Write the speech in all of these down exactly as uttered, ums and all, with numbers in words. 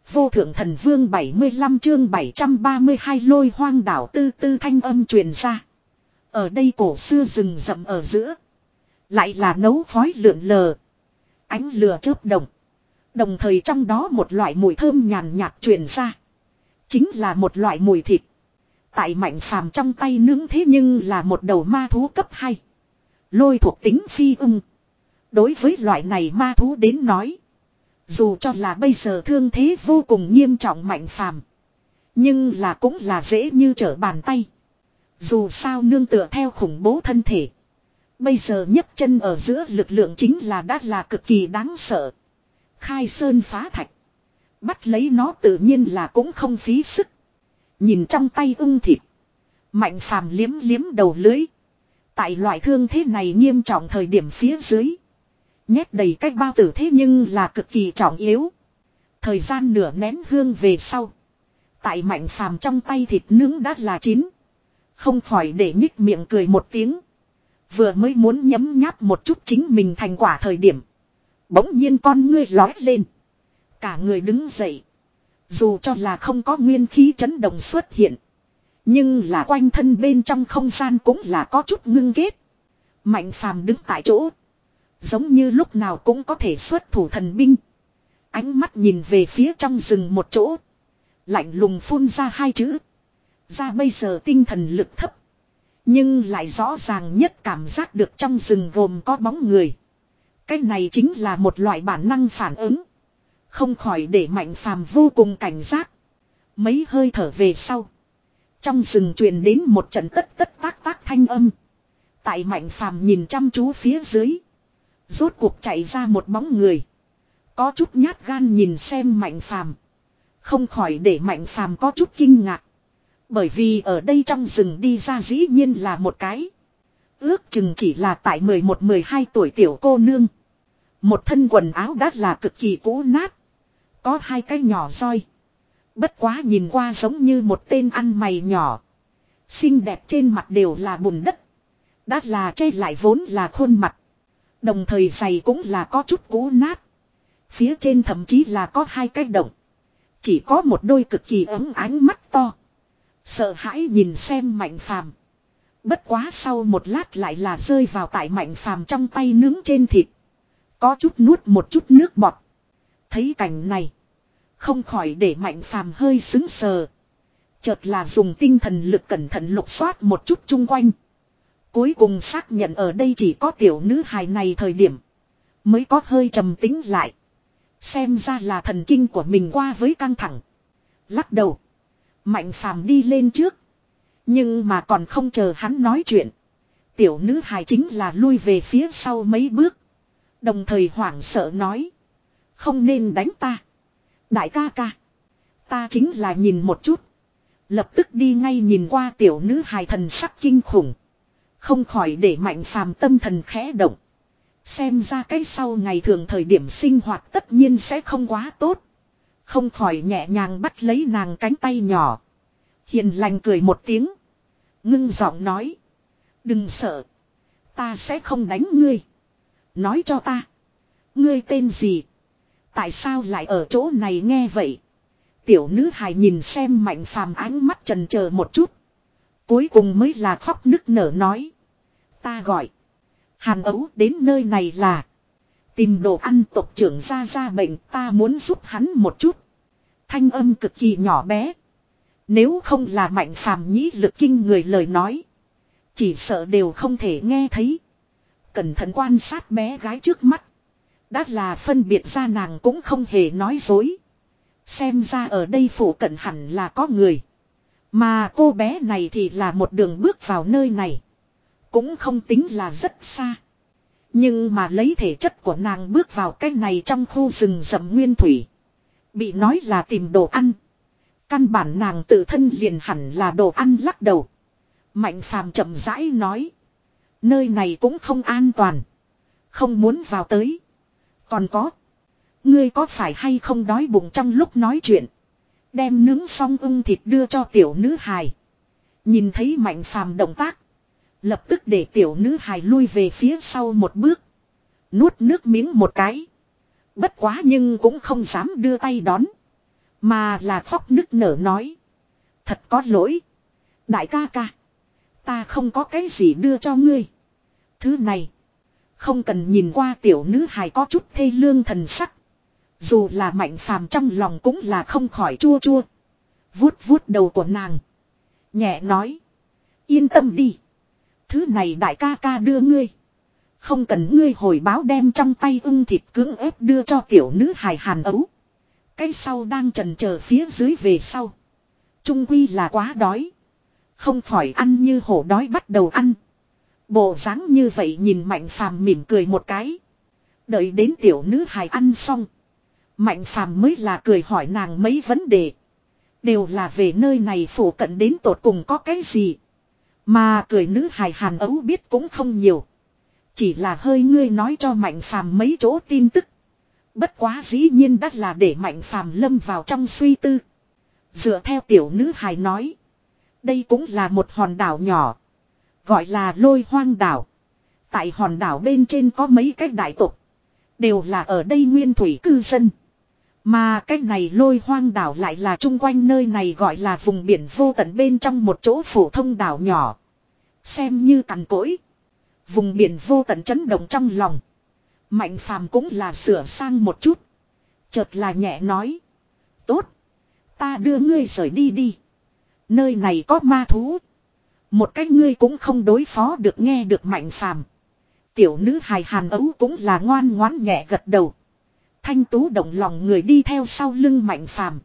Vô thượng thần vương bảy mươi lăm chương bảy trăm ba mươi hai lôi hoang đảo tư tư thanh âm truyền ra. Ở đây cổ xưa rừng rậm ở giữa. Lại là nấu khói lượn lờ. Ánh lửa chớp động. Đồng thời trong đó một loại mùi thơm nhàn nhạt truyền ra. Chính là một loại mùi thịt. Tại Mạnh Phàm trong tay nướng thế nhưng là một đầu ma thú cấp hai. Lôi thuộc tính phi ưng. Đối với loại này ma thú đến nói. Dù cho là bây giờ thương thế vô cùng nghiêm trọng Mạnh Phàm, nhưng là cũng là dễ như trở bàn tay. Dù sao nương tựa theo khủng bố thân thể. Bây giờ nhấc chân ở giữa lực lượng chính là đã là cực kỳ đáng sợ. Khai sơn phá thạch. Bắt lấy nó tự nhiên là cũng không phí sức. Nhìn trong tay ưng thịt. Mạnh Phàm liếm liếm đầu lưới. Tại loại thương thế này nghiêm trọng thời điểm phía dưới. Nhét đầy cái bao tử thế nhưng là cực kỳ trọng yếu. Thời gian nửa nén hương về sau. Tại Mạnh Phàm trong tay thịt nướng đã là chín. Không khỏi để nhích miệng cười một tiếng. Vừa mới muốn nhấm nháp một chút chính mình thành quả thời điểm. Bỗng nhiên con ngươi lói lên. Cả người đứng dậy. Dù cho là không có nguyên khí chấn động xuất hiện. Nhưng là quanh thân bên trong không gian cũng là có chút ngưng kết. Mạnh Phàm đứng tại chỗ. Giống như lúc nào cũng có thể xuất thủ thần binh. Ánh mắt nhìn về phía trong rừng một chỗ. Lạnh lùng phun ra hai chữ. Ra bây giờ tinh thần lực thấp. Nhưng lại rõ ràng nhất cảm giác được trong rừng gồm có bóng người. Cái này chính là một loại bản năng phản ứng. Không khỏi để Mạnh Phàm vô cùng cảnh giác. Mấy hơi thở về sau. Trong rừng truyền đến một trận tất tất tác tác thanh âm. Tại Mạnh Phàm nhìn chăm chú phía dưới. Rốt cuộc chạy ra một bóng người. Có chút nhát gan nhìn xem Mạnh Phàm. Không khỏi để Mạnh Phàm có chút kinh ngạc. Bởi vì ở đây trong rừng đi ra dĩ nhiên là một cái. Ước chừng chỉ là tại mười một mười hai tuổi tiểu cô nương. Một thân quần áo đã là cực kỳ cũ nát. Có hai cái nhỏ roi. Bất quá nhìn qua giống như một tên ăn mày nhỏ. Xinh đẹp trên mặt đều là bùn đất. Đã là che lại vốn là khuôn mặt. Đồng thời giày cũng là có chút cũ nát. Phía trên thậm chí là có hai cái động. Chỉ có một đôi cực kỳ ấm ánh mắt to. Sợ hãi nhìn xem Mạnh Phàm. Bất quá sau một lát lại là rơi vào tại Mạnh Phàm trong tay nướng trên thịt. Có chút nuốt một chút nước bọt. Thấy cảnh này. Không khỏi để Mạnh Phàm hơi sững sờ. Chợt là dùng tinh thần lực cẩn thận lục soát một chút chung quanh. Cuối cùng xác nhận ở đây chỉ có tiểu nữ hài này thời điểm. Mới có hơi trầm tính lại. Xem ra là thần kinh của mình qua với căng thẳng. Lắc đầu. Mạnh Phàm đi lên trước. Nhưng mà còn không chờ hắn nói chuyện. Tiểu nữ hài chính là lui về phía sau mấy bước. Đồng thời hoảng sợ nói. Không nên đánh ta. Đại ca ca. Ta chính là nhìn một chút. Lập tức đi ngay nhìn qua tiểu nữ hài thần sắc kinh khủng. Không khỏi để Mạnh Phàm tâm thần khẽ động. Xem ra cái sau ngày thường thời điểm sinh hoạt tất nhiên sẽ không quá tốt. Không khỏi nhẹ nhàng bắt lấy nàng cánh tay nhỏ. Hiền lành cười một tiếng. Ngưng giọng nói. Đừng sợ. Ta sẽ không đánh ngươi. Nói cho ta. Ngươi tên gì? Tại sao lại ở chỗ này nghe vậy? Tiểu nữ hài nhìn xem Mạnh Phàm ánh mắt chần chờ một chút. Cuối cùng mới là khóc nức nở nói. Ta gọi. Hàn Ấu đến nơi này là. Tìm đồ ăn tộc trưởng ra ra bệnh ta muốn giúp hắn một chút. Thanh âm cực kỳ nhỏ bé. Nếu không là Mạnh Phàm nhĩ lực kinh người lời nói. Chỉ sợ đều không thể nghe thấy. Cẩn thận quan sát bé gái trước mắt. Đã là phân biệt ra nàng cũng không hề nói dối. Xem ra ở đây phủ cận hẳn là có người. Mà cô bé này thì là một đường bước vào nơi này. Cũng không tính là rất xa. Nhưng mà lấy thể chất của nàng bước vào cái này trong khu rừng rậm nguyên thủy. Bị nói là tìm đồ ăn. Căn bản nàng tự thân liền hẳn là đồ ăn lắc đầu. Mạnh Phàm chậm rãi nói. Nơi này cũng không an toàn. Không muốn vào tới. Còn có. Ngươi có phải hay không đói bụng trong lúc nói chuyện. Đem nướng xong ưng thịt đưa cho tiểu nữ hài. Nhìn thấy Mạnh Phàm động tác. Lập tức để tiểu nữ hài lui về phía sau một bước. Nuốt nước miếng một cái. Bất quá nhưng cũng không dám đưa tay đón. Mà là khóc nức nở nói. Thật có lỗi. Đại ca ca. Ta không có cái gì đưa cho ngươi. Thứ này. Không cần nhìn qua tiểu nữ hài có chút thê lương thần sắc. Dù là Mạnh Phàm trong lòng cũng là không khỏi chua chua. Vuốt vuốt đầu của nàng. Nhẹ nói. Yên tâm đi. Thứ này đại ca ca đưa ngươi. Không cần ngươi hồi báo, đem trong tay ưng thịt cưỡng ép đưa cho tiểu nữ hài hàn ấu. Cái sau đang trần chờ phía dưới về sau. Trung quy là quá đói. Không khỏi ăn như hổ đói bắt đầu ăn. Bộ dáng như vậy nhìn Mạnh Phàm mỉm cười một cái. Đợi đến tiểu nữ hài ăn xong. Mạnh Phàm mới là cười hỏi nàng mấy vấn đề. Đều là về nơi này phủ cận đến tột cùng có cái gì. Mà cười nữ hài hàn ấu biết cũng không nhiều. Chỉ là hơi ngươi nói cho Mạnh Phàm mấy chỗ tin tức. Bất quá dĩ nhiên đã là để Mạnh Phàm lâm vào trong suy tư. Dựa theo tiểu nữ hài nói. Đây cũng là một hòn đảo nhỏ. Gọi là Lôi Hoang đảo. Tại hòn đảo bên trên có mấy cái đại tộc. Đều là ở đây nguyên thủy cư dân. Mà cái này Lôi Hoang đảo lại là chung quanh nơi này gọi là vùng biển vô tận bên trong một chỗ phổ thông đảo nhỏ. Xem như cằn cỗi. Vùng biển vô tận chấn động trong lòng. Mạnh Phàm cũng là sửa sang một chút. Chợt là nhẹ nói. Tốt. Ta đưa ngươi rời đi đi. Nơi này có ma thú. Một cách ngươi cũng không đối phó được, nghe được Mạnh Phàm. Tiểu nữ hài hàn ấu cũng là ngoan ngoãn nhẹ gật đầu. Thanh tú động lòng người đi theo sau lưng Mạnh Phàm.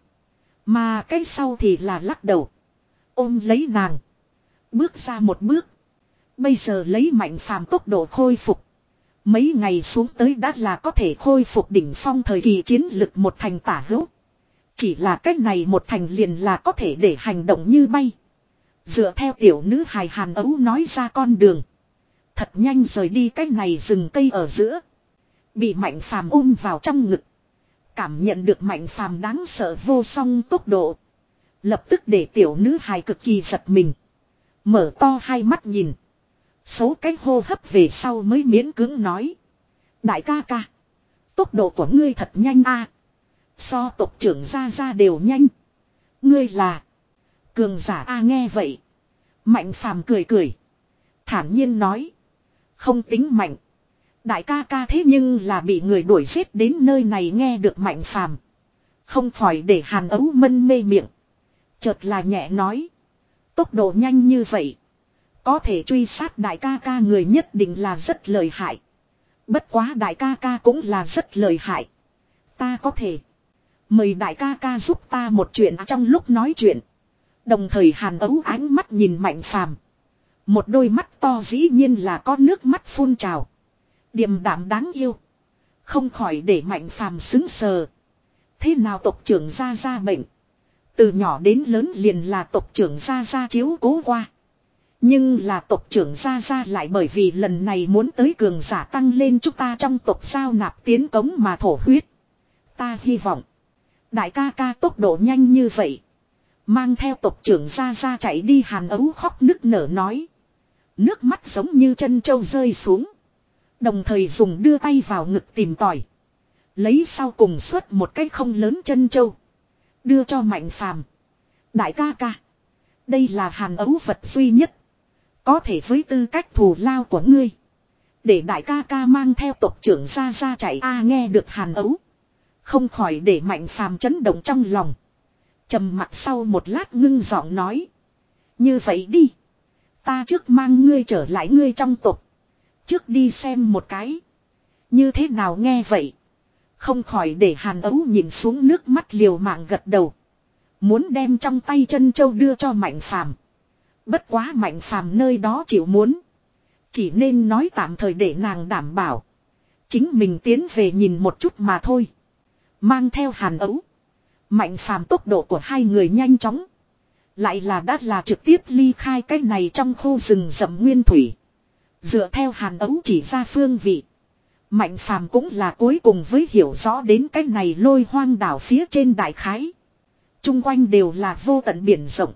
Mà cái sau thì là lắc đầu. Ôm lấy nàng. Bước ra một bước. Bây giờ lấy Mạnh Phàm tốc độ khôi phục. Mấy ngày xuống tới đã là có thể khôi phục đỉnh phong thời kỳ chiến lực một thành tả hữu. Chỉ là cách này một thành liền là có thể để hành động như bay. Dựa theo tiểu nữ hài hàn ấu nói ra con đường. Thật nhanh rời đi cách này rừng cây ở giữa. Bị Mạnh Phàm ôm vào trong ngực. Cảm nhận được Mạnh Phàm đáng sợ vô song tốc độ. Lập tức để tiểu nữ hài cực kỳ giật mình. Mở to hai mắt nhìn. Số cách hô hấp về sau mới miễn cưỡng nói. Đại ca ca. Tốc độ của ngươi thật nhanh a. So tộc trưởng ra ra đều nhanh. Ngươi là cường giả a. Nghe vậy. Mạnh Phàm cười cười. Thản nhiên nói. Không tính mạnh. Đại ca ca thế nhưng là bị người đuổi giết đến nơi này, nghe được Mạnh Phàm. Không khỏi để hàn ấu mân mê miệng. Chợt là nhẹ nói. Tốc độ nhanh như vậy. Có thể truy sát đại ca ca người nhất định là rất lợi hại. Bất quá đại ca ca cũng là rất lợi hại. Ta có thể mời đại ca ca giúp ta một chuyện. Trong lúc nói chuyện, đồng thời hàn ấu ánh mắt nhìn Mạnh Phàm. Một đôi mắt to dĩ nhiên là có nước mắt phun trào. Điềm đạm đáng yêu. Không khỏi để Mạnh Phàm sững sờ. Thế nào tộc trưởng gia gia bệnh? Từ nhỏ đến lớn liền là tộc trưởng gia gia chiếu cố qua. Nhưng là tộc trưởng gia gia lại bởi vì lần này muốn tới cường giả tăng lên chúng ta trong tộc giao nạp tiến cống mà thổ huyết. Ta hy vọng đại ca ca tốc độ nhanh như vậy. Mang theo tộc trưởng gia gia chạy đi. Hàn ấu khóc nức nở nói. Nước mắt giống như chân trâu rơi xuống. Đồng thời dùng đưa tay vào ngực tìm tòi. Lấy sau cùng suốt một cái không lớn chân trâu. Đưa cho Mạnh Phàm. Đại ca ca. Đây là hàn ấu vật duy nhất. Có thể với tư cách thù lao của ngươi. Để đại ca ca mang theo tộc trưởng ra ra chạy. A nghe được hàn ấu. Không khỏi để Mạnh Phàm chấn động trong lòng. Trầm mặc sau một lát ngưng giọng nói. Như vậy đi. Ta trước mang ngươi trở lại ngươi trong tộc. Trước đi xem một cái. Như thế nào nghe vậy. Không khỏi để hàn ấu nhìn xuống nước mắt liều mạng gật đầu. Muốn đem trong tay chân châu đưa cho Mạnh Phàm. Bất quá Mạnh Phàm nơi đó chịu muốn. Chỉ nên nói tạm thời để nàng đảm bảo. Chính mình tiến về nhìn một chút mà thôi. Mang theo hàn ấu. Mạnh Phàm tốc độ của hai người nhanh chóng. Lại là đã là trực tiếp ly khai cái này trong khu rừng rậm nguyên thủy. Dựa theo hàn ấu chỉ ra phương vị. Mạnh Phàm cũng là cuối cùng với hiểu rõ đến cái này Lôi Hoang đảo phía trên đại khái. Trung quanh đều là vô tận biển rộng.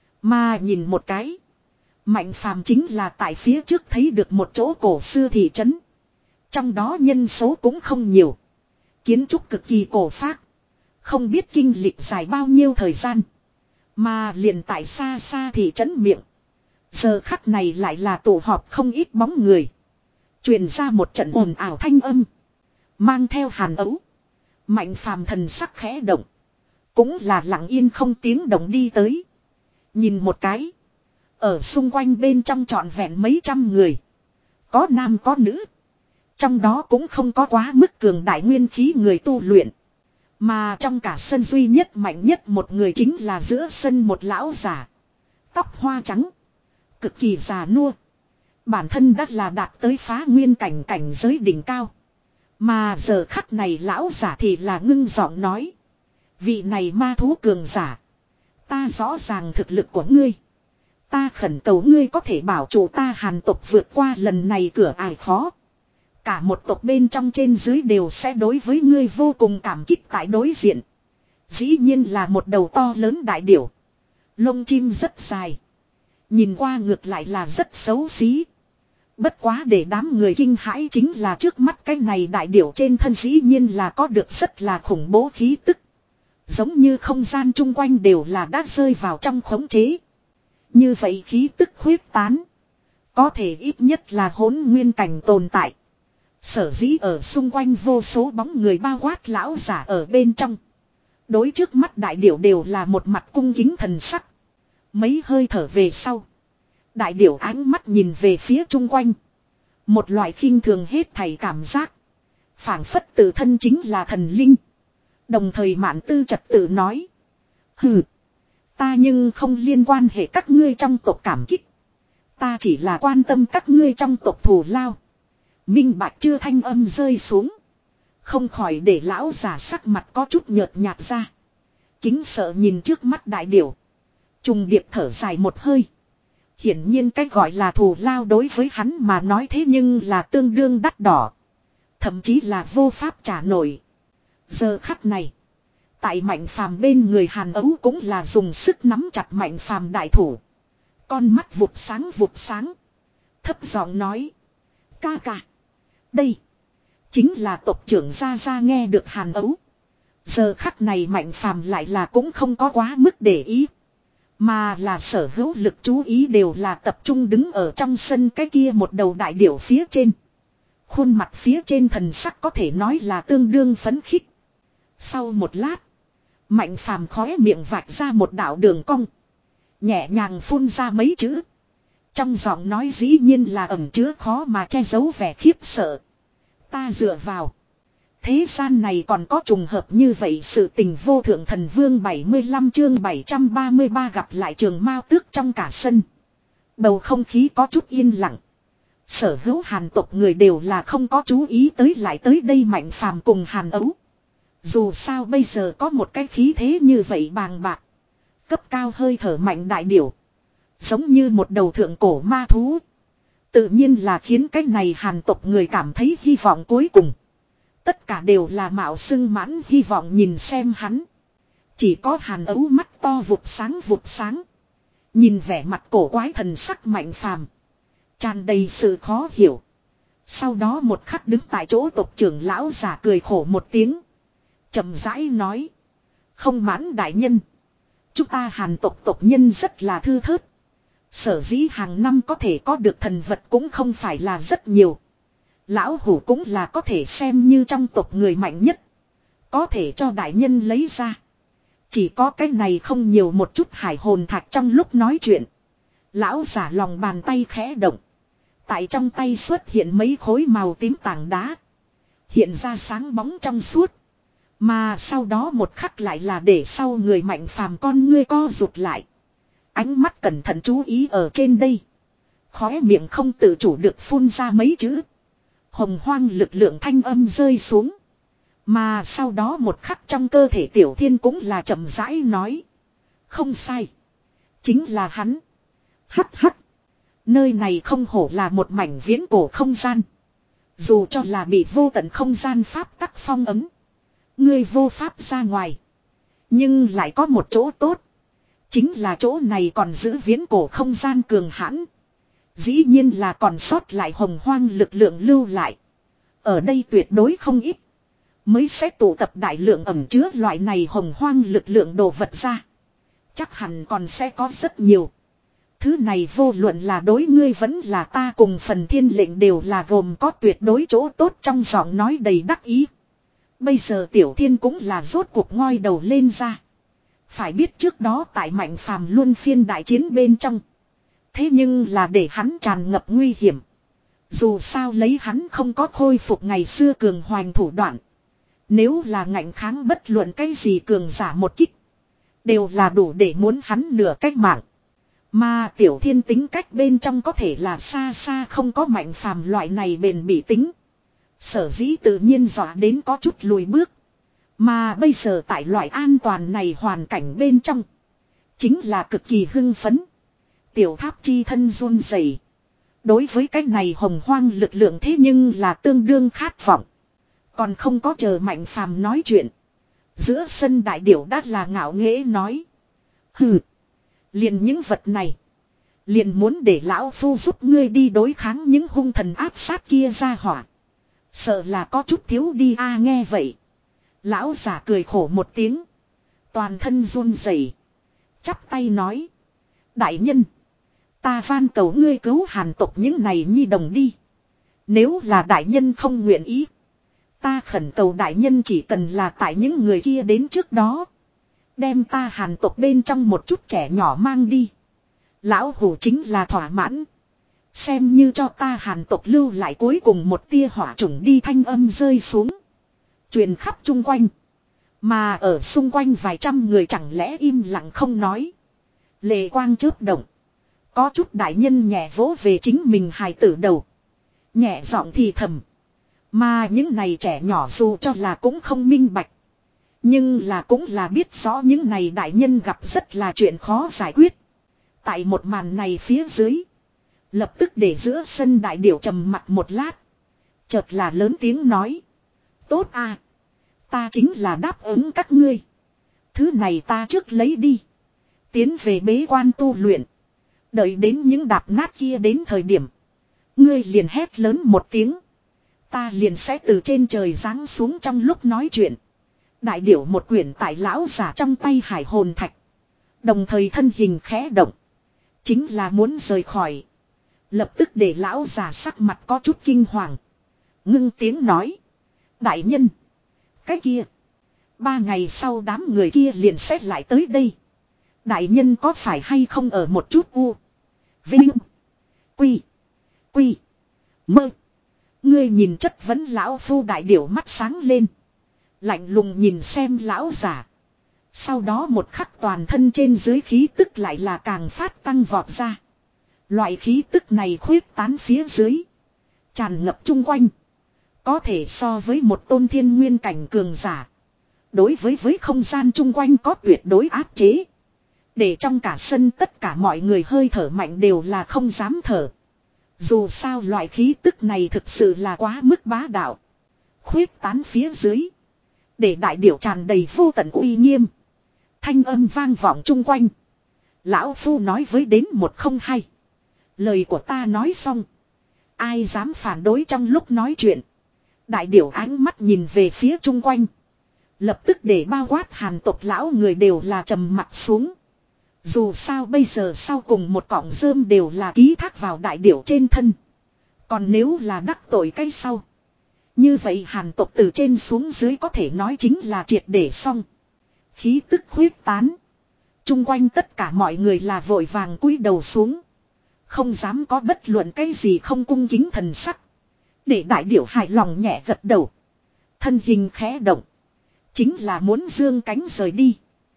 Mà nhìn một cái. Mạnh Phàm chính là tại phía trước thấy được một chỗ cổ xưa thị trấn. Trong đó nhân số cũng không nhiều. Kiến trúc cực kỳ cổ phác. Không biết kinh lịch dài bao nhiêu thời gian. Mà liền tại xa xa thị trấn miệng. Giờ khắc này lại là tụ họp không ít bóng người. Truyền ra một trận ồn ào thanh âm. Mang theo hàn ấu. Mạnh phàm thần sắc khẽ động. Cũng là lặng yên không tiếng động đi tới. Nhìn một cái. Ở xung quanh bên trong trọn vẹn mấy trăm người. Có nam có nữ. Trong đó cũng không có quá mức cường đại nguyên khí người tu luyện. Mà trong cả sân duy nhất mạnh nhất một người chính là giữa sân một lão giả. Tóc hoa trắng. Cực kỳ già nua. Bản thân đã là đạt tới phá nguyên cảnh cảnh giới đỉnh cao. Mà giờ khắc này lão giả thì là ngưng giọng nói. Vị này ma thú cường giả. Ta rõ ràng thực lực của ngươi. Ta khẩn cầu ngươi có thể bảo chủ ta Hàn tộc vượt qua lần này cửa ải khó. Cả một tộc bên trong trên dưới đều sẽ đối với ngươi vô cùng cảm kích tại đối diện. Dĩ nhiên là một đầu to lớn đại điểu. Lông chim rất dài. Nhìn qua ngược lại là rất xấu xí. Bất quá để đám người kinh hãi chính là trước mắt cái này đại điểu trên thân dĩ nhiên là có được rất là khủng bố khí tức. Giống như không gian chung quanh đều là đã rơi vào trong khống chế. Như vậy khí tức khuyết tán. Có thể ít nhất là hỗn nguyên cảnh tồn tại. Sở dĩ ở xung quanh vô số bóng người bao quát lão giả ở bên trong. Đối trước mắt đại điểu đều là một mặt cung kính thần sắc. Mấy hơi thở về sau. Đại điểu ánh mắt nhìn về phía chung quanh. Một loại khinh thường hết thảy cảm giác. Phảng phất tự thân chính là thần linh. Đồng thời Mạn Tư trật tự nói. Hừ. Ta nhưng không liên quan hệ các ngươi trong tộc cảm kích. Ta chỉ là quan tâm các ngươi trong tộc thù lao. Minh bạch chưa thanh âm rơi xuống. Không khỏi để lão giả sắc mặt có chút nhợt nhạt ra. Kính sợ nhìn trước mắt đại điểu. Trùng điệp thở dài một hơi. Hiển nhiên cách gọi là thù lao đối với hắn mà nói thế nhưng là tương đương đắt đỏ. Thậm chí là vô pháp trả nổi. Giờ khắc này. Tại Mạnh Phàm bên người Hàn Ấu cũng là dùng sức nắm chặt Mạnh Phàm đại thủ. Con mắt vụt sáng vụt sáng. Thấp giọng nói. Ca ca. Đây. Chính là tộc trưởng Gia Gia nghe được Hàn Ấu. Giờ khắc này Mạnh Phàm lại là cũng không có quá mức để ý. Mà là sở hữu lực chú ý đều là tập trung đứng ở trong sân cái kia một đầu đại điểu phía trên. Khuôn mặt phía trên thần sắc có thể nói là tương đương phấn khích. Sau một lát. Mạnh Phàm khóe miệng vạch ra một đạo đường cong. Nhẹ nhàng phun ra mấy chữ. Trong giọng nói dĩ nhiên là ẩn chứa khó mà che giấu vẻ khiếp sợ. Ta dựa vào. Thế gian này còn có trùng hợp như vậy sự tình vô thượng thần vương bảy mươi lăm chương bảy trăm ba mươi ba gặp lại Trường Mao Tước trong cả sân. Bầu không khí có chút yên lặng. Sở hữu Hàn tộc người đều là không có chú ý tới lại tới đây Mạnh Phàm cùng Hàn Ấu. Dù sao bây giờ có một cái khí thế như vậy bàng bạc. Cấp cao hơi thở mạnh đại điểu. Giống như một đầu thượng cổ ma thú. Tự nhiên là khiến cái này Hàn tộc người cảm thấy hy vọng cuối cùng. Tất cả đều là mạo xưng mãn hy vọng nhìn xem hắn. Chỉ có Hàn Ấu mắt to vụt sáng vụt sáng. Nhìn vẻ mặt cổ quái thần sắc Mạnh Phàm, tràn đầy sự khó hiểu. Sau đó một khắc đứng tại chỗ tộc trưởng lão giả cười khổ một tiếng. Chậm rãi nói. Không mãn đại nhân. Chúng ta Hàn tộc tộc nhân rất là thư thớt. Sở dĩ hàng năm có thể có được thần vật cũng không phải là rất nhiều. Lão hủ cũng là có thể xem như trong tộc người mạnh nhất. Có thể cho đại nhân lấy ra. Chỉ có cái này không nhiều một chút hải hồn thạch trong lúc nói chuyện. Lão giả lòng bàn tay khẽ động. Tại trong tay xuất hiện mấy khối màu tím tảng đá. Hiện ra sáng bóng trong suốt. Mà sau đó một khắc lại là để sau người Mạnh Phàm con ngươi co rụt lại. Ánh mắt cẩn thận chú ý ở trên đây. Khóe miệng không tự chủ được phun ra mấy chữ. Hồng hoang lực lượng thanh âm rơi xuống. Mà sau đó một khắc trong cơ thể Tiểu Thiên cũng là chậm rãi nói. Không sai. Chính là hắn. Hắc hắc. Nơi này không hổ là một mảnh viễn cổ không gian. Dù cho là bị vô tận không gian pháp tắc phong ấm. Ngươi vô pháp ra ngoài. Nhưng lại có một chỗ tốt. Chính là chỗ này còn giữ viễn cổ không gian cường hãn. Dĩ nhiên là còn sót lại hồng hoang lực lượng lưu lại. Ở đây tuyệt đối không ít. mới sẽ tụ tập đại lượng ẩm chứa loại này hồng hoang lực lượng đồ vật ra. Chắc hẳn còn sẽ có rất nhiều. Thứ này vô luận là đối ngươi vẫn là ta cùng phần thiên lệnh đều là gồm có tuyệt đối chỗ tốt trong giọng nói đầy đắc ý. Bây giờ tiểu thiên cũng là rốt cuộc ngoi đầu lên ra. Phải biết trước đó tại mạnh phàm luân phiên đại chiến bên trong. Thế nhưng là để hắn tràn ngập nguy hiểm. Dù sao lấy hắn không có khôi phục ngày xưa cường hoành thủ đoạn. Nếu là ngạnh kháng bất luận cái gì cường giả một kích. Đều là đủ để muốn hắn nửa cách mạng. Mà tiểu thiên tính cách bên trong có thể là xa xa không có mạnh phàm loại này bền bỉ tính. Sở dĩ tự nhiên dọa đến có chút lùi bước. Mà bây giờ tại loại an toàn này hoàn cảnh bên trong. Chính là cực kỳ hưng phấn. Tiểu tháp chi thân run rẩy. Đối với cái này hồng hoang lực lượng thế nhưng là tương đương khát vọng. Còn không có chờ mạnh phàm nói chuyện. Giữa sân đại điểu đã là ngạo nghễ nói. Hừ. Liền những vật này. Liền muốn để lão phu giúp ngươi đi đối kháng những hung thần áp sát kia ra hỏa. Sợ là có chút thiếu đi a nghe vậy. Lão giả cười khổ một tiếng. Toàn thân run rẩy, chắp tay nói. Đại nhân. Ta van cầu ngươi cứu hàn tộc những này nhi đồng đi. Nếu là đại nhân không nguyện ý. Ta khẩn cầu đại nhân chỉ cần là tại những người kia đến trước đó. Đem ta hàn tộc bên trong một chút trẻ nhỏ mang đi. Lão hủ chính là thỏa mãn. Xem như cho ta hàn tộc lưu lại cuối cùng một tia hỏa chủng đi thanh âm rơi xuống. Truyền khắp chung quanh. Mà ở xung quanh vài trăm người chẳng lẽ im lặng không nói. Lệ quang chớp động. Có chút đại nhân nhẹ vỗ về chính mình hài tử đầu. Nhẹ giọng thì thầm. Mà những này trẻ nhỏ dù cho là cũng không minh bạch. Nhưng là cũng là biết rõ những này đại nhân gặp rất là chuyện khó giải quyết. Tại một màn này phía dưới. Lập tức để giữa sân đại điểu trầm mặt một lát. Chợt là lớn tiếng nói. Tốt à. Ta chính là đáp ứng các ngươi. Thứ này ta trước lấy đi. Tiến về bế quan tu luyện. Đợi đến những đạp nát kia đến thời điểm. Ngươi liền hét lớn một tiếng. Ta liền sẽ từ trên trời giáng xuống trong lúc nói chuyện. Đại điểu một quyển tại lão giả trong tay hải hồn thạch. Đồng thời thân hình khẽ động. Chính là muốn rời khỏi. Lập tức để lão giả sắc mặt có chút kinh hoàng. Ngưng tiếng nói. Đại nhân. Cái kia. Ba ngày sau đám người kia liền xét lại tới đây. Đại nhân có phải hay không ở một chút u. Vinh. Quy. Quy. Mơ. Ngươi nhìn chất vấn lão phu đại điểu mắt sáng lên. Lạnh lùng nhìn xem lão giả. Sau đó một khắc toàn thân trên dưới khí tức lại là càng phát tăng vọt ra. Loại khí tức này khuyết tán phía dưới. Tràn ngập chung quanh. Có thể so với một tôn thiên nguyên cảnh cường giả. Đối với với không gian chung quanh có tuyệt đối áp chế. Để trong cả sân tất cả mọi người hơi thở mạnh đều là không dám thở. Dù sao loại khí tức này thực sự là quá mức bá đạo. Khuyết tán phía dưới. Để đại điểu tràn đầy vô tận uy nghiêm. Thanh âm vang vọng chung quanh. Lão phu nói với đến một không hai. Lời của ta nói xong. Ai dám phản đối trong lúc nói chuyện. Đại điểu ánh mắt nhìn về phía chung quanh. Lập tức để bao quát hàn tộc lão người đều là trầm mặt xuống. Dù sao bây giờ sau cùng một cọng rơm đều là ký thác vào đại điểu trên thân. Còn nếu là đắc tội cái sau. Như vậy hàn tộc từ trên xuống dưới có thể nói chính là triệt để xong. Khí tức khuyết tán. Chung quanh tất cả mọi người là vội vàng cúi đầu xuống. Không dám có bất luận cái gì không cung kính thần sắc. Để đại điểu hài lòng nhẹ gật đầu. Thân hình khẽ động. Chính là muốn dương cánh rời đi.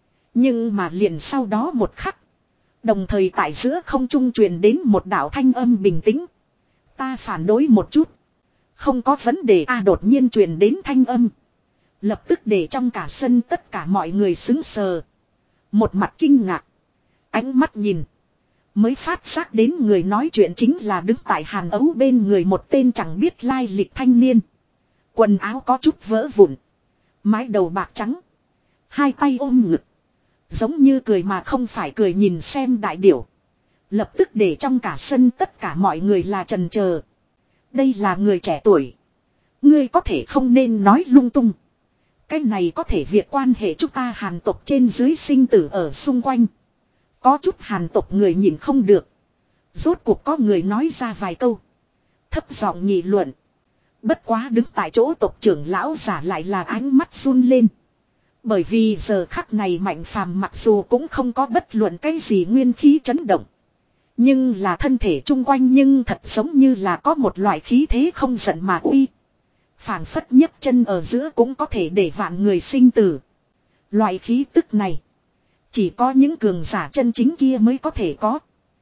Nhưng mà liền sau đó một khắc. Đồng thời tại giữa không trung truyền đến một đạo thanh âm bình tĩnh. Ta phản đối một chút. Không có vấn đề a đột nhiên truyền đến thanh âm. Lập tức để trong cả sân tất cả mọi người xứng sờ. Một mặt kinh ngạc. Ánh mắt nhìn. Mới phát giác đến người nói chuyện chính là đứng tại hàn ấu bên người một tên chẳng biết lai lịch thanh niên. Quần áo có chút vỡ vụn. Mái đầu bạc trắng. Hai tay ôm ngực. Giống như cười mà không phải cười nhìn xem đại điểu. Lập tức để trong cả sân tất cả mọi người là trần chờ. Đây là người trẻ tuổi. Ngươi có thể không nên nói lung tung. Cái này có thể việc quan hệ chúng ta Hàn tộc trên dưới sinh tử ở xung quanh. Có chút Hàn tộc người nhìn không được. Rốt cuộc có người nói ra vài câu. Thấp giọng nghị luận. Bất quá đứng tại chỗ tộc trưởng lão giả lại là ánh mắt run lên. Bởi vì giờ khắc này Mạnh Phàm mặc dù cũng không có bất luận cái gì nguyên khí chấn động. Nhưng là thân thể chung quanh nhưng thật giống như là có một loại khí thế không giận mà uy. Phảng phất nhấc chân ở giữa cũng có thể để vạn người sinh tử. Loại khí tức này. Chỉ có những cường giả chân chính kia mới có thể có.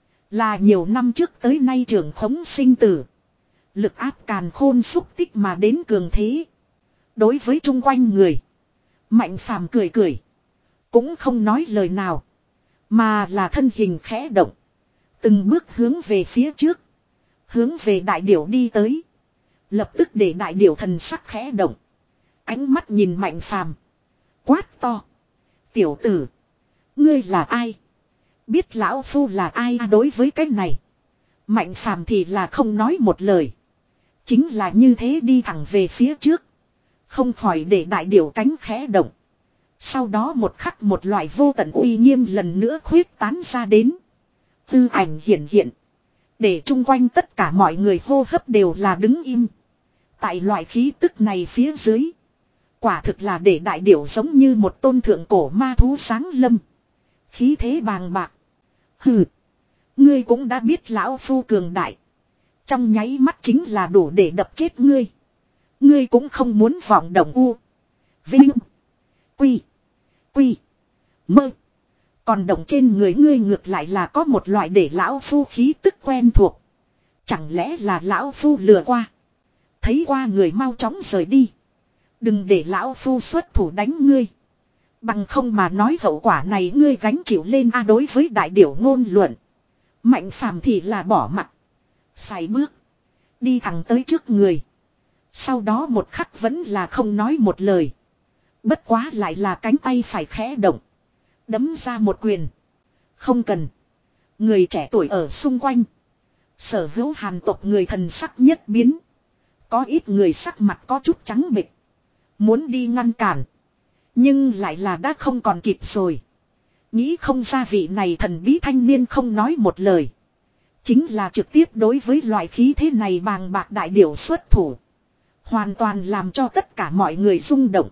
Là nhiều năm trước tới nay trưởng khống sinh tử. Lực áp càn khôn xúc tích mà đến cường thế. Đối với chung quanh người. Mạnh Phàm cười cười. Cũng không nói lời nào. Mà là thân hình khẽ động. Từng bước hướng về phía trước. Hướng về đại điểu đi tới. Lập tức để đại điểu thần sắc khẽ động. Ánh mắt nhìn Mạnh Phàm, quát to. Tiểu tử. Ngươi là ai? Biết lão phu là ai à, đối với cái này. Mạnh Phàm thì là không nói một lời. Chính là như thế đi thẳng về phía trước. Không khỏi để đại điểu cánh khẽ động. Sau đó một khắc một loại vô tận uy nghiêm lần nữa khuyết tán ra đến. Tư ảnh hiện hiện. Để chung quanh tất cả mọi người hô hấp đều là đứng im. Tại loại khí tức này phía dưới. Quả thực là để đại điểu giống như một tôn thượng cổ ma thú sáng lâm. Khí thế bàng bạc. Hừ. Ngươi cũng đã biết lão phu cường đại. Trong nháy mắt chính là đủ để đập chết ngươi. Ngươi cũng không muốn vọng động u. Vinh. Quy. Quy. Mơ. Còn động trên người ngươi ngược lại là có một loại để lão phu khí tức quen thuộc. Chẳng lẽ là lão phu lừa qua. Thấy qua người mau chóng rời đi. Đừng để lão phu xuất thủ đánh ngươi. Bằng không mà nói hậu quả này ngươi gánh chịu lên a. Đối với đại điểu ngôn luận. Mạnh Phàm thì là bỏ mặt. Xài bước. Đi thẳng tới trước người. Sau đó một khắc vẫn là không nói một lời. Bất quá lại là cánh tay phải khẽ động. Đấm ra một quyền. Không cần. Người trẻ tuổi ở xung quanh. Sở hữu Hàn tộc người thần sắc nhất biến. Có ít người sắc mặt có chút trắng bệch. Muốn đi ngăn cản. Nhưng lại là đã không còn kịp rồi. Nghĩ không ra vị này thần bí thanh niên không nói một lời. Chính là trực tiếp đối với loại khí thế này bàng bạc đại điểu xuất thủ. Hoàn toàn làm cho tất cả mọi người rung động.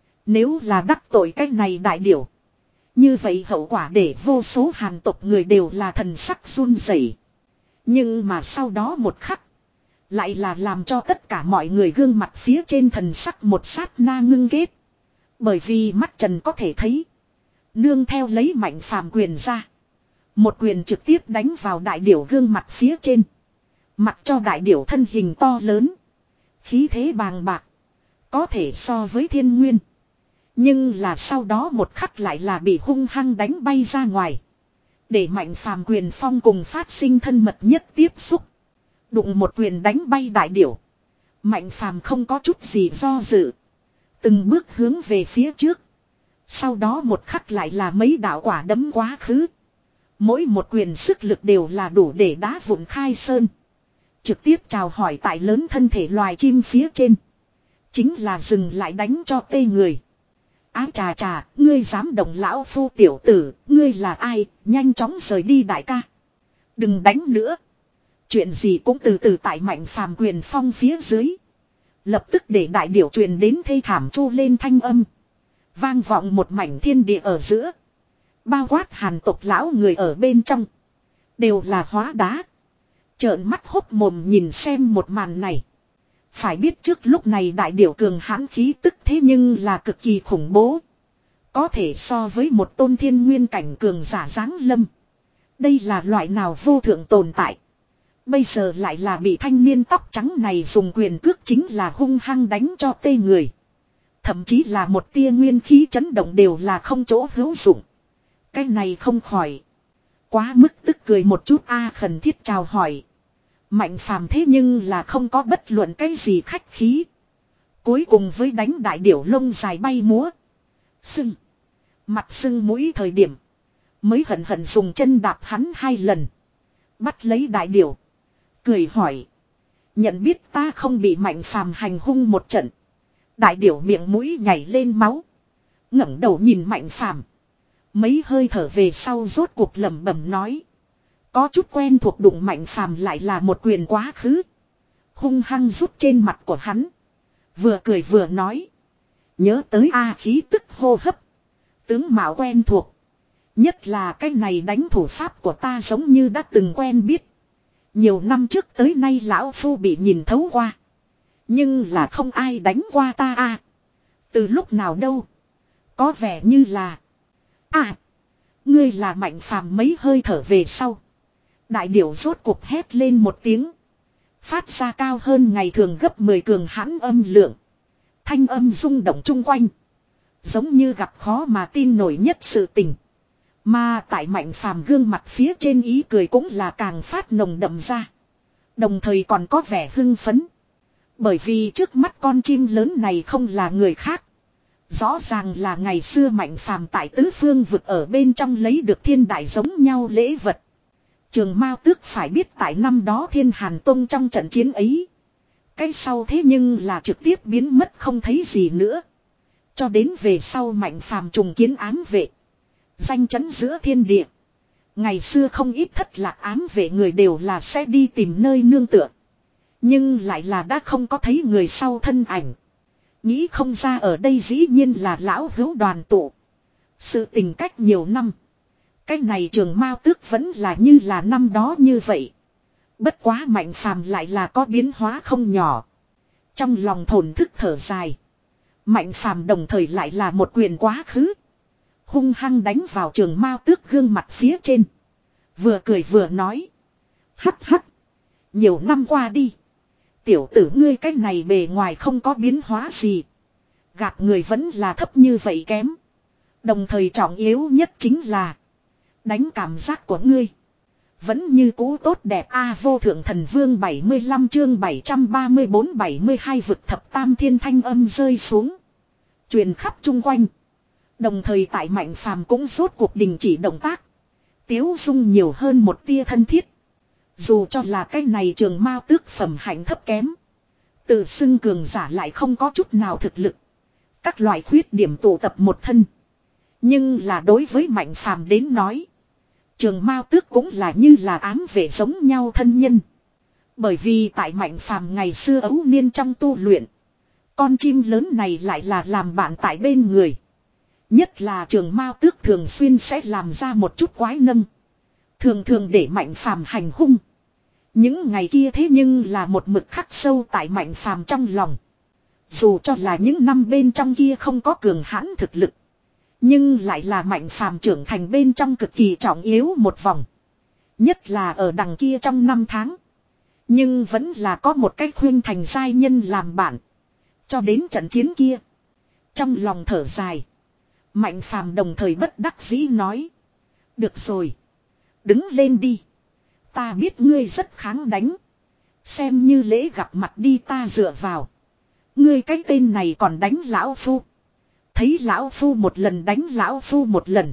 Nếu là đắc tội cái này đại điểu. Như vậy hậu quả để vô số Hàn tộc người đều là thần sắc run rẩy. Nhưng mà sau đó một khắc. Lại là làm cho tất cả mọi người gương mặt phía trên thần sắc một sát na ngưng kết. Bởi vì mắt trần có thể thấy. Nương theo lấy Mạnh Phàm quyền ra. Một quyền trực tiếp đánh vào đại điểu gương mặt phía trên. Mặc cho đại điểu thân hình to lớn. Khí thế bàng bạc. Có thể so với thiên nguyên. Nhưng là sau đó một khắc lại là bị hung hăng đánh bay ra ngoài. Để Mạnh Phàm quyền phong cùng phát sinh thân mật nhất tiếp xúc. Đụng một quyền đánh bay đại điểu. Mạnh Phàm không có chút gì do dự. Từng bước hướng về phía trước. Sau đó một khắc lại là mấy đạo quả đấm quá khứ. Mỗi một quyền sức lực đều là đủ để đá vụn khai sơn. Trực tiếp chào hỏi tại lớn thân thể loài chim phía trên. Chính là dừng lại đánh cho tê người. Á trà trà, ngươi dám động lão phu tiểu tử, ngươi là ai, nhanh chóng rời đi đại ca. Đừng đánh nữa. Chuyện gì cũng từ từ tại Mạnh Phàm quyền phong phía dưới. Lập tức để đại điểu truyền đến thê thảm chu lên thanh âm. Vang vọng một mảnh thiên địa ở giữa. Bao quát Hàn tộc lão người ở bên trong. Đều là hóa đá. Trợn mắt hốc mồm nhìn xem một màn này. Phải biết trước lúc này đại điểu cường hãn khí tức thế nhưng là cực kỳ khủng bố. Có thể so với một tôn thiên nguyên cảnh cường giả giáng lâm. Đây là loại nào vô thượng tồn tại. Bây giờ lại là bị thanh niên tóc trắng này dùng quyền cước chính là hung hăng đánh cho tê người. Thậm chí là một tia nguyên khí chấn động đều là không chỗ hữu dụng. Cái này không khỏi. Quá mức tức cười một chút a khẩn thiết chào hỏi. Mạnh Phàm thế nhưng là không có bất luận cái gì khách khí. Cuối cùng với đánh đại điểu lông dài bay múa. Sưng. Mặt sưng mũi thời điểm. Mới hận hận dùng chân đạp hắn hai lần. Bắt lấy đại điểu. Cười hỏi. Nhận biết ta không bị Mạnh Phàm hành hung một trận. Đại điểu miệng mũi nhảy lên máu. ngẩng đầu nhìn Mạnh Phàm. Mấy hơi thở về sau rốt cuộc lẩm bẩm nói. Có chút quen thuộc đụng Mạnh Phàm lại là một quyền quá khứ. Hung hăng rút trên mặt của hắn. Vừa cười vừa nói. Nhớ tới A khí tức hô hấp. Tướng mạo quen thuộc. Nhất là cái này đánh thủ pháp của ta giống như đã từng quen biết. Nhiều năm trước tới nay lão phu bị nhìn thấu qua. Nhưng là không ai đánh qua ta a. Từ lúc nào đâu. Có vẻ như là. À. Ngươi là Mạnh Phàm mấy hơi thở về sau. Đại điểu rốt cuộc hét lên một tiếng. Phát ra cao hơn ngày thường gấp mười cường hãn âm lượng. Thanh âm rung động chung quanh. Giống như gặp khó mà tin nổi nhất sự tình. Mà tại Mạnh Phàm gương mặt phía trên ý cười cũng là càng phát nồng đậm ra. Đồng thời còn có vẻ hưng phấn. Bởi vì trước mắt con chim lớn này không là người khác. Rõ ràng là ngày xưa Mạnh Phàm tại tứ phương vực ở bên trong lấy được thiên đại giống nhau lễ vật. Trường Mao Tước phải biết tại năm đó Thiên Hàn Tông trong trận chiến ấy. Cái sau thế nhưng là trực tiếp biến mất không thấy gì nữa. Cho đến về sau Mạnh Phàm trùng kiến ám vệ. Danh chấn giữa thiên địa. Ngày xưa không ít thất lạc ám vệ người đều là sẽ đi tìm nơi nương tựa. Nhưng lại là đã không có thấy người sau thân ảnh. Nghĩ không ra ở đây dĩ nhiên là lão hữu đoàn tụ. Sự tình cách nhiều năm. Cái này Trường Mao Tước vẫn là như là năm đó như vậy. Bất quá Mạnh Phàm lại là có biến hóa không nhỏ. Trong lòng thổn thức thở dài. Mạnh Phàm đồng thời lại là một quyền quá khứ. Hung hăng đánh vào Trường Mao Tước gương mặt phía trên. Vừa cười vừa nói. Hắc hắc. Nhiều năm qua đi. Tiểu tử ngươi cái này bề ngoài không có biến hóa gì. Gạt người vẫn là thấp như vậy kém. Đồng thời trọng yếu nhất chính là. Đánh cảm giác của ngươi. Vẫn như cũ tốt đẹp a. Vô thượng thần vương bảy mươi lăm chương bảy trăm ba mươi bốn bảy mươi hai vực thập tam thiên thanh âm rơi xuống. Truyền khắp chung quanh. Đồng thời tại Mạnh Phàm cũng rốt cuộc đình chỉ động tác. Tiếu dung nhiều hơn một tia thân thiết. Dù cho là cái này Trường Mao Tước phẩm hạnh thấp kém. Tự xưng cường giả lại không có chút nào thực lực. Các loại khuyết điểm tụ tập một thân. Nhưng là đối với Mạnh Phàm đến nói. Trường Mao Tước cũng là như là ám vệ giống nhau thân nhân. Bởi vì tại Mạnh Phàm ngày xưa ấu niên trong tu luyện. Con chim lớn này lại là làm bạn tại bên người. Nhất là Trường Mao Tước thường xuyên sẽ làm ra một chút quái nâng. Thường thường để Mạnh Phàm hành hung. Những ngày kia thế nhưng là một mực khắc sâu tại Mạnh Phàm trong lòng. Dù cho là những năm bên trong kia không có cường hãn thực lực. Nhưng lại là Mạnh Phàm trưởng thành bên trong cực kỳ trọng yếu một vòng. Nhất là ở đằng kia trong năm tháng. Nhưng vẫn là có một cách khuyên thành giai nhân làm bạn. Cho đến trận chiến kia. Trong lòng thở dài. Mạnh Phàm đồng thời bất đắc dĩ nói. Được rồi. Đứng lên đi. Ta biết ngươi rất kháng đánh. Xem như lễ gặp mặt đi ta dựa vào. Ngươi cái tên này còn đánh lão phu. Thấy lão phu một lần đánh lão phu một lần.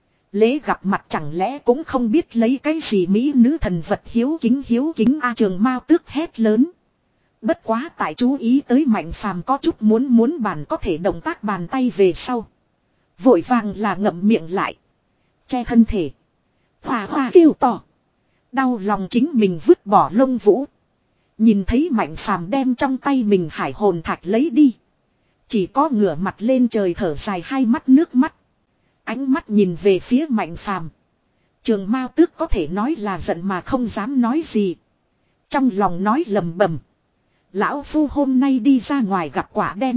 Lễ gặp mặt chẳng lẽ cũng không biết lấy cái gì mỹ nữ thần vật hiếu kính hiếu kính a. Trường Mao Tước hét lớn. Bất quá tại chú ý tới Mạnh Phàm có chút muốn muốn bàn có thể động tác bàn tay về sau. Vội vàng là ngậm miệng lại. Che thân thể. Hòa hòa kêu to. Đau lòng chính mình vứt bỏ lông vũ. Nhìn thấy Mạnh Phàm đem trong tay mình hải hồn thạch lấy đi. Chỉ có ngửa mặt lên trời thở dài hai mắt nước mắt. Ánh mắt nhìn về phía Mạnh Phàm. Trường Mao Tước có thể nói là giận mà không dám nói gì. Trong lòng nói lầm bầm. Lão phu hôm nay đi ra ngoài gặp quả đen.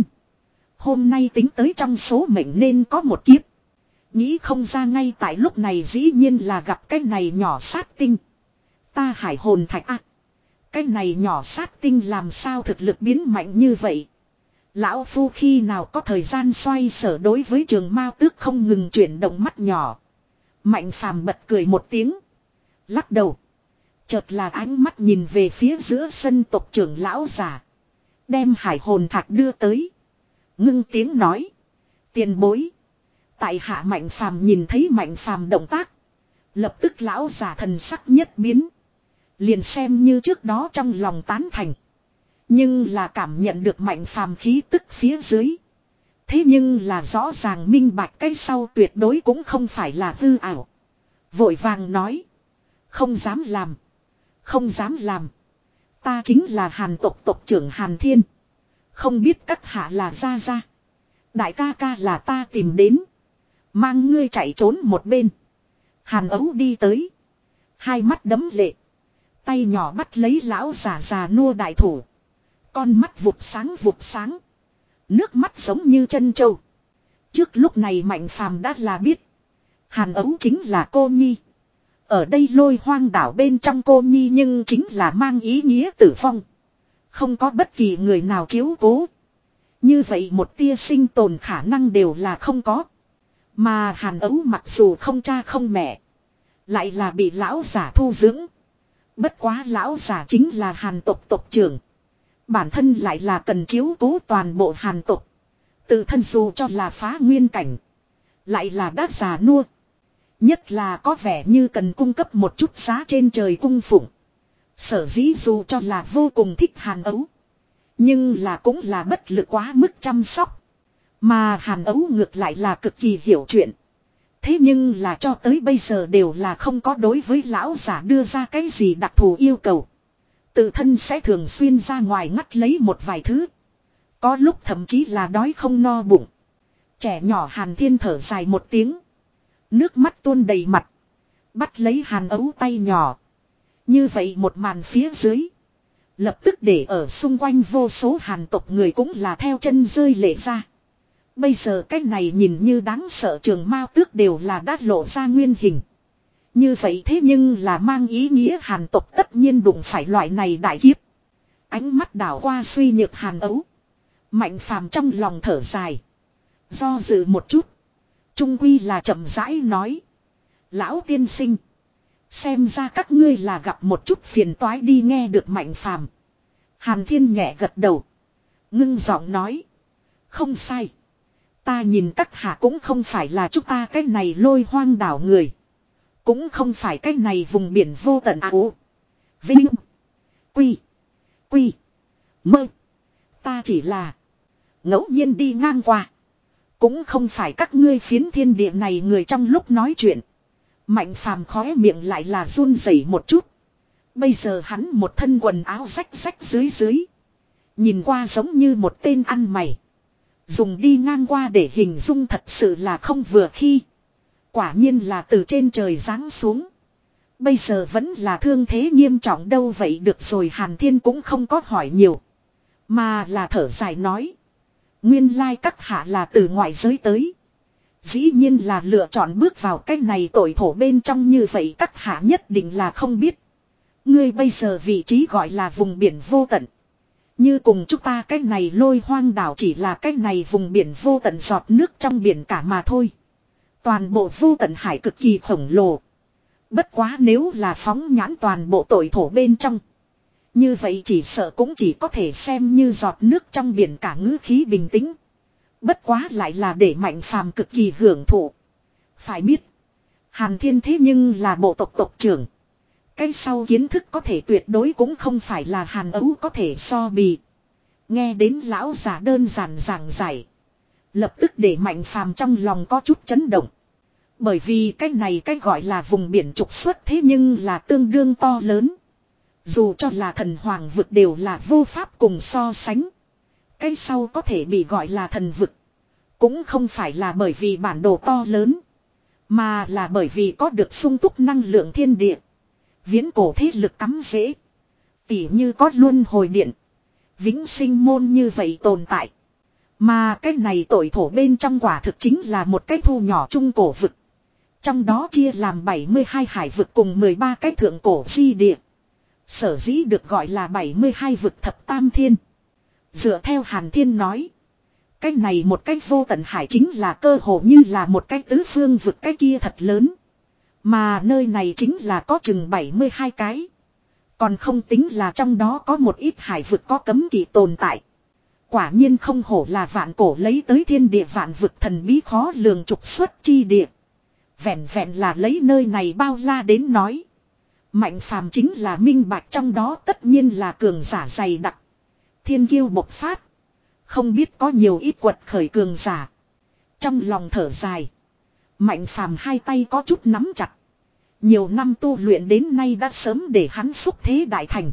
Hôm nay tính tới trong số mệnh nên có một kiếp. Nghĩ không ra ngay tại lúc này dĩ nhiên là gặp cái này nhỏ sát tinh. Ta hải hồn thạch à. Cái này nhỏ sát tinh làm sao thực lực biến mạnh như vậy. Lão phu khi nào có thời gian xoay sở đối với Trường Mao Tước không ngừng chuyển động mắt nhỏ. Mạnh Phàm bật cười một tiếng. Lắc đầu. Chợt là ánh mắt nhìn về phía giữa sân tộc trưởng lão già. Đem hải hồn thạch đưa tới. Ngưng tiếng nói. Tiền bối. Tại hạ Mạnh Phàm nhìn thấy Mạnh Phàm động tác. Lập tức lão già thần sắc nhất biến. Liền xem như trước đó trong lòng tán thành. Nhưng là cảm nhận được Mạnh Phàm khí tức phía dưới. Thế nhưng là rõ ràng minh bạch cái sau tuyệt đối cũng không phải là hư ảo. Vội vàng nói. Không dám làm. Không dám làm. Ta chính là Hàn tộc tộc trưởng Hàn Thiên. Không biết các hạ là gia gia. Đại ca ca là ta tìm đến. Mang ngươi chạy trốn một bên. Hàn Ấu đi tới. Hai mắt đấm lệ. Tay nhỏ bắt lấy lão già già nua đại thủ. Con mắt vụt sáng vụt sáng. Nước mắt giống như chân trâu. Trước lúc này Mạnh Phàm đã là biết. Hàn Ấu chính là cô nhi. Ở đây Lôi Hoang đảo bên trong cô nhi nhưng chính là mang ý nghĩa tử vong. Không có bất kỳ người nào chiếu cố. Như vậy một tia sinh tồn khả năng đều là không có. Mà Hàn Ấu mặc dù không cha không mẹ. Lại là bị lão giả thu dưỡng. Bất quá lão giả chính là Hàn tộc tộc trưởng. Bản thân lại là cần chiếu cố toàn bộ Hàn tộc. Tự thân dù cho là phá nguyên cảnh. Lại là đã già nua. Nhất là có vẻ như cần cung cấp một chút giá trên trời cung phụng. Sở dĩ dù cho là vô cùng thích Hàn Ấu. Nhưng là cũng là bất lực quá mức chăm sóc. Mà Hàn Ấu ngược lại là cực kỳ hiểu chuyện. Thế nhưng là cho tới bây giờ đều là không có đối với lão giả đưa ra cái gì đặc thù yêu cầu. Tự thân sẽ thường xuyên ra ngoài ngắt lấy một vài thứ. Có lúc thậm chí là đói không no bụng. Trẻ nhỏ Hàn Thiên thở dài một tiếng. Nước mắt tuôn đầy mặt. Bắt lấy Hàn Ấu tay nhỏ. Như vậy một màn phía dưới. Lập tức để ở xung quanh vô số Hàn tộc người cũng là theo chân rơi lệ ra. Bây giờ cái này nhìn như đáng sợ trường mao tước đều là đã lộ ra nguyên hình. Như vậy thế nhưng là mang ý nghĩa Hàn tộc tất nhiên đụng phải loại này đại kiếp. Ánh mắt đảo qua suy nhược Hàn Ấu. Mạnh Phàm trong lòng thở dài. Do dự một chút. Trung quy là chậm rãi nói. Lão tiên sinh. Xem ra các ngươi là gặp một chút phiền toái đi nghe được Mạnh Phàm. Hàn Thiên nhẹ gật đầu. Ngưng giọng nói. Không sai. Ta nhìn các hạ cũng không phải là chúng ta cái này Lôi Hoang đảo người. Cũng không phải cái này vùng biển vô tận áo. Vinh. Quy. Quy. Mơ. Ta chỉ là. Ngẫu nhiên đi ngang qua. Cũng không phải các ngươi phiến thiên địa này người trong lúc nói chuyện. Mạnh Phàm khóe miệng lại là run rẩy một chút. Bây giờ hắn một thân quần áo rách rách dưới dưới. Nhìn qua giống như một tên ăn mày. Dùng đi ngang qua để hình dung thật sự là không vừa khi. Quả nhiên là từ trên trời giáng xuống. Bây giờ vẫn là thương thế nghiêm trọng đâu vậy được rồi Hàn Thiên cũng không có hỏi nhiều. Mà là thở dài nói. Nguyên lai các hạ là từ ngoại giới tới. Dĩ nhiên là lựa chọn bước vào cái này tội thổ bên trong như vậy các hạ nhất định là không biết. Ngươi bây giờ vị trí gọi là vùng biển vô tận. Như cùng chúng ta cái này Lôi Hoang đảo chỉ là cái này vùng biển vô tận giọt nước trong biển cả mà thôi. Toàn bộ vô tận hải cực kỳ khổng lồ. Bất quá nếu là phóng nhãn toàn bộ tội thổ bên trong. Như vậy chỉ sợ cũng chỉ có thể xem như giọt nước trong biển cả ngữ khí bình tĩnh. Bất quá lại là để Mạnh Phàm cực kỳ hưởng thụ. Phải biết. Hàn Thiên thế nhưng là bộ tộc tộc trưởng. Cái sau kiến thức có thể tuyệt đối cũng không phải là Hàn Ấu có thể so bì. Nghe đến lão già đơn giản giảng giải. Lập tức để Mạnh Phàm trong lòng có chút chấn động. Bởi vì cái này cái gọi là vùng biển trục xuất thế nhưng là tương đương to lớn. Dù cho là thần hoàng vực đều là vô pháp cùng so sánh. Cái sau có thể bị gọi là thần vực. Cũng không phải là bởi vì bản đồ to lớn. Mà là bởi vì có được sung túc năng lượng thiên địa. Viễn cổ thế lực cắm rễ. Tỉ như có luân hồi điện. Vĩnh sinh môn như vậy tồn tại. Mà cái này tội thổ bên trong quả thực chính là một cái thu nhỏ trung cổ vực. Trong đó chia làm bảy mươi hai hải vực cùng mười ba cái thượng cổ di địa. Sở dĩ được gọi là bảy mươi hai vực thập tam thiên. Dựa theo Hàn Thiên nói. Cái này một cái vô tận hải chính là cơ hồ như là một cái tứ phương vực cái kia thật lớn. Mà nơi này chính là có chừng bảy mươi hai cái. Còn không tính là trong đó có một ít hải vực có cấm kỵ tồn tại. Quả nhiên không hổ là vạn cổ lấy tới thiên địa vạn vực thần bí khó lường trục xuất chi địa. Vẹn vẹn là lấy nơi này bao la đến nói. Mạnh Phàm chính là minh bạch trong đó tất nhiên là cường giả dày đặc. Thiên kiêu bộc phát. Không biết có nhiều ít quật khởi cường giả. Trong lòng thở dài. Mạnh phàm hai tay có chút nắm chặt. Nhiều năm tu luyện đến nay đã sớm để hắn xúc thế đại thành.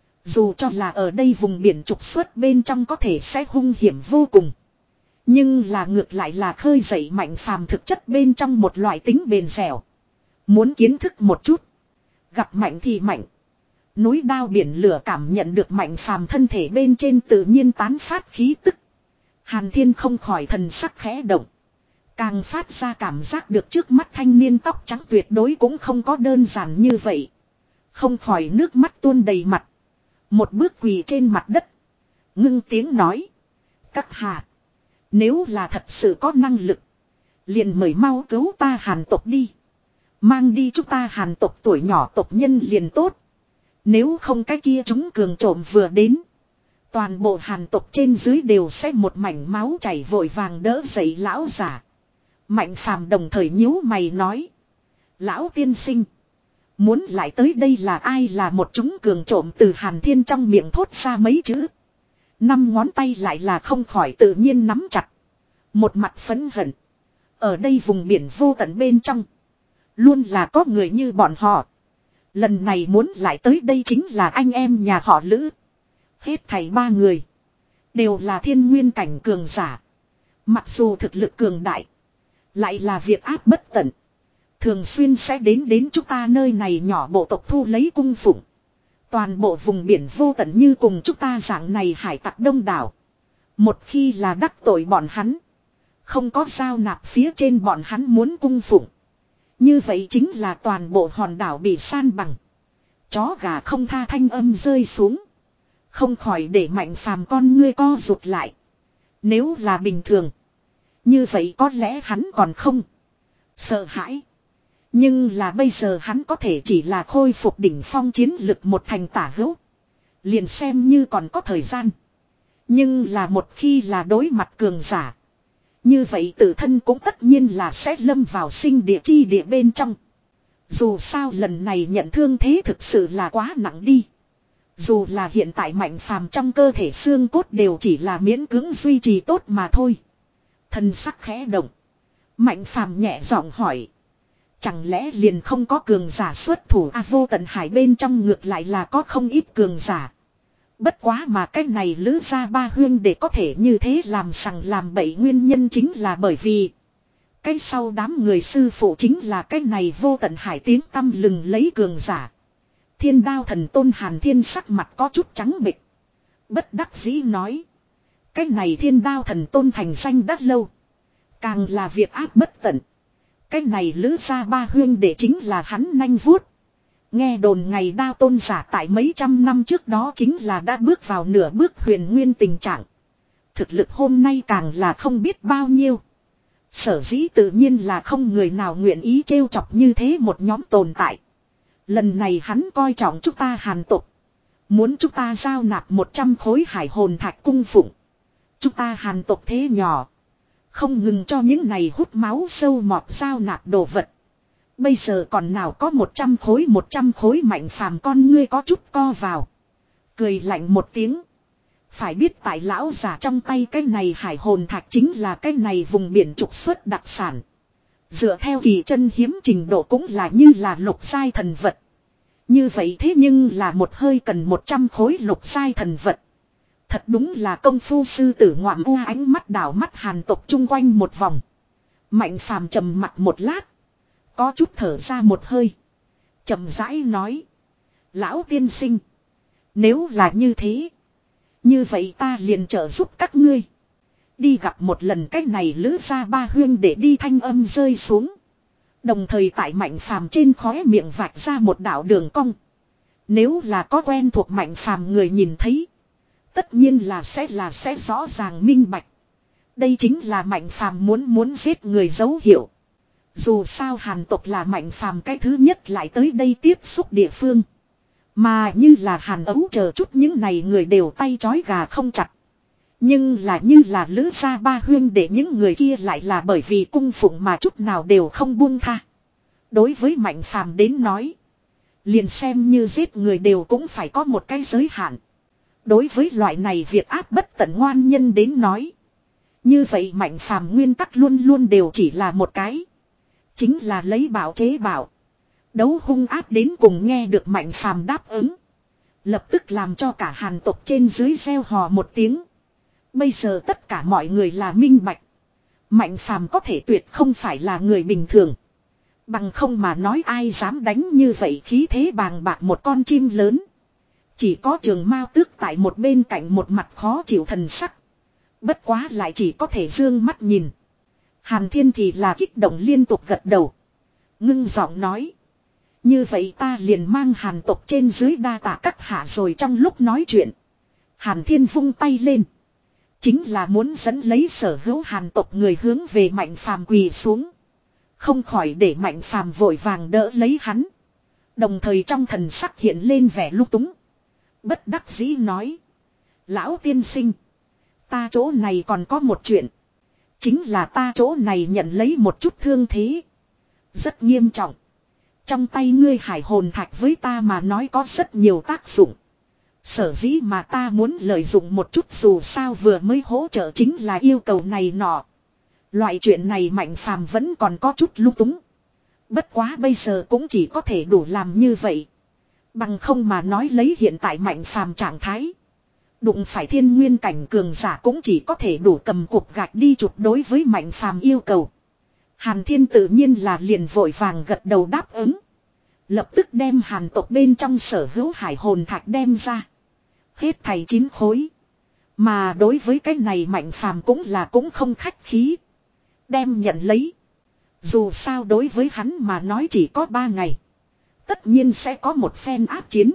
Dù cho là ở đây vùng biển trục xuất bên trong có thể sẽ hung hiểm vô cùng. Nhưng là ngược lại là khơi dậy mạnh phàm thực chất bên trong một loại tính bền dẻo. Muốn kiến thức một chút. Gặp mạnh thì mạnh. Núi đao biển lửa cảm nhận được mạnh phàm thân thể bên trên tự nhiên tán phát khí tức. Hàn Thiên không khỏi thần sắc khẽ động. Càng phát ra cảm giác được trước mắt thanh niên tóc trắng tuyệt đối cũng không có đơn giản như vậy. Không khỏi nước mắt tuôn đầy mặt. Một bước quỳ trên mặt đất. Ngưng tiếng nói. Các hạ. Nếu là thật sự có năng lực. Liền mời mau cứu ta Hàn tộc đi. Mang đi chúng ta Hàn tộc tuổi nhỏ tộc nhân liền tốt. Nếu không cái kia chúng cường trộm vừa đến. Toàn bộ Hàn tộc trên dưới đều sẽ một mảnh máu chảy vội vàng đỡ dậy lão giả. Mạnh phàm đồng thời nhíu mày nói. Lão tiên sinh. Muốn lại tới đây là ai là một chúng cường trộm từ Hàn Thiên trong miệng thốt ra mấy chữ. Năm ngón tay lại là không khỏi tự nhiên nắm chặt. Một mặt phẫn hận. Ở đây vùng biển vô tận bên trong. Luôn là có người như bọn họ. Lần này muốn lại tới đây chính là anh em nhà họ Lữ. Hết thảy ba người. Đều là thiên nguyên cảnh cường giả. Mặc dù thực lực cường đại. Lại là việc áp bất tận. Thường xuyên sẽ đến đến chúng ta nơi này nhỏ bộ tộc thu lấy cung phụng. Toàn bộ vùng biển vô tận như cùng chúng ta dạng này hải tặc đông đảo. Một khi là đắc tội bọn hắn. Không có giao nạp phía trên bọn hắn muốn cung phụng. Như vậy chính là toàn bộ hòn đảo bị san bằng. Chó gà không tha thanh âm rơi xuống. Không khỏi để mạnh phàm con ngươi co rụt lại. Nếu là bình thường. Như vậy có lẽ hắn còn không sợ hãi. Nhưng là bây giờ hắn có thể chỉ là khôi phục đỉnh phong chiến lực một thành tả hữu. Liền xem như còn có thời gian. Nhưng là một khi là đối mặt cường giả. Như vậy tự thân cũng tất nhiên là sẽ lâm vào sinh địa chi địa bên trong. Dù sao lần này nhận thương thế thực sự là quá nặng đi. Dù là hiện tại mạnh phàm trong cơ thể xương cốt đều chỉ là miễn cưỡng duy trì tốt mà thôi. Thân sắc khẽ động. Mạnh phàm nhẹ giọng hỏi. Chẳng lẽ liền không có cường giả xuất thủ a vô tận hải bên trong ngược lại là có không ít cường giả. Bất quá mà cái này Lữ gia ba huyên để có thể như thế làm sằng làm bậy nguyên nhân chính là bởi vì. Cái sau đám người sư phụ chính là cái này vô tận hải tiếng tăm lừng lấy cường giả. Thiên đao thần tôn Hàn Thiên sắc mặt có chút trắng bệch. Bất đắc dĩ nói. Cái này thiên đao thần tôn thành danh đã lâu. Càng là việc ác bất tận. Cái này Lữ gia ba huyên để chính là hắn nanh vuốt. Nghe đồn ngày đao tôn giả tại mấy trăm năm trước đó chính là đã bước vào nửa bước huyền nguyên tình trạng. Thực lực hôm nay càng là không biết bao nhiêu. Sở dĩ tự nhiên là không người nào nguyện ý trêu chọc như thế một nhóm tồn tại. Lần này hắn coi trọng chúng ta Hàn tộc. Muốn chúng ta giao nạp một trăm khối hải hồn thạch cung phụng. Chúng ta Hàn tộc thế nhỏ. Không ngừng cho những này hút máu sâu mọt giao nạp đồ vật. Bây giờ còn nào có một trăm khối một trăm khối mạnh phàm con ngươi có chút co vào. Cười lạnh một tiếng. Phải biết tại lão già trong tay cái này hải hồn thạch chính là cái này vùng biển trục xuất đặc sản. Dựa theo kỳ chân hiếm trình độ cũng là như là lục giai thần vật. Như vậy thế nhưng là một hơi cần một trăm khối lục giai thần vật. Thật đúng là công phu sư tử ngoạm u ánh mắt đảo mắt Hàn tộc chung quanh một vòng. Mạnh phàm trầm mặt một lát. Có chút thở ra một hơi. Chậm rãi nói. Lão tiên sinh. Nếu là như thế. Như vậy ta liền trợ giúp các ngươi. Đi gặp một lần cách này Lữ gia ba huyên để đi thanh âm rơi xuống. Đồng thời tại mạnh phàm trên khóe miệng vạch ra một đạo đường cong. Nếu là có quen thuộc mạnh phàm người nhìn thấy. Tất nhiên là sẽ là sẽ rõ ràng minh bạch. Đây chính là mạnh phàm muốn muốn giết người dấu hiệu. Dù sao Hàn tộc là mạnh phàm cái thứ nhất lại tới đây tiếp xúc địa phương. Mà như là Hàn Ấu chờ chút những này người đều tay chói gà không chặt. Nhưng là như là Lữ gia ba huyên để những người kia lại là bởi vì cung phụng mà chút nào đều không buông tha. Đối với mạnh phàm đến nói. Liền xem như giết người đều cũng phải có một cái giới hạn. Đối với loại này việc áp bất tận ngoan nhân đến nói. Như vậy Mạnh Phàm nguyên tắc luôn luôn đều chỉ là một cái. Chính là lấy bảo chế bảo. Đấu hung áp đến cùng nghe được Mạnh Phàm đáp ứng. Lập tức làm cho cả Hàn tộc trên dưới reo hò một tiếng. Bây giờ tất cả mọi người là minh bạch. Mạnh Phàm có thể tuyệt không phải là người bình thường. Bằng không mà nói ai dám đánh như vậy khí thế bàng bạc một con chim lớn. Chỉ có Trường Mao Tước tại một bên cạnh một mặt khó chịu thần sắc. Bất quá lại chỉ có thể dương mắt nhìn. Hàn Thiên thì là kích động liên tục gật đầu. Ngưng giọng nói. Như vậy ta liền mang Hàn tộc trên dưới đa tạ các hạ rồi. Trong lúc nói chuyện, Hàn Thiên vung tay lên. Chính là muốn dẫn lấy sở hữu Hàn tộc người hướng về Mạnh Phàm quỳ xuống. Không khỏi để Mạnh Phàm vội vàng đỡ lấy hắn. Đồng thời trong thần sắc hiện lên vẻ lung túng. Bất đắc dĩ nói. Lão tiên sinh. Ta chỗ này còn có một chuyện. Chính là ta chỗ này nhận lấy một chút thương thế. Rất nghiêm trọng. Trong tay ngươi hải hồn thạch với ta mà nói có rất nhiều tác dụng. Sở dĩ mà ta muốn lợi dụng một chút dù sao vừa mới hỗ trợ chính là yêu cầu này nọ. Loại chuyện này Mạnh Phàm vẫn còn có chút lung túng. Bất quá bây giờ cũng chỉ có thể đủ làm như vậy. Bằng không mà nói lấy hiện tại Mạnh Phàm trạng thái. Đụng phải thiên nguyên cảnh cường giả cũng chỉ có thể đủ cầm cục gạch đi chụp đối với Mạnh Phàm yêu cầu. Hàn Thiên tự nhiên là liền vội vàng gật đầu đáp ứng. Lập tức đem Hàn tộc bên trong sở hữu hải hồn thạch đem ra. Hết thầy chín khối. Mà đối với cái này Mạnh Phàm cũng là cũng không khách khí. Đem nhận lấy. Dù sao đối với hắn mà nói chỉ có ba ngày. Tất nhiên sẽ có một phen áp chiến.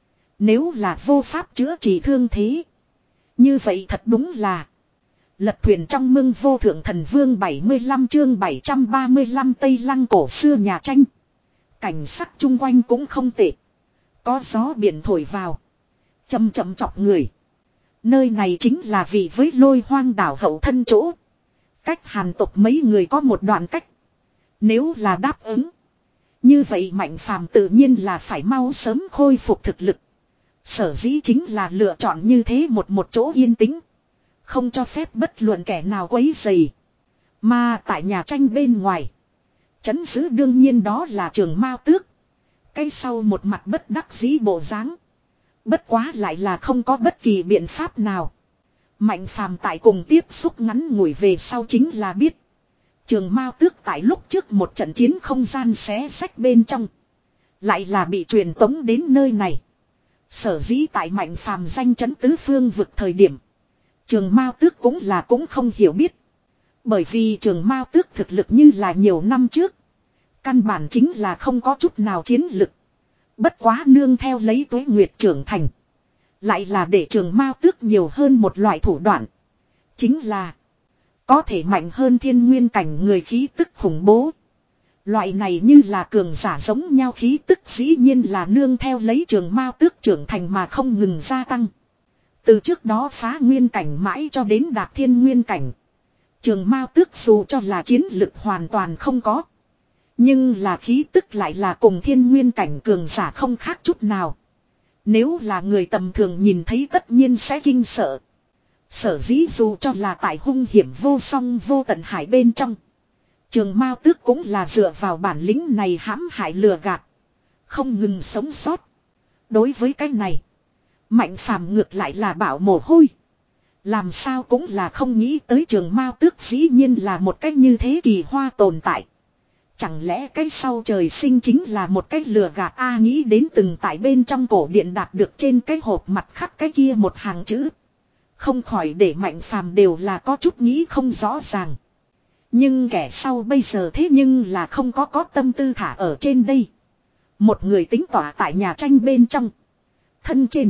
Nếu là vô pháp chữa trị thương thế. Như vậy thật đúng là. Lật thuyền trong mưng vô thượng thần vương bảy mươi lăm chương bảy trăm ba mươi lăm Tây Lăng cổ xưa nhà tranh. Cảnh sắc chung quanh cũng không tệ. Có gió biển thổi vào. Chậm chậm chọc người. Nơi này chính là vị với Lôi Hoang đảo hậu thân chỗ. Cách Hàn tộc mấy người có một đoạn cách. Nếu là đáp ứng. Như vậy Mạnh Phàm tự nhiên là phải mau sớm khôi phục thực lực. Sở dĩ chính là lựa chọn như thế một một chỗ yên tĩnh. Không cho phép bất luận kẻ nào quấy rầy. Mà tại nhà tranh bên ngoài. Trấn giữ đương nhiên đó là Trường Mao Tước. Cái sau một mặt bất đắc dĩ bộ dáng. Bất quá lại là không có bất kỳ biện pháp nào. Mạnh Phàm tại cùng tiếp xúc ngắn ngủi về sau chính là biết. Trường Mao Tước tại lúc trước một trận chiến không gian xé sách bên trong. Lại là bị truyền tống đến nơi này. Sở dĩ tại Mạnh Phàm danh chấn tứ phương vực thời điểm. Trường Mao Tước cũng là cũng không hiểu biết. Bởi vì Trường Mao Tước thực lực như là nhiều năm trước. Căn bản chính là không có chút nào chiến lực. Bất quá nương theo lấy tuế nguyệt trưởng thành. Lại là để Trường Mao Tước nhiều hơn một loại thủ đoạn. Chính là có thể mạnh hơn thiên nguyên cảnh người khí tức khủng bố. Loại này như là cường giả giống nhau khí tức dĩ nhiên là nương theo lấy Trường Mao Tước trưởng thành mà không ngừng gia tăng. Từ trước đó phá nguyên cảnh mãi cho đến đạt thiên nguyên cảnh. Trường Mao Tước dù cho là chiến lực hoàn toàn không có. Nhưng là khí tức lại là cùng thiên nguyên cảnh cường giả không khác chút nào. Nếu là người tầm thường nhìn thấy tất nhiên sẽ kinh sợ. Sở dĩ dù cho là tại hung hiểm vô song vô tận hải bên trong. Trường Mao Tước cũng là dựa vào bản lĩnh này hãm hại lừa gạt. Không ngừng sống sót. Đối với cái này. Mạnh Phàm ngược lại là bảo mồ hôi. Làm sao cũng là không nghĩ tới Trường Mao Tước dĩ nhiên là một cách như thế kỳ hoa tồn tại. Chẳng lẽ cái sau trời sinh chính là một cách lừa gạt a nghĩ đến từng tại bên trong cổ điện đạt được trên cái hộp mặt khắc cái kia một hàng chữ. Không khỏi để Mạnh Phàm đều là có chút nghĩ không rõ ràng. Nhưng kẻ sau bây giờ thế nhưng là không có có tâm tư thả ở trên đây. Một người tính tỏa tại nhà tranh bên trong. Thân trên.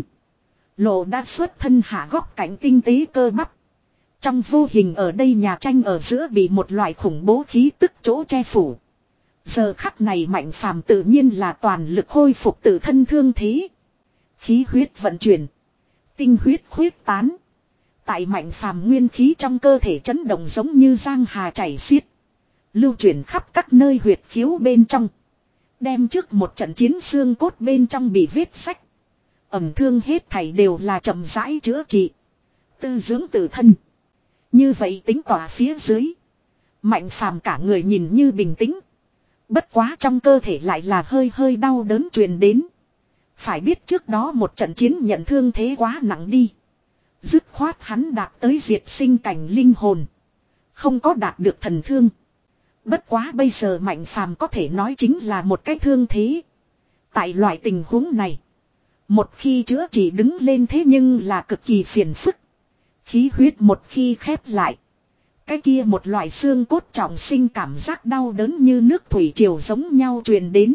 Lộ đã xuất thân hạ góc cạnh tinh tế cơ bắp. Trong vô hình ở đây nhà tranh ở giữa bị một loại khủng bố khí tức chỗ che phủ. Giờ khắc này Mạnh Phàm tự nhiên là toàn lực khôi phục tự thân thương thế. Khí huyết vận chuyển. Tinh huyết khuyết tán. Tại Mạnh Phàm nguyên khí trong cơ thể chấn động giống như giang hà chảy xiết. Lưu chuyển khắp các nơi huyệt khiếu bên trong. Đem trước một trận chiến xương cốt bên trong bị vết sách. Ẩm thương hết thảy đều là chậm rãi chữa trị. Tư dưỡng tự thân. Như vậy tính tỏa phía dưới. Mạnh phàm cả người nhìn như bình tĩnh. Bất quá trong cơ thể lại là hơi hơi đau đớn truyền đến. Phải biết trước đó một trận chiến nhận thương thế quá nặng đi. Dứt khoát hắn đạt tới diệt sinh cảnh linh hồn. Không có đạt được thần thương. Bất quá bây giờ mạnh phàm có thể nói chính là một cái thương thế. Tại loại tình huống này. Một khi chữa trị đứng lên thế nhưng là cực kỳ phiền phức. Khí huyết một khi khép lại. Cái kia một loại xương cốt trọng sinh cảm giác đau đớn như nước thủy triều giống nhau truyền đến.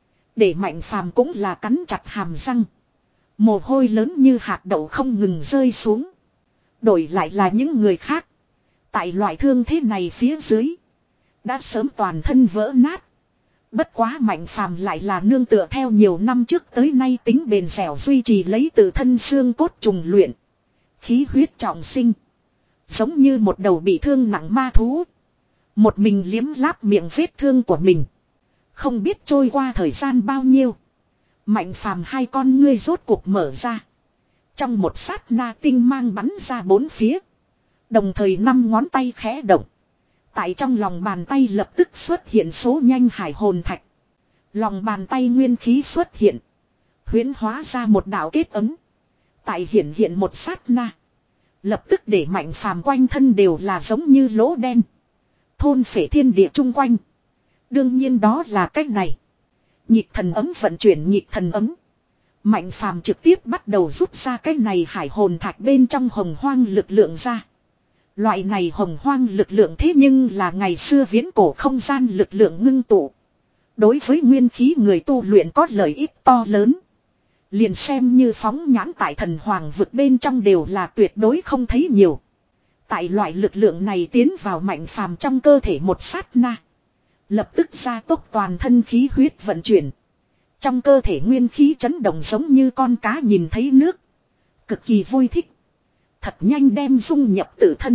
Để mạnh phàm cũng là cắn chặt hàm răng. Mồ hôi lớn như hạt đậu không ngừng rơi xuống. Đổi lại là những người khác. Tại loại thương thế này phía dưới. Đã sớm toàn thân vỡ nát. Bất quá mạnh phàm lại là nương tựa theo nhiều năm trước tới nay tính bền dẻo duy trì lấy tự thân xương cốt trùng luyện. Khí huyết trọng sinh. Giống như một đầu bị thương nặng ma thú. Một mình liếm láp miệng vết thương của mình. Không biết trôi qua thời gian bao nhiêu. Mạnh phàm hai con ngươi rốt cuộc mở ra. Trong một sát na tinh mang bắn ra bốn phía. Đồng thời năm ngón tay khẽ động. Tại trong lòng bàn tay lập tức xuất hiện số nhanh hải hồn thạch. Lòng bàn tay nguyên khí xuất hiện. Huyễn hóa ra một đạo kết ấm. Tại hiện hiện một sát na. Lập tức để mạnh phàm quanh thân đều là giống như lỗ đen. Thôn phệ thiên địa chung quanh. Đương nhiên đó là cách này. Nhịp thần ấm vận chuyển nhịp thần ấm. Mạnh phàm trực tiếp bắt đầu rút ra cái này hải hồn thạch bên trong hồng hoang lực lượng ra. Loại này hồng hoang lực lượng thế nhưng là ngày xưa viễn cổ không gian lực lượng ngưng tụ. Đối với nguyên khí người tu luyện có lợi ích to lớn. Liền xem như phóng nhãn tại thần hoàng vực bên trong đều là tuyệt đối không thấy nhiều. Tại loại lực lượng này tiến vào mạnh phàm trong cơ thể một sát na. Lập tức gia tốc toàn thân khí huyết vận chuyển. Trong cơ thể nguyên khí chấn động giống như con cá nhìn thấy nước. Cực kỳ vui thích. Thật nhanh đem dung nhập tự thân.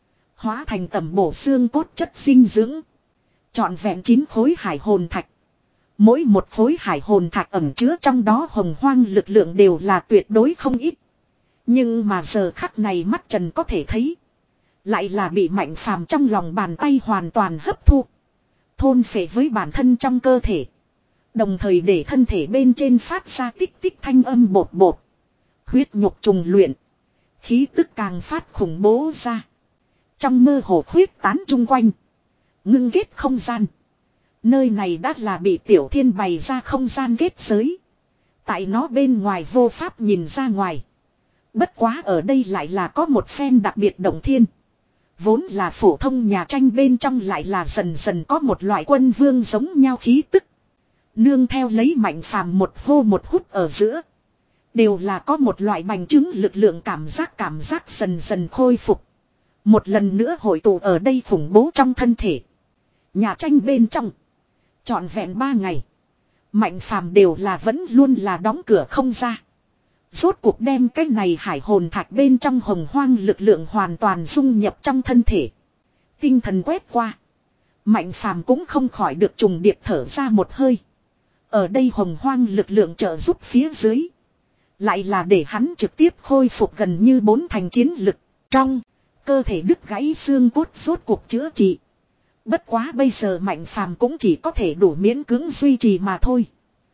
Hóa thành tầm bổ xương cốt chất dinh dưỡng. Trọn vẹn chín khối hải hồn thạch. Mỗi một khối hải hồn thạch ẩn chứa trong đó hồng hoang lực lượng đều là tuyệt đối không ít. Nhưng mà giờ khắc này mắt trần có thể thấy. Lại là bị mạnh phàm trong lòng bàn tay hoàn toàn hấp thu. Thôn phệ với bản thân trong cơ thể. Đồng thời để thân thể bên trên phát ra tích tích thanh âm bột bột. Huyết nhục trùng luyện. Khí tức càng phát khủng bố ra. Trong mơ hồ khuyết tán chung quanh. Ngưng kết không gian. Nơi này đã là bị tiểu thiên bày ra không gian kết giới. Tại nó bên ngoài vô pháp nhìn ra ngoài. Bất quá ở đây lại là có một phen đặc biệt động thiên. Vốn là phổ thông nhà tranh bên trong lại là dần dần có một loại quân vương giống nhau khí tức. Nương theo lấy mạnh phàm một hô một hút ở giữa. Đều là có một loại bành trướng lực lượng cảm giác cảm giác dần dần khôi phục. Một lần nữa hội tụ ở đây khủng bố trong thân thể. Nhà tranh bên trong. Trọn vẹn ba ngày. Mạnh phàm đều là vẫn luôn là đóng cửa không ra. Rốt cuộc đem cái này hải hồn thạch bên trong hồng hoang lực lượng hoàn toàn dung nhập trong thân thể. Tinh thần quét qua. Mạnh phàm cũng không khỏi được trùng điệp thở ra một hơi. Ở đây hồng hoang lực lượng trợ giúp phía dưới. Lại là để hắn trực tiếp khôi phục gần như bốn thành chiến lực. Trong cơ thể đứt gãy xương cốt rốt cuộc chữa trị. Bất quá bây giờ mạnh phàm cũng chỉ có thể đủ miễn cưỡng duy trì mà thôi.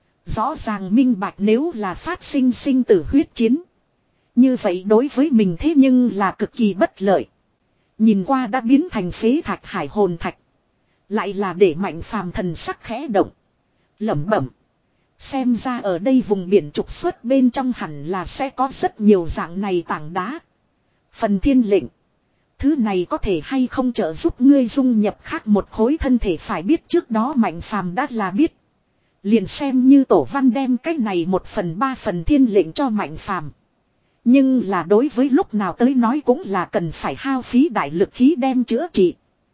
Rõ ràng minh bạch nếu là phát sinh sinh tử huyết chiến. Như vậy đối với mình thế nhưng là cực kỳ bất lợi. Nhìn qua đã biến thành phế thạch hải hồn thạch. Lại là để mạnh phàm thần sắc khẽ động. Lẩm bẩm. Xem ra ở đây vùng biển trục xuất bên trong hẳn là sẽ có rất nhiều dạng này tảng đá. Phần thiên lệnh. Thứ này có thể hay không trợ giúp ngươi dung nhập khác một khối thân thể phải biết trước đó mạnh phàm đã là biết. Liền xem như tổ văn đem cái này một phần ba phần thiên lệnh cho mạnh phàm. Nhưng là đối với lúc nào tới nói cũng là cần phải hao phí đại lực khí đem chữa trị.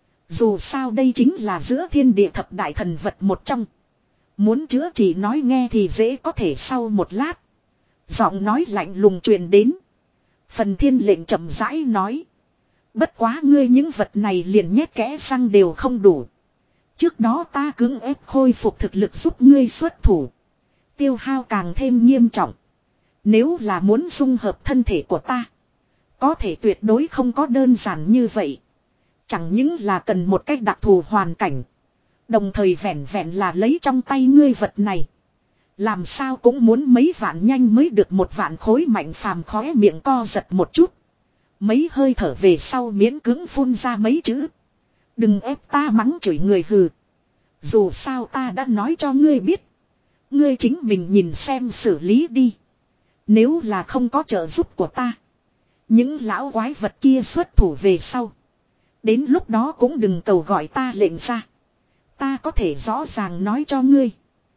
Dù sao đây chính là giữa thiên địa thập đại thần vật một trong. Muốn chữa trị nói nghe thì dễ có thể sau một lát. Giọng nói lạnh lùng truyền đến. Phần thiên lệnh chậm rãi nói. Bất quá ngươi những vật này liền nhét kẽ răng đều không đủ. Trước đó ta cưỡng ép khôi phục thực lực giúp ngươi xuất thủ. Tiêu hao càng thêm nghiêm trọng. Nếu là muốn dung hợp thân thể của ta. Có thể tuyệt đối không có đơn giản như vậy. Chẳng những là cần một cách đặc thù hoàn cảnh. Đồng thời vẹn vẹn là lấy trong tay ngươi vật này. Làm sao cũng muốn mấy vạn nhanh mới được một vạn khối. Mạnh phàm khóe miệng co giật một chút. Mấy hơi thở về sau miễn cưỡng phun ra mấy chữ. Đừng ép ta mắng chửi người hừ. Dù sao ta đã nói cho ngươi biết. Ngươi chính mình nhìn xem xử lý đi. Nếu là không có trợ giúp của ta. Những lão quái vật kia xuất thủ về sau. Đến lúc đó cũng đừng cầu gọi ta lệnh ra. Ta có thể rõ ràng nói cho ngươi.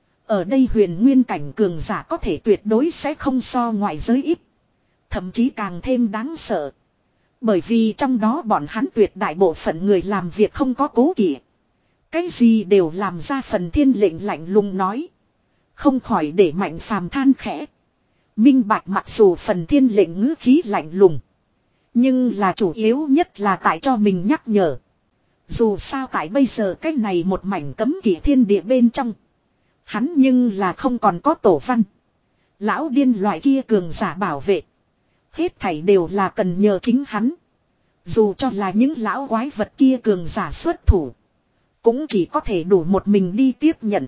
Ở đây huyền nguyên cảnh cường giả có thể tuyệt đối sẽ không so ngoại giới ít. Thậm chí càng thêm đáng sợ. Bởi vì trong đó bọn hắn tuyệt đại bộ phận người làm việc không có cố kỵ. Cái gì đều làm ra. Phần Thiên lệnh lạnh lùng nói. Không khỏi để Mạnh Phàm than khẽ. Minh bạch mặc dù Phần Thiên lệnh ngữ khí lạnh lùng. Nhưng là chủ yếu nhất là tại cho mình nhắc nhở. Dù sao tại bây giờ cái này một mảnh cấm kỵ thiên địa bên trong. Hắn nhưng là không còn có tổ văn. Lão điên loại kia cường giả bảo vệ. Hết thảy đều là cần nhờ chính hắn. Dù cho là những lão quái vật kia cường giả xuất thủ. Cũng chỉ có thể đủ một mình đi tiếp nhận.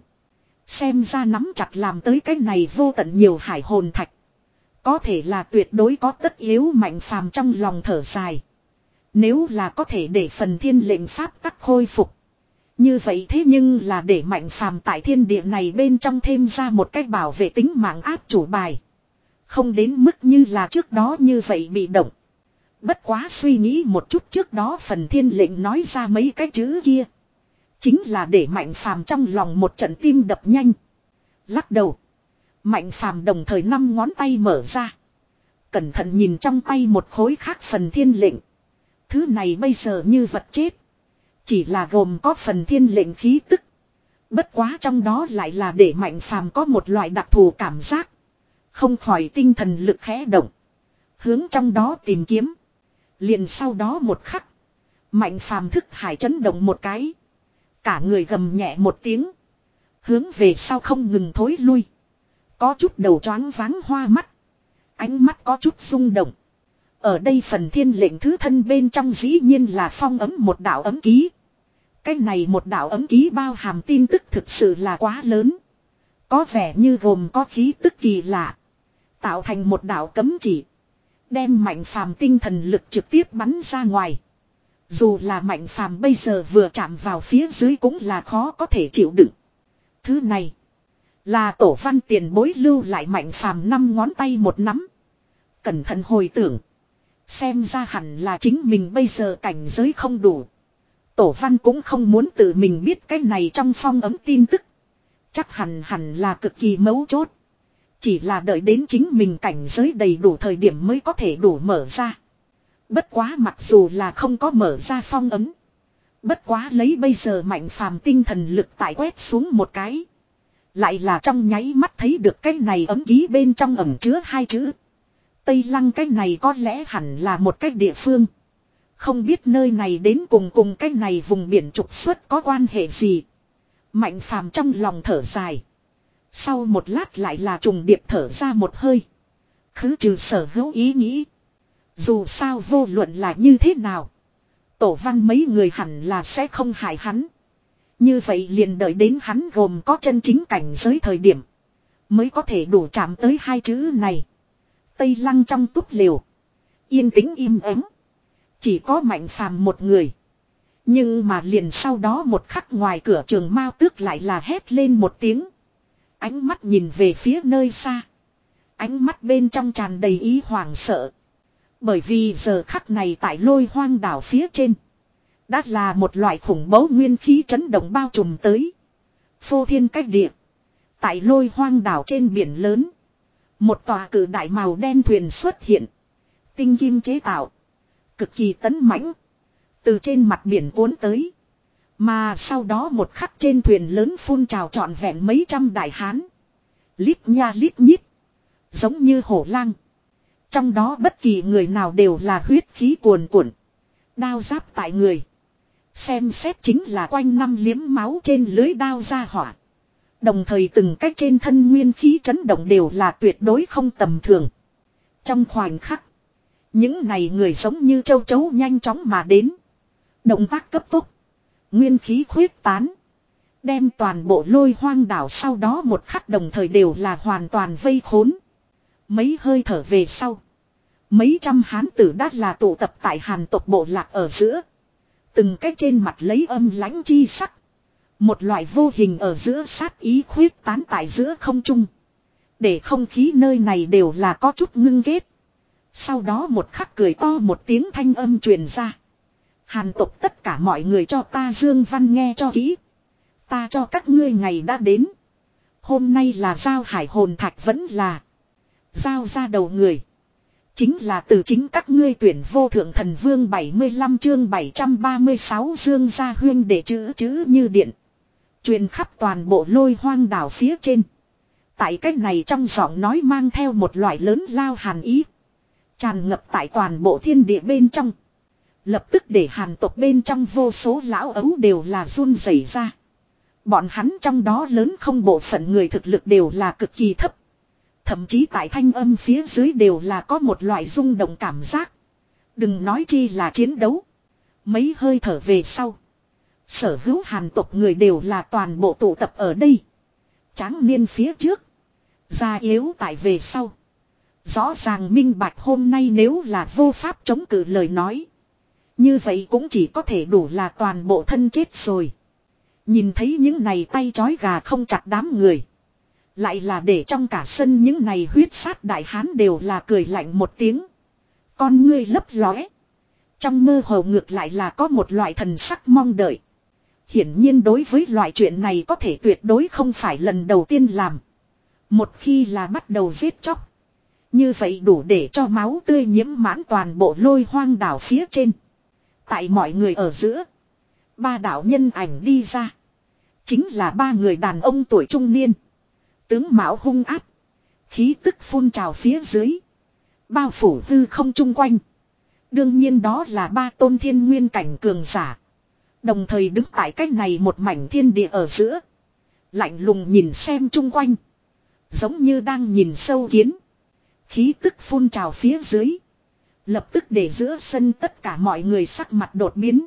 Xem ra nắm chặt làm tới cái này vô tận nhiều hải hồn thạch. Có thể là tuyệt đối có tất yếu. Mạnh phàm trong lòng thở dài. Nếu là có thể để Phần Thiên lệnh pháp tắc khôi phục. Như vậy thế nhưng là để Mạnh phàm tại thiên địa này bên trong thêm ra một cách bảo vệ tính mạng áp chủ bài. Không đến mức như là trước đó như vậy bị động. Bất quá suy nghĩ một chút trước đó Phần Thiên lệnh nói ra mấy cái chữ kia. Chính là để Mạnh phàm trong lòng một trận tim đập nhanh. Lắc đầu. Mạnh phàm đồng thời năm ngón tay mở ra. Cẩn thận nhìn trong tay một khối khác Phần Thiên lệnh. Thứ này bây giờ như vật chết. Chỉ là gồm có Phần Thiên lệnh khí tức. Bất quá trong đó lại là để Mạnh phàm có một loại đặc thù cảm giác. Không khỏi tinh thần lực khẽ động. Hướng trong đó tìm kiếm. Liền sau đó một khắc. Mạnh phàm thức hải chấn động một cái. Cả người gầm nhẹ một tiếng. Hướng về sau không ngừng thối lui. Có chút đầu choáng váng hoa mắt. Ánh mắt có chút rung động. Ở đây Phần Thiên lệnh thứ thân bên trong dĩ nhiên là phong ấm một đạo ấm ký. Cái này một đạo ấm ký bao hàm tin tức thực sự là quá lớn. Có vẻ như gồm có khí tức kỳ lạ. Tạo thành một đạo cấm chỉ. Đem Mạnh phàm tinh thần lực trực tiếp bắn ra ngoài. Dù là Mạnh phàm bây giờ vừa chạm vào phía dưới cũng là khó có thể chịu đựng. Thứ này. Là tổ văn tiền bối lưu lại Mạnh phàm năm ngón tay một nắm. Cẩn thận hồi tưởng. Xem ra hẳn là chính mình bây giờ cảnh giới không đủ. Tổ văn cũng không muốn tự mình biết cái này trong phong ấm tin tức. Chắc hẳn hẳn là cực kỳ mấu chốt. Chỉ là đợi đến chính mình cảnh giới đầy đủ thời điểm mới có thể đủ mở ra. Bất quá mặc dù là không có mở ra phong ấm. Bất quá lấy bây giờ Mạnh phàm tinh thần lực tại quét xuống một cái. Lại là trong nháy mắt thấy được cái này ấm ký bên trong ẩn chứa hai chữ. Tây Lăng cái này có lẽ hẳn là một cái địa phương. Không biết nơi này đến cùng cùng cái này vùng biển trục xuất có quan hệ gì. Mạnh phàm trong lòng thở dài. Sau một lát lại là trùng điệp thở ra một hơi. Khứ trừ sở hữu ý nghĩ. Dù sao vô luận là như thế nào. Tổ văn mấy người hẳn là sẽ không hại hắn. Như vậy liền đợi đến hắn gồm có chân chính cảnh giới thời điểm. Mới có thể đủ chạm tới hai chữ này. Tây Lăng trong túp liều. Yên tĩnh im ắng. Chỉ có Mạnh phàm một người. Nhưng mà liền sau đó một khắc ngoài cửa Trường Mao Tước lại là hét lên một tiếng. Ánh mắt nhìn về phía nơi xa. Ánh mắt bên trong tràn đầy ý hoảng sợ. Bởi vì giờ khắc này tại Lôi Hoang đảo phía trên. Đã là một loại khủng bố nguyên khí chấn động bao trùm tới. Phô thiên cách địa. Tại Lôi Hoang đảo trên biển lớn. Một tòa cự đại màu đen thuyền xuất hiện. Tinh kim chế tạo. Cực kỳ tấn mãnh. Từ trên mặt biển cuốn tới. Mà sau đó một khắc trên thuyền lớn phun trào trọn vẹn mấy trăm đại hán. Lít nha lít nhít. Giống như hổ lang. Trong đó bất kỳ người nào đều là huyết khí cuồn cuộn. Đao giáp tại người. Xem xét chính là quanh năm liếm máu trên lưới đao ra hỏa. Đồng thời từng cách trên thân nguyên khí chấn động đều là tuyệt đối không tầm thường. Trong khoảnh khắc, những này người giống như châu chấu nhanh chóng mà đến. Động tác cấp tốc, nguyên khí khuyết tán, đem toàn bộ Lôi Hoang đảo sau đó một khắc đồng thời đều là hoàn toàn vây khốn. Mấy hơi thở về sau, mấy trăm hán tử đã là tụ tập tại Hàn tộc bộ lạc ở giữa. Từng cách trên mặt lấy âm lãnh chi sắc. Một loại vô hình ở giữa sát ý khuyết tán tại giữa không trung. Để không khí nơi này đều là có chút ngưng ghét. Sau đó một khắc cười to một tiếng thanh âm truyền ra. Hàn tộc tất cả mọi người cho ta Dương Văn nghe cho kỹ. Ta cho các ngươi ngày đã đến. Hôm nay là giao hải hồn thạch vẫn là giao ra đầu người. Chính là từ chính các ngươi tuyển vô thượng thần vương bảy mươi lăm chương bảy trăm ba mươi sáu Dương gia huyên để chữ chữ như điện. Truyền khắp toàn bộ Lôi Hoang đảo phía trên. Tại cách này trong giọng nói mang theo một loại lớn lao hàn ý. Tràn ngập tại toàn bộ thiên địa bên trong. Lập tức để Hàn tộc bên trong vô số lão ấu đều là run rẩy ra. Bọn hắn trong đó lớn không bộ phận người thực lực đều là cực kỳ thấp. Thậm chí tại thanh âm phía dưới đều là có một loại rung động cảm giác. Đừng nói chi là chiến đấu. Mấy hơi thở về sau. Sở hữu Hàn tộc người đều là toàn bộ tụ tập ở đây. Tráng niên phía trước. Già yếu tại về sau. Rõ ràng minh bạch hôm nay nếu là vô pháp chống cự lời nói. Như vậy cũng chỉ có thể đủ là toàn bộ thân chết rồi. Nhìn thấy những này tay chói gà không chặt đám người. Lại là để trong cả sân những này huyết sát đại hán đều là cười lạnh một tiếng. Con ngươi lấp lóe. Trong mơ hồ ngược lại là có một loại thần sắc mong đợi. Hiển nhiên đối với loại chuyện này có thể tuyệt đối không phải lần đầu tiên làm. Một khi là bắt đầu giết chóc. Như vậy đủ để cho máu tươi nhiễm mãn toàn bộ Lôi Hoang đảo phía trên. Tại mọi người ở giữa. Ba đạo nhân ảnh đi ra. Chính là ba người đàn ông tuổi trung niên. Tướng mạo hung áp. Khí tức phun trào phía dưới. Bao phủ hư không chung quanh. Đương nhiên đó là ba tôn thiên nguyên cảnh cường giả. Đồng thời đứng tại cách này một mảnh thiên địa ở giữa. Lạnh lùng nhìn xem chung quanh. Giống như đang nhìn sâu kiến. Khí tức phun trào phía dưới. Lập tức để giữa sân tất cả mọi người sắc mặt đột biến.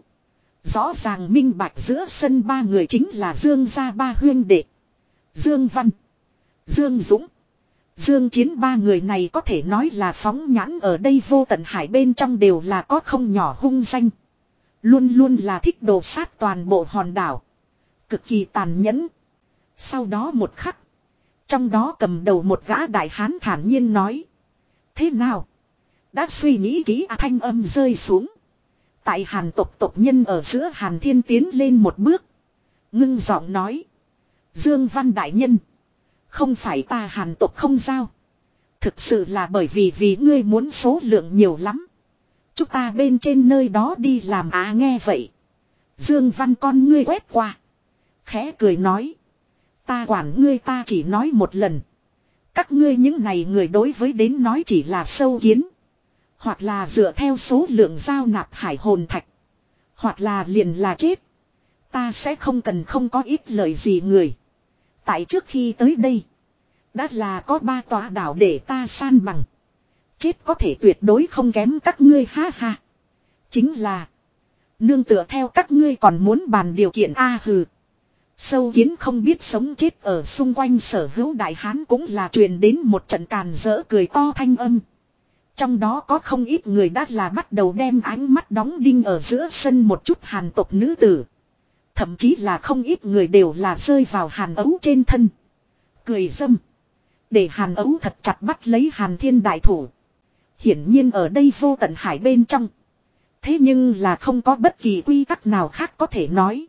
Rõ ràng minh bạch giữa sân ba người chính là Dương gia ba huyên đệ. Dương Văn, Dương Dũng, Dương Chiến, ba người này có thể nói là phóng nhãn ở đây vô tận hải bên trong đều là có không nhỏ hung danh. Luôn luôn là thích đồ sát toàn bộ hòn đảo. Cực kỳ tàn nhẫn. Sau đó một khắc. Trong đó cầm đầu một gã đại hán thản nhiên nói. Thế nào? Đã suy nghĩ kỹ à, thanh âm rơi xuống. Tại Hàn tộc tộc nhân ở giữa Hàn Thiên tiến lên một bước. Ngưng giọng nói. Dương Văn đại nhân. Không phải ta Hàn tộc không giao. Thực sự là bởi vì vì ngươi muốn số lượng nhiều lắm. Chúng ta bên trên nơi đó đi làm á. À, nghe vậy. Dương Văn con ngươi quét qua. Khẽ cười nói. Ta quản ngươi, ta chỉ nói một lần. Các ngươi những này người đối với đến nói chỉ là sâu kiến. Hoặc là dựa theo số lượng giao nạp hải hồn thạch. Hoặc là liền là chết. Ta sẽ không cần không có ít lời gì người. Tại trước khi tới đây. Đã là có ba tòa đảo để ta san bằng. Chết có thể tuyệt đối không kém các ngươi, ha ha. Chính là. Nương tựa theo các ngươi còn muốn bàn điều kiện a. Hừ. Sâu kiến không biết sống chết ở xung quanh sở hữu đại hán cũng là truyền đến một trận càn rỡ cười to thanh âm. Trong đó có không ít người đã là bắt đầu đem ánh mắt đóng đinh ở giữa sân một chút Hàn tộc nữ tử. Thậm chí là không ít người đều là rơi vào Hàn ấu trên thân. Cười dâm. Để Hàn ấu thật chặt bắt lấy Hàn Thiên đại thủ. Hiển nhiên ở đây vô tận hải bên trong. Thế nhưng là không có bất kỳ quy tắc nào khác có thể nói.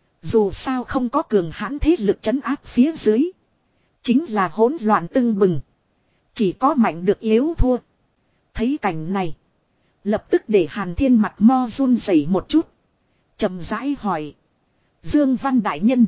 Dù sao không có cường hãn thế lực trấn áp phía dưới. Chính là hỗn loạn tưng bừng. Chỉ có mạnh được yếu thua. Thấy cảnh này. Lập tức để Hàn Thiên mặt mo run rẩy một chút. Chậm rãi hỏi. Dương Văn đại nhân.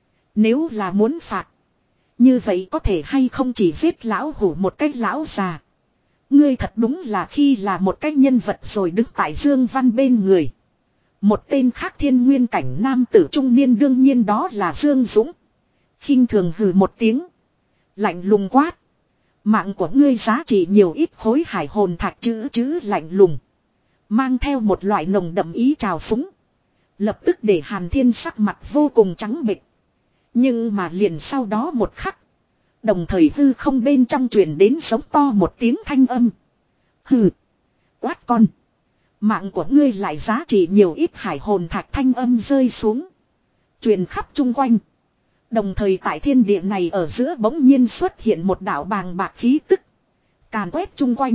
Nếu là muốn phạt. Như vậy có thể hay không chỉ giết lão hủ một cách lão già. Ngươi thật đúng là khi là một cái nhân vật rồi đứng tại Dương Văn bên người. Một tên khác thiên nguyên cảnh nam tử trung niên đương nhiên đó là Dương Dũng. khinh thường hừ một tiếng. Lạnh lùng quát. Mạng của ngươi giá trị nhiều ít khối hải hồn thạch chữ chữ lạnh lùng. Mang theo một loại nồng đậm ý trào phúng. Lập tức để Hàn Thiên sắc mặt vô cùng trắng bệch. Nhưng mà liền sau đó một khắc. Đồng thời hư không bên trong truyền đến giống to một tiếng thanh âm. Hừ. Quát con. Mạng của ngươi lại giá trị nhiều ít hải hồn thạch thanh âm rơi xuống. Truyền khắp chung quanh. Đồng thời tại thiên địa này ở giữa bỗng nhiên xuất hiện một đạo bàng bạc khí tức. Càn quét chung quanh.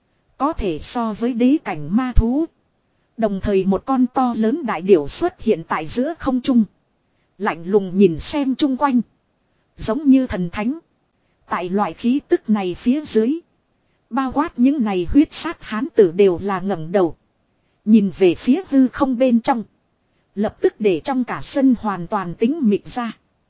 Có thể so với đế cảnh ma thú. Đồng thời một con to lớn đại điểu xuất hiện tại giữa không trung. Lạnh lùng nhìn xem chung quanh. Giống như thần thánh. Tại loại khí tức này phía dưới. Bao quát những này huyết sát hán tử đều là ngẩng đầu. Nhìn về phía hư không bên trong. Lập tức để trong cả sân hoàn toàn tĩnh mịch ra.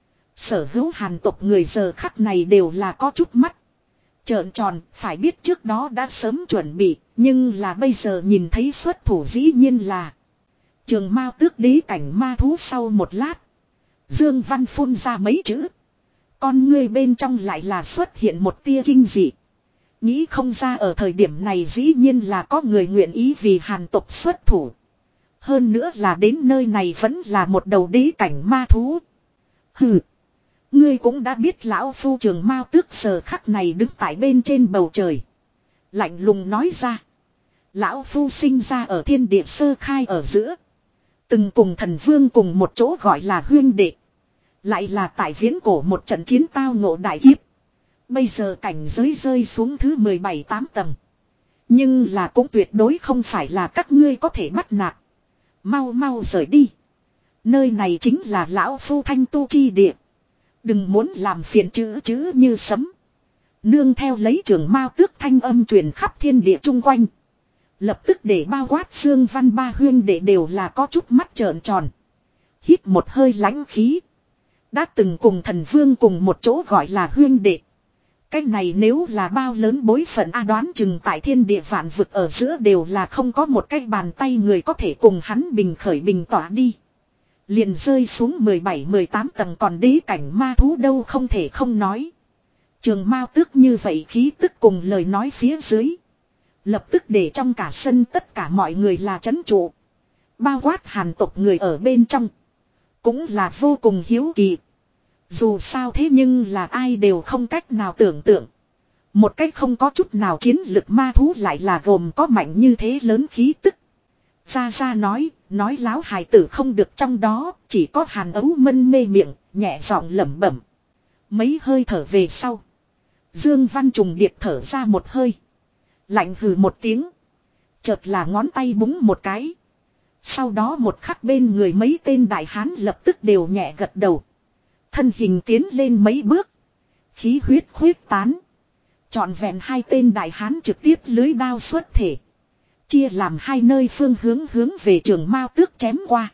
Sở hữu hàn tộc người giờ khắc này đều là có chút mắt. Trợn tròn, phải biết trước đó đã sớm chuẩn bị, nhưng là bây giờ nhìn thấy xuất thủ dĩ nhiên là Trường Mao tước đế cảnh ma thú. Sau một lát, Dương Văn phun ra mấy chữ. Con ngươi bên trong lại là xuất hiện một tia kinh dị. Nghĩ không ra ở thời điểm này dĩ nhiên là có người nguyện ý vì hàn tộc xuất thủ. Hơn nữa là đến nơi này vẫn là một đầu đế cảnh ma thú. Hừ. Ngươi cũng đã biết lão phu Trường Mao tước giờ khắc này đứng tại bên trên bầu trời. Lạnh lùng nói ra. Lão phu sinh ra ở thiên địa sơ khai ở giữa. Từng cùng thần vương cùng một chỗ gọi là huyên đệ. Lại là tại viễn cổ một trận chiến tao ngộ đại kiếp. Bây giờ cảnh giới rơi xuống thứ mười bảy tám tầng. Nhưng là cũng tuyệt đối không phải là các ngươi có thể bắt nạt. Mau mau rời đi. Nơi này chính là lão phu thanh tu chi địa. Đừng muốn làm phiền chữ chữ như sấm. Nương theo lấy Trường Mao tước thanh âm truyền khắp thiên địa chung quanh. Lập tức để bao quát Dương Văn ba huyên đệ đều là có chút mắt trợn tròn. Hít một hơi lãnh khí. Đã từng cùng thần vương cùng một chỗ gọi là huyên đệ. Cái này nếu là bao lớn bối phận A đoán chừng tại thiên địa vạn vực ở giữa đều là không có một cái bàn tay người có thể cùng hắn bình khởi bình tỏa đi. Liền rơi xuống mười bảy mười tám tầng còn đế cảnh ma thú đâu không thể không nói. Trường Mao tước như vậy khí tức cùng lời nói phía dưới. Lập tức để trong cả sân tất cả mọi người là chấn trụ. Bao quát hàn tộc người ở bên trong. Cũng là vô cùng hiếu kỳ. Dù sao thế nhưng là ai đều không cách nào tưởng tượng. Một cách không có chút nào chiến lực ma thú lại là gồm có mạnh như thế lớn khí tức. Gia Gia nói, nói láo hài tử không được trong đó, chỉ có hàn ấu mân mê miệng, nhẹ giọng lẩm bẩm. Mấy hơi thở về sau. Dương Văn trùng điệp thở ra một hơi. Lạnh hừ một tiếng. Chợt là ngón tay búng một cái. Sau đó một khắc bên người mấy tên đại hán lập tức đều nhẹ gật đầu. Thân hình tiến lên mấy bước. Khí huyết khuyết tán. Trọn vẹn hai tên đại hán trực tiếp lưới đao xuất thể. Chia làm hai nơi phương hướng hướng về Trường Mao tước chém qua.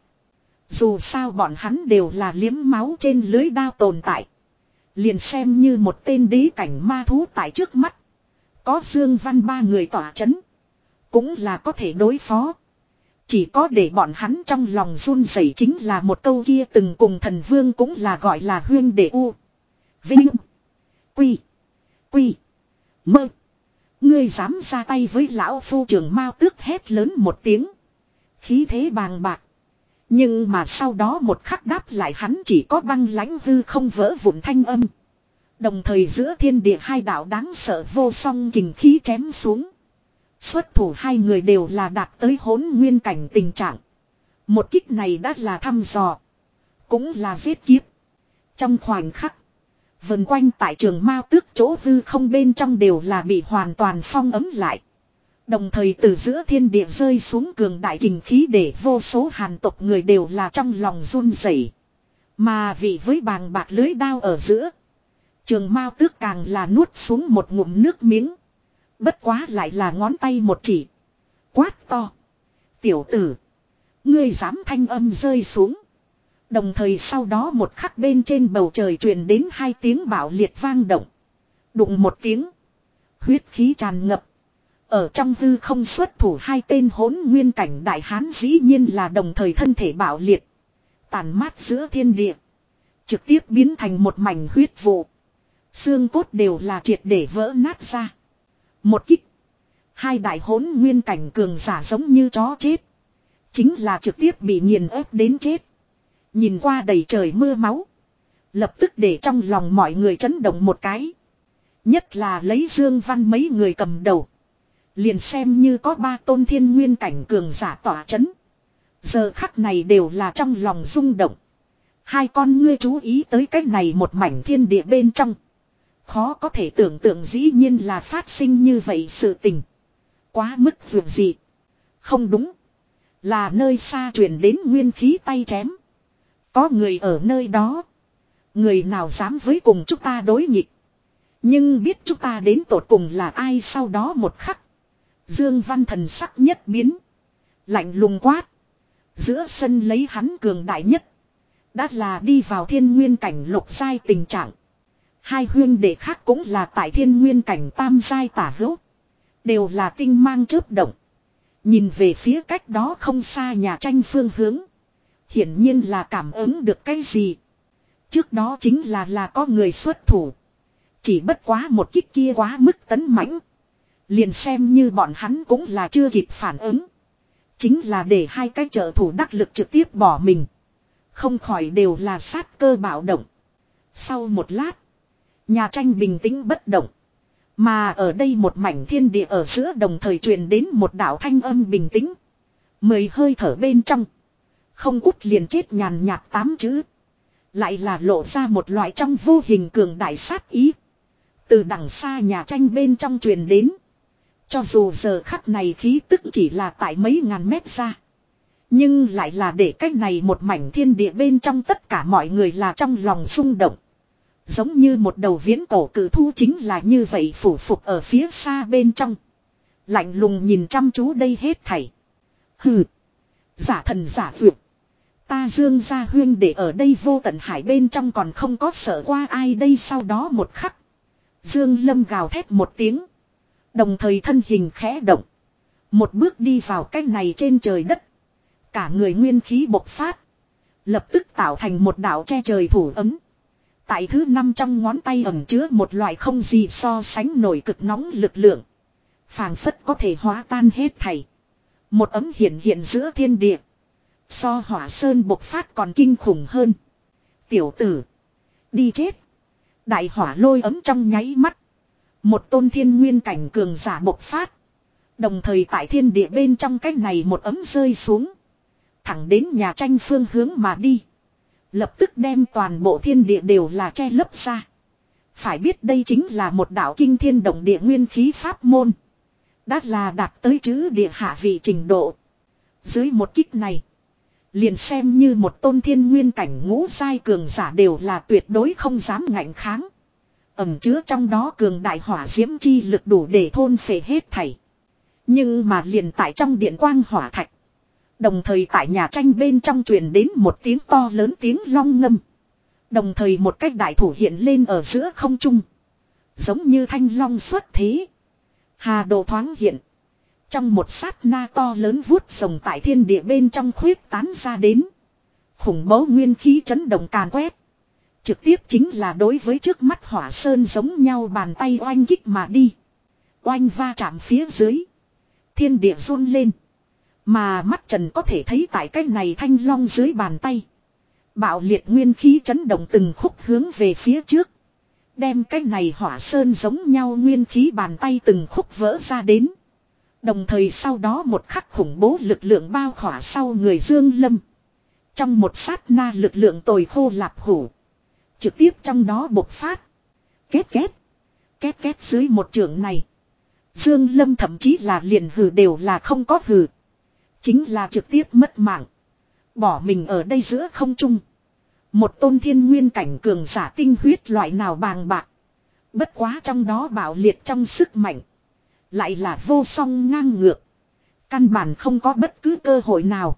Dù sao bọn hắn đều là liếm máu trên lưới đao tồn tại. Liền xem như một tên đế cảnh ma thú tại trước mắt. Có Dương Văn ba người tỏa chấn. Cũng là có thể đối phó. Chỉ có để bọn hắn trong lòng run rẩy chính là một câu kia từng cùng thần vương cũng là gọi là huyên đệ u. Vinh. Quy. Quy. Mơ. Ngươi dám ra tay với lão phu Trường Mao tước hét lớn một tiếng. Khí thế bàng bạc. Nhưng mà sau đó một khắc đáp lại hắn chỉ có băng lãnh hư không vỡ vụn thanh âm. Đồng thời giữa thiên địa hai đạo đáng sợ vô song kình khí chém xuống. Xuất thủ hai người đều là đạt tới hỗn nguyên cảnh tình trạng. Một kích này đã là thăm dò. Cũng là giết kiếp. Trong khoảnh khắc. Vần quanh tại Trường Mao tước chỗ hư không bên trong đều là bị hoàn toàn phong ấm lại. Đồng thời từ giữa thiên địa rơi xuống cường đại kình khí để vô số hàn tộc người đều là trong lòng run rẩy. Mà vì với bàng bạc lưới đao ở giữa. Trường Mao tước càng là nuốt xuống một ngụm nước miếng. Bất quá lại là ngón tay một chỉ. Quát to. Tiểu tử. Ngươi dám thanh âm rơi xuống. Đồng thời sau đó một khắc bên trên bầu trời truyền đến hai tiếng bạo liệt vang động. Đụng một tiếng. Huyết khí tràn ngập. Ở trong hư không xuất thủ hai tên hỗn nguyên cảnh đại hán dĩ nhiên là đồng thời thân thể bạo liệt. Tàn mát giữa thiên địa. Trực tiếp biến thành một mảnh huyết vụ. Xương cốt đều là triệt để vỡ nát ra. Một kích. Hai đại hỗn nguyên cảnh cường giả giống như chó chết. Chính là trực tiếp bị nghiền ép đến chết. Nhìn qua đầy trời mưa máu. Lập tức để trong lòng mọi người chấn động một cái. Nhất là lấy Dương Văn mấy người cầm đầu. Liền xem như có ba tôn thiên nguyên cảnh cường giả tỏa chấn. Giờ khắc này đều là trong lòng rung động. Hai con ngươi chú ý tới cái này một mảnh thiên địa bên trong. Khó có thể tưởng tượng dĩ nhiên là phát sinh như vậy sự tình. Quá mức vượt dị. Không đúng. Là nơi xa truyền đến nguyên khí tay chém. Có người ở nơi đó. Người nào dám với cùng chúng ta đối nghịch. Nhưng biết chúng ta đến tột cùng là ai sau đó một khắc. Dương Văn thần sắc nhất biến. Lạnh lùng quát. Giữa sân lấy hắn cường đại nhất. Đã là đi vào thiên nguyên cảnh lục giai tình trạng. Hai huyên đệ khác cũng là tại thiên nguyên cảnh tam giai tả hữu. Đều là tinh mang chớp động. Nhìn về phía cách đó không xa nhà tranh phương hướng. Hiển nhiên là cảm ứng được cái gì. Trước đó chính là là có người xuất thủ. Chỉ bất quá một kích kia quá mức tấn mãnh. Liền xem như bọn hắn cũng là chưa kịp phản ứng. Chính là để hai cái trợ thủ đắc lực trực tiếp bỏ mình. Không khỏi đều là sát cơ bạo động. Sau một lát. Nhà tranh bình tĩnh bất động. Mà ở đây một mảnh thiên địa ở giữa đồng thời truyền đến một đạo thanh âm bình tĩnh. Mười hơi thở bên trong. Không cút liền chết nhàn nhạt tám chữ. Lại là lộ ra một loại trong vô hình cường đại sát ý. Từ đằng xa nhà tranh bên trong truyền đến. Cho dù giờ khắc này khí tức chỉ là tại mấy ngàn mét ra. Nhưng lại là để cách này một mảnh thiên địa bên trong tất cả mọi người là trong lòng rung động. Giống như một đầu viễn cổ cử thu chính là như vậy phủ phục ở phía xa bên trong. Lạnh lùng nhìn chăm chú đây hết thảy. Hừ. Giả thần giả vượt. Ta Dương gia huyên để ở đây vô tận hải bên trong còn không có sợ qua ai đây sau đó một khắc. Dương Lâm gào thét một tiếng. Đồng thời thân hình khẽ động. Một bước đi vào cái này trên trời đất. Cả người nguyên khí bộc phát. Lập tức tạo thành một đạo che trời thủ ấm. Tại thứ năm trong ngón tay ẩn chứa một loại không gì so sánh nổi cực nóng lực lượng. Phàng phất có thể hóa tan hết thảy. Một ấm hiện hiện giữa thiên địa. So hỏa sơn bộc phát còn kinh khủng hơn. Tiểu tử. Đi chết. Đại hỏa lôi ấm trong nháy mắt. Một tôn thiên nguyên cảnh cường giả bộc phát. Đồng thời tại thiên địa bên trong cái này một ấm rơi xuống. Thẳng đến nhà tranh phương hướng mà đi. Lập tức đem toàn bộ thiên địa đều là che lấp ra. Phải biết đây chính là một đạo kinh thiên động địa nguyên khí pháp môn. Đã là đạt tới chữ địa hạ vị trình độ. Dưới một kích này. Liền xem như một tôn thiên nguyên cảnh ngũ giai cường giả đều là tuyệt đối không dám ngạnh kháng. Ẩm chứa trong đó cường đại hỏa diễm chi lực đủ để thôn phệ hết thảy. Nhưng mà liền tại trong điện quang hỏa thạch. Đồng thời tại nhà tranh bên trong truyền đến một tiếng to lớn tiếng long ngâm. Đồng thời một cách đại thủ hiện lên ở giữa không trung. Giống như thanh long xuất thế. Hà đồ thoáng hiện. Trong một sát na to lớn vuốt rồng tại thiên địa bên trong khuyết tán ra đến. Khủng bố nguyên khí chấn động càn quét. Trực tiếp chính là đối với trước mắt hỏa sơn giống nhau bàn tay oanh kích mà đi. Oanh va chạm phía dưới. Thiên địa run lên. Mà mắt trần có thể thấy tại cái này thanh long dưới bàn tay. Bạo liệt nguyên khí chấn động từng khúc hướng về phía trước. Đem cái này hỏa sơn giống nhau nguyên khí bàn tay từng khúc vỡ ra đến. Đồng thời sau đó một khắc khủng bố lực lượng bao khỏa sau người Dương Lâm. Trong một sát na lực lượng tồi khô lạp hủ. Trực tiếp trong đó bộc phát. Két két. Két két dưới một trường này. Dương Lâm thậm chí là liền hừ đều là không có hừ. Chính là trực tiếp mất mạng. Bỏ mình ở đây giữa không trung. Một tôn thiên nguyên cảnh cường giả tinh huyết loại nào bàng bạc. Bất quá trong đó bạo liệt trong sức mạnh. Lại là vô song ngang ngược. Căn bản không có bất cứ cơ hội nào.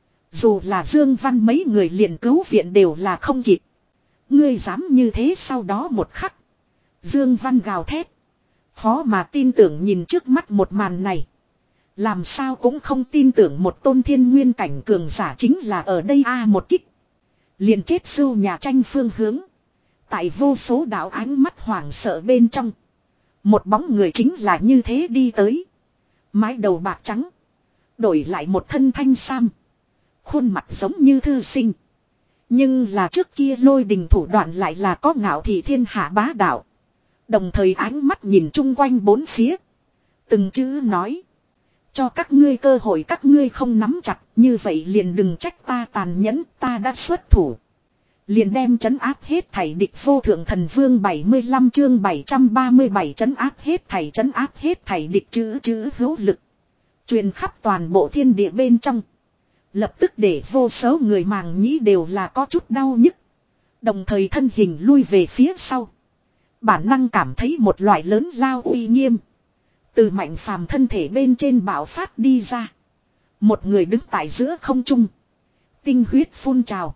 Dù là Dương Văn mấy người liền cứu viện đều là không kịp. Ngươi dám như thế sau đó một khắc. Dương Văn gào thét. Khó mà tin tưởng nhìn trước mắt một màn này. Làm sao cũng không tin tưởng một tôn thiên nguyên cảnh cường giả chính là ở đây a một kích. Liền chết sưu nhà tranh phương hướng. Tại vô số đạo ánh mắt hoảng sợ bên trong. Một bóng người chính là như thế đi tới. Mái đầu bạc trắng. Đổi lại một thân thanh sam. Khuôn mặt giống như thư sinh. Nhưng là trước kia lôi đình thủ đoạn lại là có ngạo thị thiên hạ bá đạo. Đồng thời ánh mắt nhìn chung quanh bốn phía. Từng chữ nói. Cho các ngươi cơ hội các ngươi không nắm chặt. Như vậy liền đừng trách ta tàn nhẫn. Ta đã xuất thủ. Liền đem trấn áp hết thảy địch vô thượng thần vương bảy mươi lăm chương bảy trăm ba mươi bảy trấn áp hết thảy trấn áp hết thảy địch chữ chữ hữu lực. Truyền khắp toàn bộ thiên địa bên trong. Lập tức để vô số người màng nhĩ đều là có chút đau nhức. Đồng thời thân hình lui về phía sau. Bản năng cảm thấy một loại lớn lao uy nghiêm. Từ Mạnh Phàm thân thể bên trên bạo phát đi ra. Một người đứng tại giữa không trung. Tinh huyết phun trào.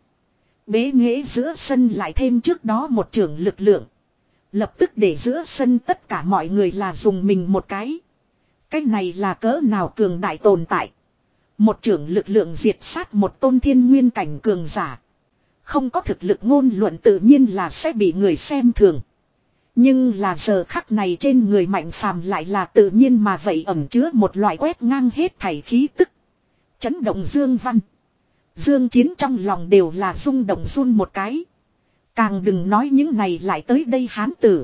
Bế nghệ giữa sân lại thêm trước đó một trường lực lượng. Lập tức để giữa sân tất cả mọi người là dùng mình một cái. Cái này là cỡ nào cường đại tồn tại. Một trưởng lực lượng diệt sát một tôn thiên nguyên cảnh cường giả. Không có thực lực ngôn luận tự nhiên là sẽ bị người xem thường. Nhưng là giờ khắc này trên người Mạnh Phàm lại là tự nhiên mà vậy ẩn chứa một loại quét ngang hết thảy khí tức. Chấn động Dương Văn. Dương Chiến trong lòng đều là rung động run một cái. Càng đừng nói những này lại tới đây hán tử.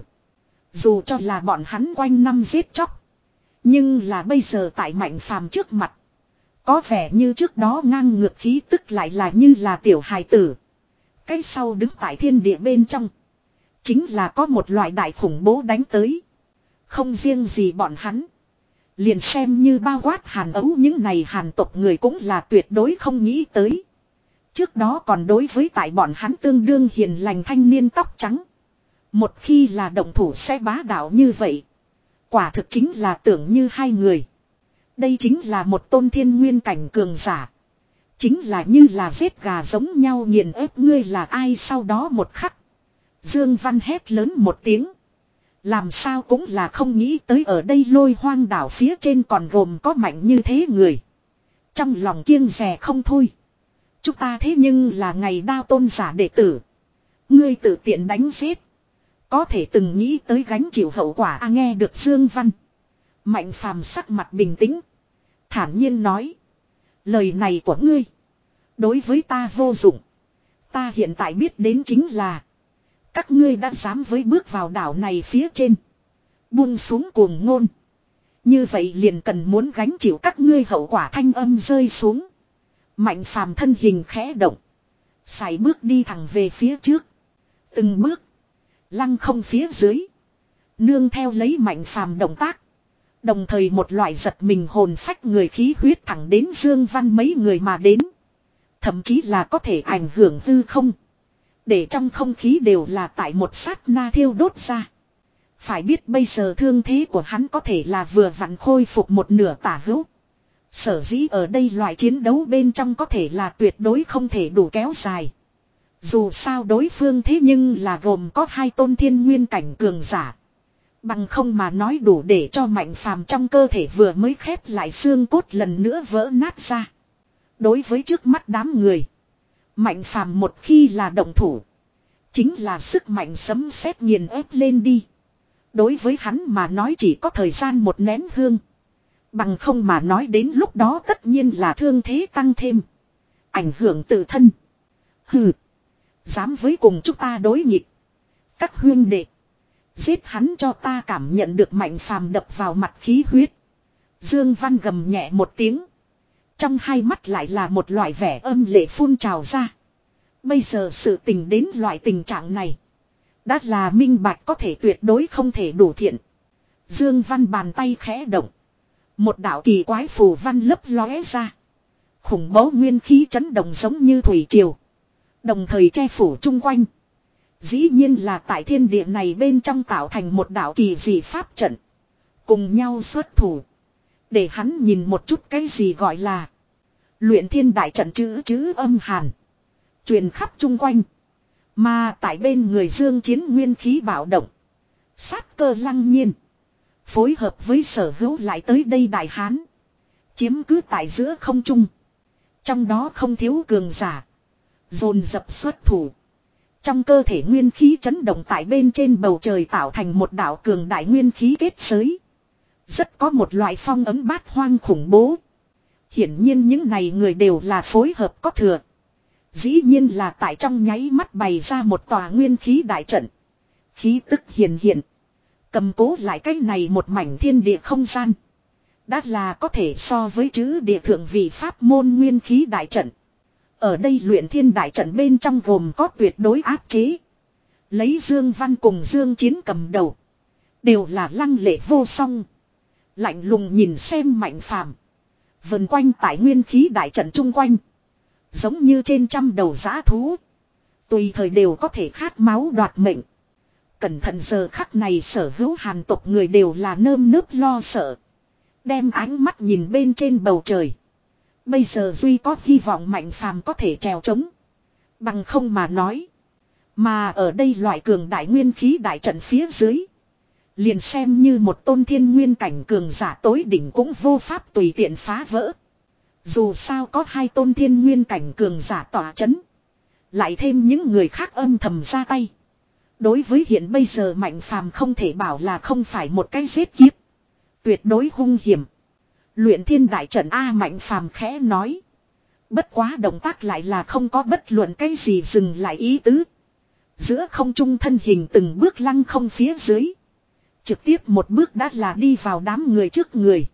Dù cho là bọn hắn quanh năm giết chóc. Nhưng là bây giờ tại Mạnh Phàm trước mặt. Có vẻ như trước đó ngang ngược khí tức lại là như là tiểu hài tử. Cái sau đứng tại thiên địa bên trong. Chính là có một loại đại khủng bố đánh tới. Không riêng gì bọn hắn. Liền xem như bao quát Hàn Ấu những này Hàn tộc người cũng là tuyệt đối không nghĩ tới. Trước đó còn đối với tại bọn hắn tương đương hiền lành thanh niên tóc trắng. Một khi là động thủ sẽ bá đạo như vậy. Quả thực chính là tưởng như hai người. Đây chính là một tôn thiên nguyên cảnh cường giả. Chính là như là giết gà giống nhau nghiền ép ngươi là ai sau đó một khắc. Dương Văn hét lớn một tiếng. Làm sao cũng là không nghĩ tới ở đây Lôi Hoang đảo phía trên còn gồm có mạnh như thế người. Trong lòng kiêng dè không thôi. Chúng ta thế nhưng là ngày đao tôn giả đệ tử. Ngươi tự tiện đánh giết. Có thể từng nghĩ tới gánh chịu hậu quả à, nghe được Dương Văn. Mạnh Phàm sắc mặt bình tĩnh. Thản nhiên nói. Lời này của ngươi. Đối với ta vô dụng. Ta hiện tại biết đến chính là. Các ngươi đã dám với bước vào đảo này phía trên. Buông xuống cuồng ngôn. Như vậy liền cần muốn gánh chịu các ngươi hậu quả thanh âm rơi xuống. Mạnh Phàm thân hình khẽ động. Sải bước đi thẳng về phía trước. Từng bước. Lăng không phía dưới. Nương theo lấy Mạnh Phàm động tác. Đồng thời một loại giật mình hồn phách người khí huyết thẳng đến Dương Văn mấy người mà đến. Thậm chí là có thể ảnh hưởng hư không. Để trong không khí đều là tại một sát na thiêu đốt ra. Phải biết bây giờ thương thế của hắn có thể là vừa vặn khôi phục một nửa tả hữu. Sở dĩ ở đây loại chiến đấu bên trong có thể là tuyệt đối không thể đủ kéo dài. Dù sao đối phương thế nhưng là gồm có hai tôn thiên nguyên cảnh cường giả. Bằng không mà nói đủ để cho Mạnh Phàm trong cơ thể vừa mới khép lại xương cốt lần nữa vỡ nát ra. Đối với trước mắt đám người. Mạnh Phàm một khi là động thủ. Chính là sức mạnh sấm sét nghiền ép lên đi. Đối với hắn mà nói chỉ có thời gian một nén hương. Bằng không mà nói đến lúc đó tất nhiên là thương thế tăng thêm. Ảnh hưởng tự thân. Hừ. Dám với cùng chúng ta đối nghịch. Các huyên đệ. Giết hắn cho ta cảm nhận được Mạnh Phàm đập vào mặt khí huyết. Dương Văn gầm nhẹ một tiếng. Trong hai mắt lại là một loại vẻ âm lệ phun trào ra. Bây giờ sự tình đến loại tình trạng này. Đã là minh bạch có thể tuyệt đối không thể đủ thiện. Dương Văn bàn tay khẽ động. Một đạo kỳ quái phù văn lấp lóe ra. Khủng bố nguyên khí chấn động giống như thủy triều. Đồng thời che phủ chung quanh. Dĩ nhiên là tại thiên địa này bên trong tạo thành một đạo kỳ dị pháp trận. Cùng nhau xuất thủ. Để hắn nhìn một chút cái gì gọi là. Luyện thiên đại trận chữ chữ âm hàn. Truyền khắp chung quanh. Mà tại bên người Dương Chiến nguyên khí bạo động. Sát cơ lăng nhiên. Phối hợp với sở hữu lại tới đây đại hán. Chiếm cứ tại giữa không trung. Trong đó không thiếu cường giả. Dồn dập xuất thủ. Trong cơ thể nguyên khí chấn động tại bên trên bầu trời tạo thành một đạo cường đại nguyên khí kết giới. Rất có một loại phong ấm bát hoang khủng bố. Hiển nhiên những này người đều là phối hợp có thừa. Dĩ nhiên là tại trong nháy mắt bày ra một tòa nguyên khí đại trận. Khí tức hiền hiện. Cầm cố lại cái này một mảnh thiên địa không gian. Đã là có thể so với chữ địa thượng vị pháp môn nguyên khí đại trận. Ở đây luyện thiên đại trận bên trong gồm có tuyệt đối áp chế. Lấy Dương Văn cùng Dương Chiến cầm đầu. Đều là lăng lệ vô song. Lạnh lùng nhìn xem Mạnh Phàm. Vần quanh tại nguyên khí đại trận chung quanh. Giống như trên trăm đầu dã thú. Tùy thời đều có thể khát máu đoạt mệnh. Cẩn thận giờ khắc này sở hữu Hàn tộc người đều là nơm nớp lo sợ. Đem ánh mắt nhìn bên trên bầu trời. Bây giờ duy có hy vọng Mạnh Phàm có thể trèo trống. Bằng không mà nói. Mà ở đây loại cường đại nguyên khí đại trận phía dưới. Liền xem như một tôn thiên nguyên cảnh cường giả tối đỉnh cũng vô pháp tùy tiện phá vỡ. Dù sao có hai tôn thiên nguyên cảnh cường giả tỏa chấn. Lại thêm những người khác âm thầm ra tay. Đối với hiện bây giờ Mạnh Phàm không thể bảo là không phải một cái giết kiếp. Tuyệt đối hung hiểm. Luyện thiên đại trận A Mạnh Phàm khẽ nói. Bất quá động tác lại là không có bất luận cái gì dừng lại ý tứ. Giữa không trung thân hình từng bước lăng không phía dưới. Trực tiếp một bước đã là đi vào đám người trước người.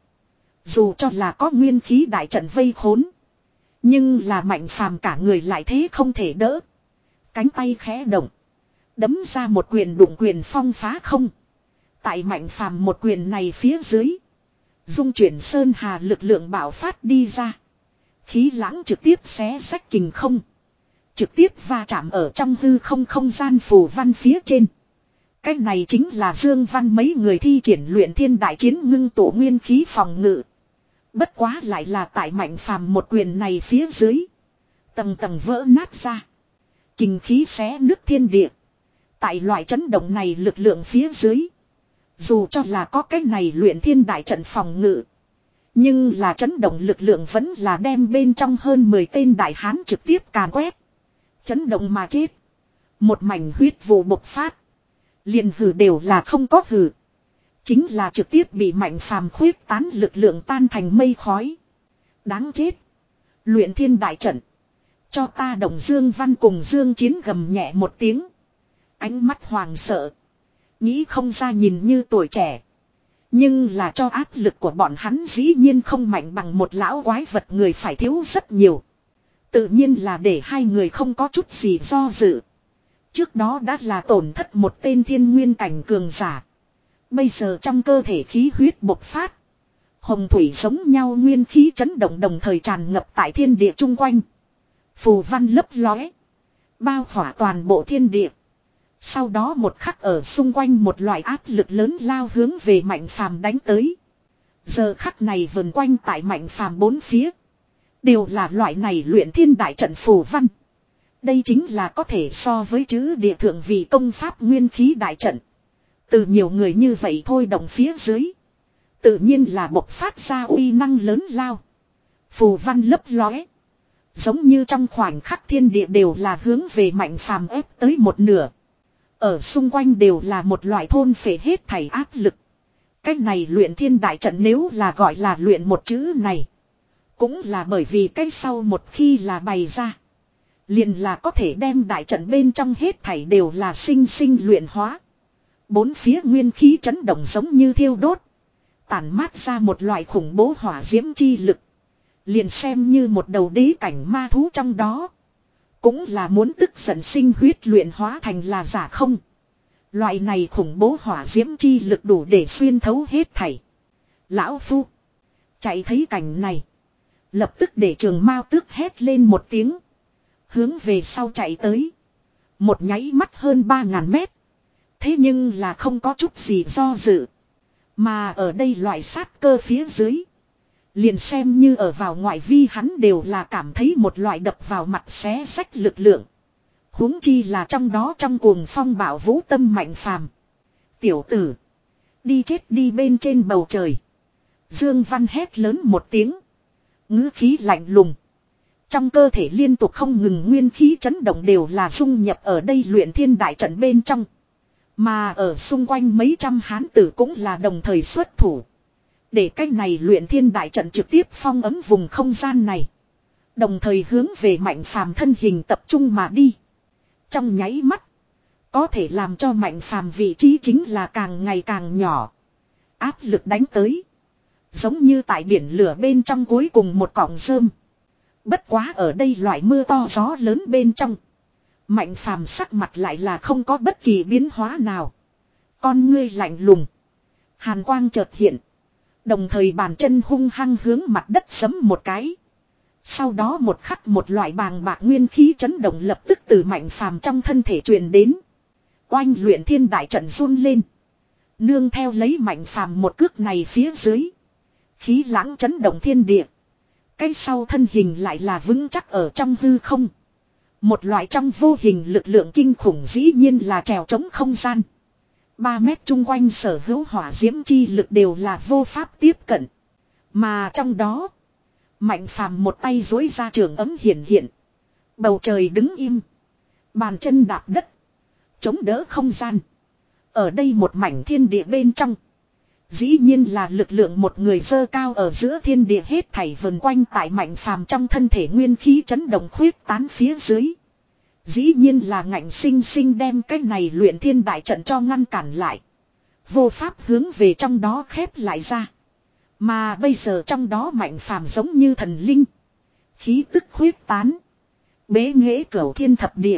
Dù cho là có nguyên khí đại trận vây khốn. Nhưng là Mạnh Phàm cả người lại thế không thể đỡ. Cánh tay khẽ động. Đấm ra một quyền đụng quyền phong phá không. Tại Mạnh Phàm một quyền này phía dưới. Dung chuyển sơn hà lực lượng bạo phát đi ra. Khí lãng trực tiếp xé rách kình không. Trực tiếp va chạm ở trong hư không không gian phù văn phía trên. Cái này chính là Dương Văn mấy người thi triển luyện thiên đại chiến ngưng tụ nguyên khí phòng ngự. Bất quá lại là tại Mạnh Phàm một quyền này phía dưới. Tầng tầng vỡ nát ra. Kình khí xé nứt thiên địa. Tại loại chấn động này lực lượng phía dưới. Dù cho là có cái này luyện thiên đại trận phòng ngự. Nhưng là chấn động lực lượng vẫn là đem bên trong hơn mười tên đại hán trực tiếp càn quét. Chấn động mà chết. Một mảnh huyết vụ bộc phát. Liền hử đều là không có hử. Chính là trực tiếp bị Mạnh Phàm khuyết tán lực lượng tan thành mây khói. Đáng chết. Luyện thiên đại trận. Cho ta Đồng Dương Văn cùng Dương Chiến gầm nhẹ một tiếng. Ánh mắt hoàng sợ. Nghĩ không ra nhìn như tuổi trẻ. Nhưng là cho áp lực của bọn hắn dĩ nhiên không mạnh bằng một lão quái vật người phải thiếu rất nhiều. Tự nhiên là để hai người không có chút gì do dự. Trước đó đã là tổn thất một tên thiên nguyên cảnh cường giả. Bây giờ trong cơ thể khí huyết bộc phát. Hồng thủy giống nhau nguyên khí chấn động đồng thời tràn ngập tại thiên địa chung quanh. Phù văn lấp lóe. Bao khỏa toàn bộ thiên địa. Sau đó một khắc ở xung quanh một loại áp lực lớn lao hướng về Mạnh Phàm đánh tới. Giờ khắc này vần quanh tại Mạnh Phàm bốn phía. Đều là loại này luyện thiên đại trận phù văn. Đây chính là có thể so với chữ địa thượng vị công pháp nguyên khí đại trận. Từ nhiều người như vậy thôi động phía dưới. Tự nhiên là bộc phát ra uy năng lớn lao. Phù văn lấp lóe. Giống như trong khoảnh khắc thiên địa đều là hướng về Mạnh Phàm ép tới một nửa. Ở xung quanh đều là một loại thôn phệ hết thảy áp lực. Cách này luyện thiên đại trận nếu là gọi là luyện một chữ này. Cũng là bởi vì cái sau một khi là bày ra. Liền là có thể đem đại trận bên trong hết thảy đều là sinh sinh luyện hóa. Bốn phía nguyên khí chấn động giống như thiêu đốt. Tản mát ra một loại khủng bố hỏa diễm chi lực. Liền xem như một đầu đế cảnh ma thú trong đó. Cũng là muốn tức giận sinh huyết luyện hóa thành là giả không. Loại này khủng bố hỏa diễm chi lực đủ để xuyên thấu hết thảy. Lão Phu. Chạy thấy cảnh này. Lập tức để Trường Mao Tước hét lên một tiếng. Hướng về sau chạy tới. Một nháy mắt hơn ba ngàn mét. Thế nhưng là không có chút gì do dự. Mà ở đây loại sát cơ phía dưới. Liền xem như ở vào ngoại vi hắn đều là cảm thấy một loại đập vào mặt xé rách lực lượng. Huống chi là trong đó trong cuồng phong bạo vũ tâm Mạnh Phàm. Tiểu tử. Đi chết đi bên trên bầu trời. Dương Văn hét lớn một tiếng. Ngữ khí lạnh lùng. Trong cơ thể liên tục không ngừng nguyên khí chấn động đều là dung nhập ở đây luyện thiên đại trận bên trong. Mà ở xung quanh mấy trăm hán tử cũng là đồng thời xuất thủ. Để cái này luyện thiên đại trận trực tiếp phong ấm vùng không gian này. Đồng thời hướng về Mạnh Phàm thân hình tập trung mà đi. Trong nháy mắt. Có thể làm cho Mạnh Phàm vị trí chính là càng ngày càng nhỏ. Áp lực đánh tới. Giống như tại biển lửa bên trong cuối cùng một cọng rơm. Bất quá ở đây loại mưa to gió lớn bên trong. Mạnh Phàm sắc mặt lại là không có bất kỳ biến hóa nào. Con ngươi lạnh lùng. Hàn quang chợt hiện. Đồng thời bàn chân hung hăng hướng mặt đất giẫm một cái. Sau đó một khắc một loại bàng bạc nguyên khí chấn động lập tức từ Mạnh Phàm trong thân thể truyền đến. Oanh luyện thiên đại trận run lên. Nương theo lấy Mạnh Phàm một cước này phía dưới. Khí lãng chấn động thiên địa. Cái sau thân hình lại là vững chắc ở trong hư không. Một loại trong vô hình lực lượng kinh khủng dĩ nhiên là trèo trống không gian. Ba mét chung quanh sở hữu hỏa diễm chi lực đều là vô pháp tiếp cận. Mà trong đó, Mạnh Phàm một tay duỗi ra trường ấm hiện hiện. Bầu trời đứng im. Bàn chân đạp đất. Chống đỡ không gian. Ở đây một mảnh thiên địa bên trong. Dĩ nhiên là lực lượng một người dơ cao ở giữa thiên địa hết thảy vần quanh tại Mạnh Phàm trong thân thể nguyên khí chấn động khuyết tán phía dưới. Dĩ nhiên là ngạnh sinh sinh đem cái này luyện thiên đại trận cho ngăn cản lại. Vô pháp hướng về trong đó khép lại ra. Mà bây giờ trong đó Mạnh Phàm giống như thần linh. Khí tức khuyết tán. Bế nghệ cửu thiên thập địa.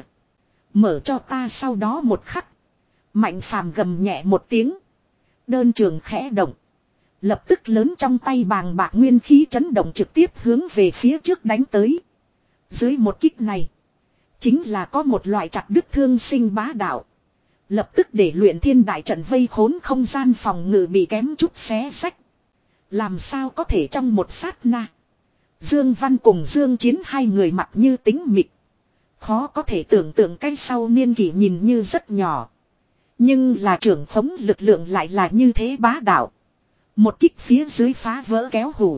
Mở cho ta sau đó một khắc. Mạnh Phàm gầm nhẹ một tiếng. Đơn trường khẽ động. Lập tức lớn trong tay bàng bạc nguyên khí chấn động trực tiếp hướng về phía trước đánh tới. Dưới một kích này. Chính là có một loại chặt đứt thương sinh bá đạo. Lập tức để luyện thiên đại trận vây khốn không gian phòng ngự bị kém chút xé sách. Làm sao có thể trong một sát na. Dương Văn cùng Dương Chiến hai người mặt như tính mịt. Khó có thể tưởng tượng cái sau niên kỷ nhìn như rất nhỏ. Nhưng là trưởng khống lực lượng lại là như thế bá đạo. Một kích phía dưới phá vỡ kéo hủ.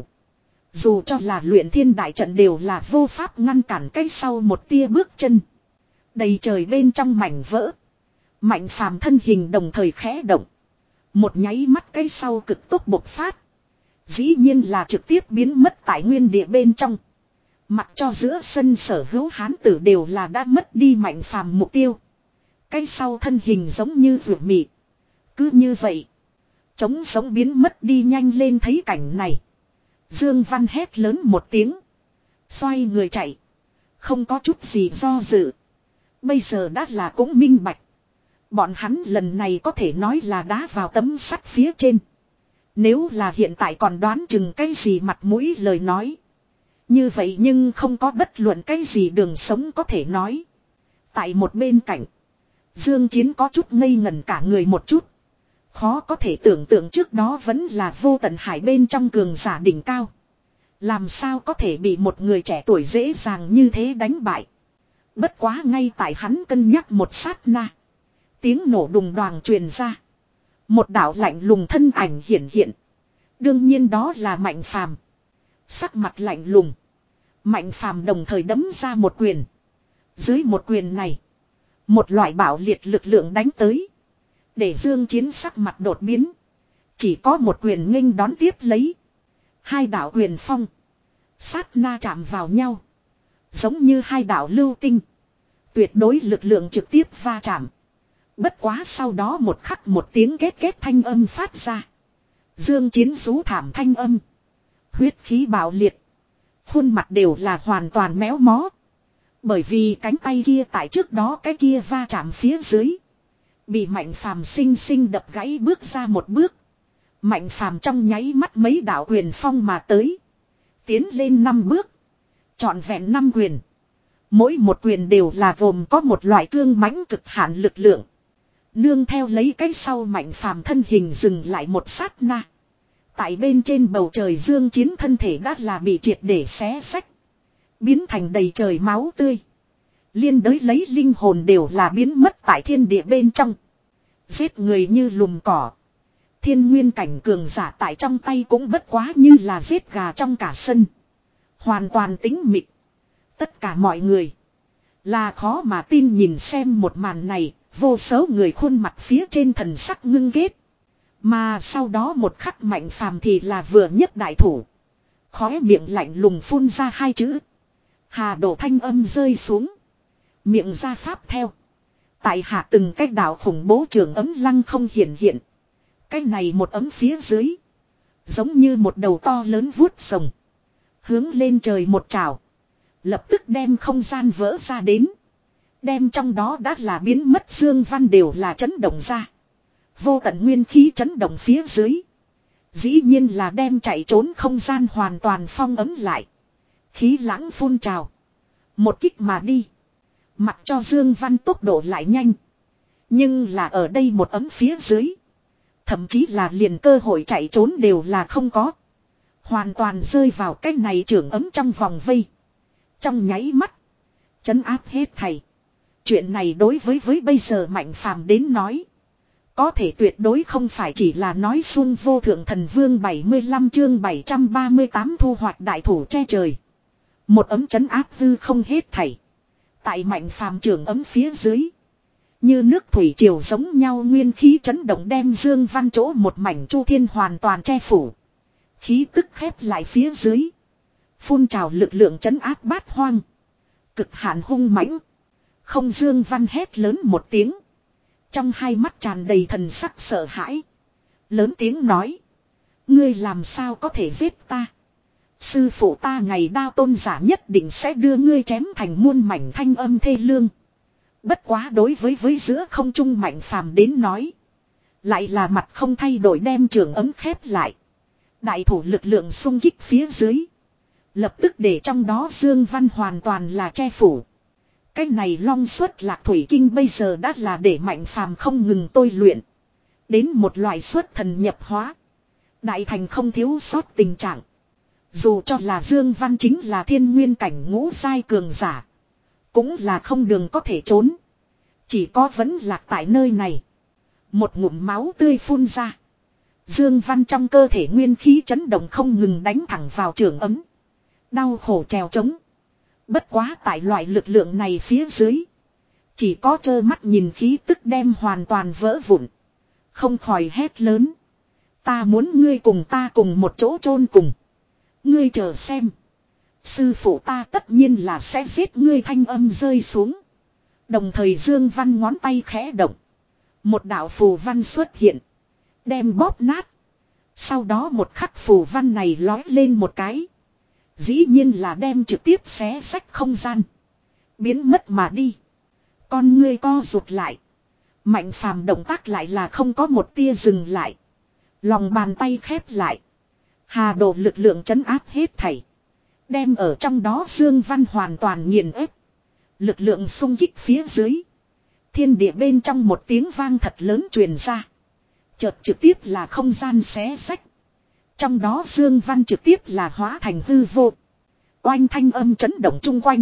Dù cho là luyện thiên đại trận đều là vô pháp ngăn cản cái sau một tia bước chân. Đầy trời bên trong mảnh vỡ. Mạnh Phàm thân hình đồng thời khẽ động. Một nháy mắt cái sau cực tốc bộc phát. Dĩ nhiên là trực tiếp biến mất tại nguyên địa bên trong. Mặc cho giữa sân sở hữu hán tử đều là đã mất đi Mạnh Phàm mục tiêu. Cái sau thân hình giống như rượu mị. Cứ như vậy. Trống sống biến mất đi nhanh lên thấy cảnh này. Dương Văn hét lớn một tiếng. Xoay người chạy. Không có chút gì do dự. Bây giờ đã là cũng minh bạch. Bọn hắn lần này có thể nói là đá vào tấm sắt phía trên. Nếu là hiện tại còn đoán chừng cái gì mặt mũi lời nói. Như vậy nhưng không có bất luận cái gì đường sống có thể nói. Tại một bên cạnh. Dương Chiến có chút ngây ngẩn cả người một chút. Khó có thể tưởng tượng trước đó vẫn là vô tận hải bên trong cường giả đỉnh cao. Làm sao có thể bị một người trẻ tuổi dễ dàng như thế đánh bại. Bất quá ngay tại hắn cân nhắc một sát na. Tiếng nổ đùng đoàng truyền ra. Một đạo lạnh lùng thân ảnh hiển hiện. Đương nhiên đó là Mạnh Phàm. Sắc mặt lạnh lùng. Mạnh Phàm đồng thời đấm ra một quyền. Dưới một quyền này. Một loại bạo liệt lực lượng đánh tới. Để Dương Chiến sắc mặt đột biến. Chỉ có một quyền nghênh đón tiếp lấy. Hai đạo quyền phong. Sát na chạm vào nhau. Giống như hai đạo lưu tinh. Tuyệt đối lực lượng trực tiếp va chạm. Bất quá sau đó một khắc một tiếng két két thanh âm phát ra. Dương Chiến rú thảm thanh âm. Huyết khí bạo liệt. Khuôn mặt đều là hoàn toàn méo mó. Bởi vì cánh tay kia tại trước đó cái kia va chạm phía dưới. Bị Mạnh Phàm sinh sinh đập gãy bước ra một bước. Mạnh Phàm trong nháy mắt mấy đạo quyền phong mà tới. Tiến lên năm bước. Trọn vẹn năm quyền. Mỗi một quyền đều là gồm có một loại cương mãnh cực hạn lực lượng. Nương theo lấy cái sau Mạnh Phàm thân hình dừng lại một sát na. Tại bên trên bầu trời Dương Chiến thân thể đã là bị triệt để xé xách. Biến thành đầy trời máu tươi. Liên đới lấy linh hồn đều là biến mất tại thiên địa bên trong. Giết người như lùm cỏ. Thiên nguyên cảnh cường giả tại trong tay cũng bất quá như là giết gà trong cả sân. Hoàn toàn tính mịt. Tất cả mọi người là khó mà tin nhìn xem một màn này, vô số người khuôn mặt phía trên thần sắc ngưng ghét. Mà sau đó một khắc Mạnh Phàm thì là vừa nhất đại thủ. Khóe miệng lạnh lùng phun ra hai chữ. Hà đổ thanh âm rơi xuống. Miệng ra pháp theo. Tại hạ từng cách đạo khủng bố trường ấm lăng không hiển hiện. Cái này một ấm phía dưới. Giống như một đầu to lớn vuốt sồng. Hướng lên trời một trào. Lập tức đem không gian vỡ ra đến. Đem trong đó đã là biến mất dương văn đều là chấn động ra. Vô tận nguyên khí chấn động phía dưới. Dĩ nhiên là đem chạy trốn không gian hoàn toàn phong ấm lại. Khí lãng phun trào. Một kích mà đi. Mặc cho Dương Văn tốc độ lại nhanh. Nhưng là ở đây một ấm phía dưới. Thậm chí là liền cơ hội chạy trốn đều là không có. Hoàn toàn rơi vào cái này trưởng ấm trong vòng vây. Trong nháy mắt. Trấn áp hết thầy. Chuyện này đối với với bây giờ Mạnh Phàm đến nói. Có thể tuyệt đối không phải chỉ là nói xuân vô thượng thần vương bảy mươi lăm chương bảy trăm ba mươi tám thu hoạch đại thủ che trời. Một ấm trấn áp hư không hết thảy. Tại Mạnh Phàm trưởng ấm phía dưới. Như nước thủy triều giống nhau nguyên khí chấn động đem Dương Văn chỗ một mảnh chu thiên hoàn toàn che phủ. Khí tức khép lại phía dưới. Phun trào lực lượng trấn áp bát hoang. Cực hạn hung mãnh. Không Dương Văn hét lớn một tiếng. Trong hai mắt tràn đầy thần sắc sợ hãi. Lớn tiếng nói. Ngươi làm sao có thể giết ta? Sư phụ ta ngày đao tôn giả nhất định sẽ đưa ngươi chém thành muôn mảnh thanh âm thê lương. Bất quá đối với với giữa không trung Mạnh Phàm đến nói. Lại là mặt không thay đổi đem trường ấm khép lại. Đại thủ lực lượng xung kích phía dưới. Lập tức để trong đó Dương Văn hoàn toàn là che phủ. Cái này long xuất lạc thủy kinh bây giờ đã là để Mạnh Phàm không ngừng tôi luyện. Đến một loại xuất thần nhập hóa. Đại thành không thiếu sót tình trạng. Dù cho là Dương Văn chính là thiên nguyên cảnh ngũ giai cường giả. Cũng là không đường có thể trốn. Chỉ có vẫn lạc tại nơi này. Một ngụm máu tươi phun ra. Dương Văn trong cơ thể nguyên khí chấn động không ngừng đánh thẳng vào trường ấm. Đau khổ trèo trống. Bất quá tại loại lực lượng này phía dưới. Chỉ có trơ mắt nhìn khí tức đem hoàn toàn vỡ vụn. Không khỏi hét lớn. Ta muốn ngươi cùng ta cùng một chỗ chôn cùng. Ngươi chờ xem. Sư phụ ta tất nhiên là sẽ giết ngươi thanh âm rơi xuống. Đồng thời Dương Văn ngón tay khẽ động. Một đạo phù văn xuất hiện. Đem bóp nát. Sau đó một khắc phù văn này lói lên một cái. Dĩ nhiên là đem trực tiếp xé sách không gian. Biến mất mà đi. Con ngươi co rụt lại. Mạnh Phàm động tác lại là không có một tia dừng lại. Lòng bàn tay khép lại. Hà đồ lực lượng trấn áp hết thảy. Đem ở trong đó Dương Văn hoàn toàn nghiền ép. Lực lượng xung kích phía dưới. Thiên địa bên trong một tiếng vang thật lớn truyền ra. Chợt trực tiếp là không gian xé sách. Trong đó Dương Văn trực tiếp là hóa thành hư vô. Oanh thanh âm chấn động chung quanh.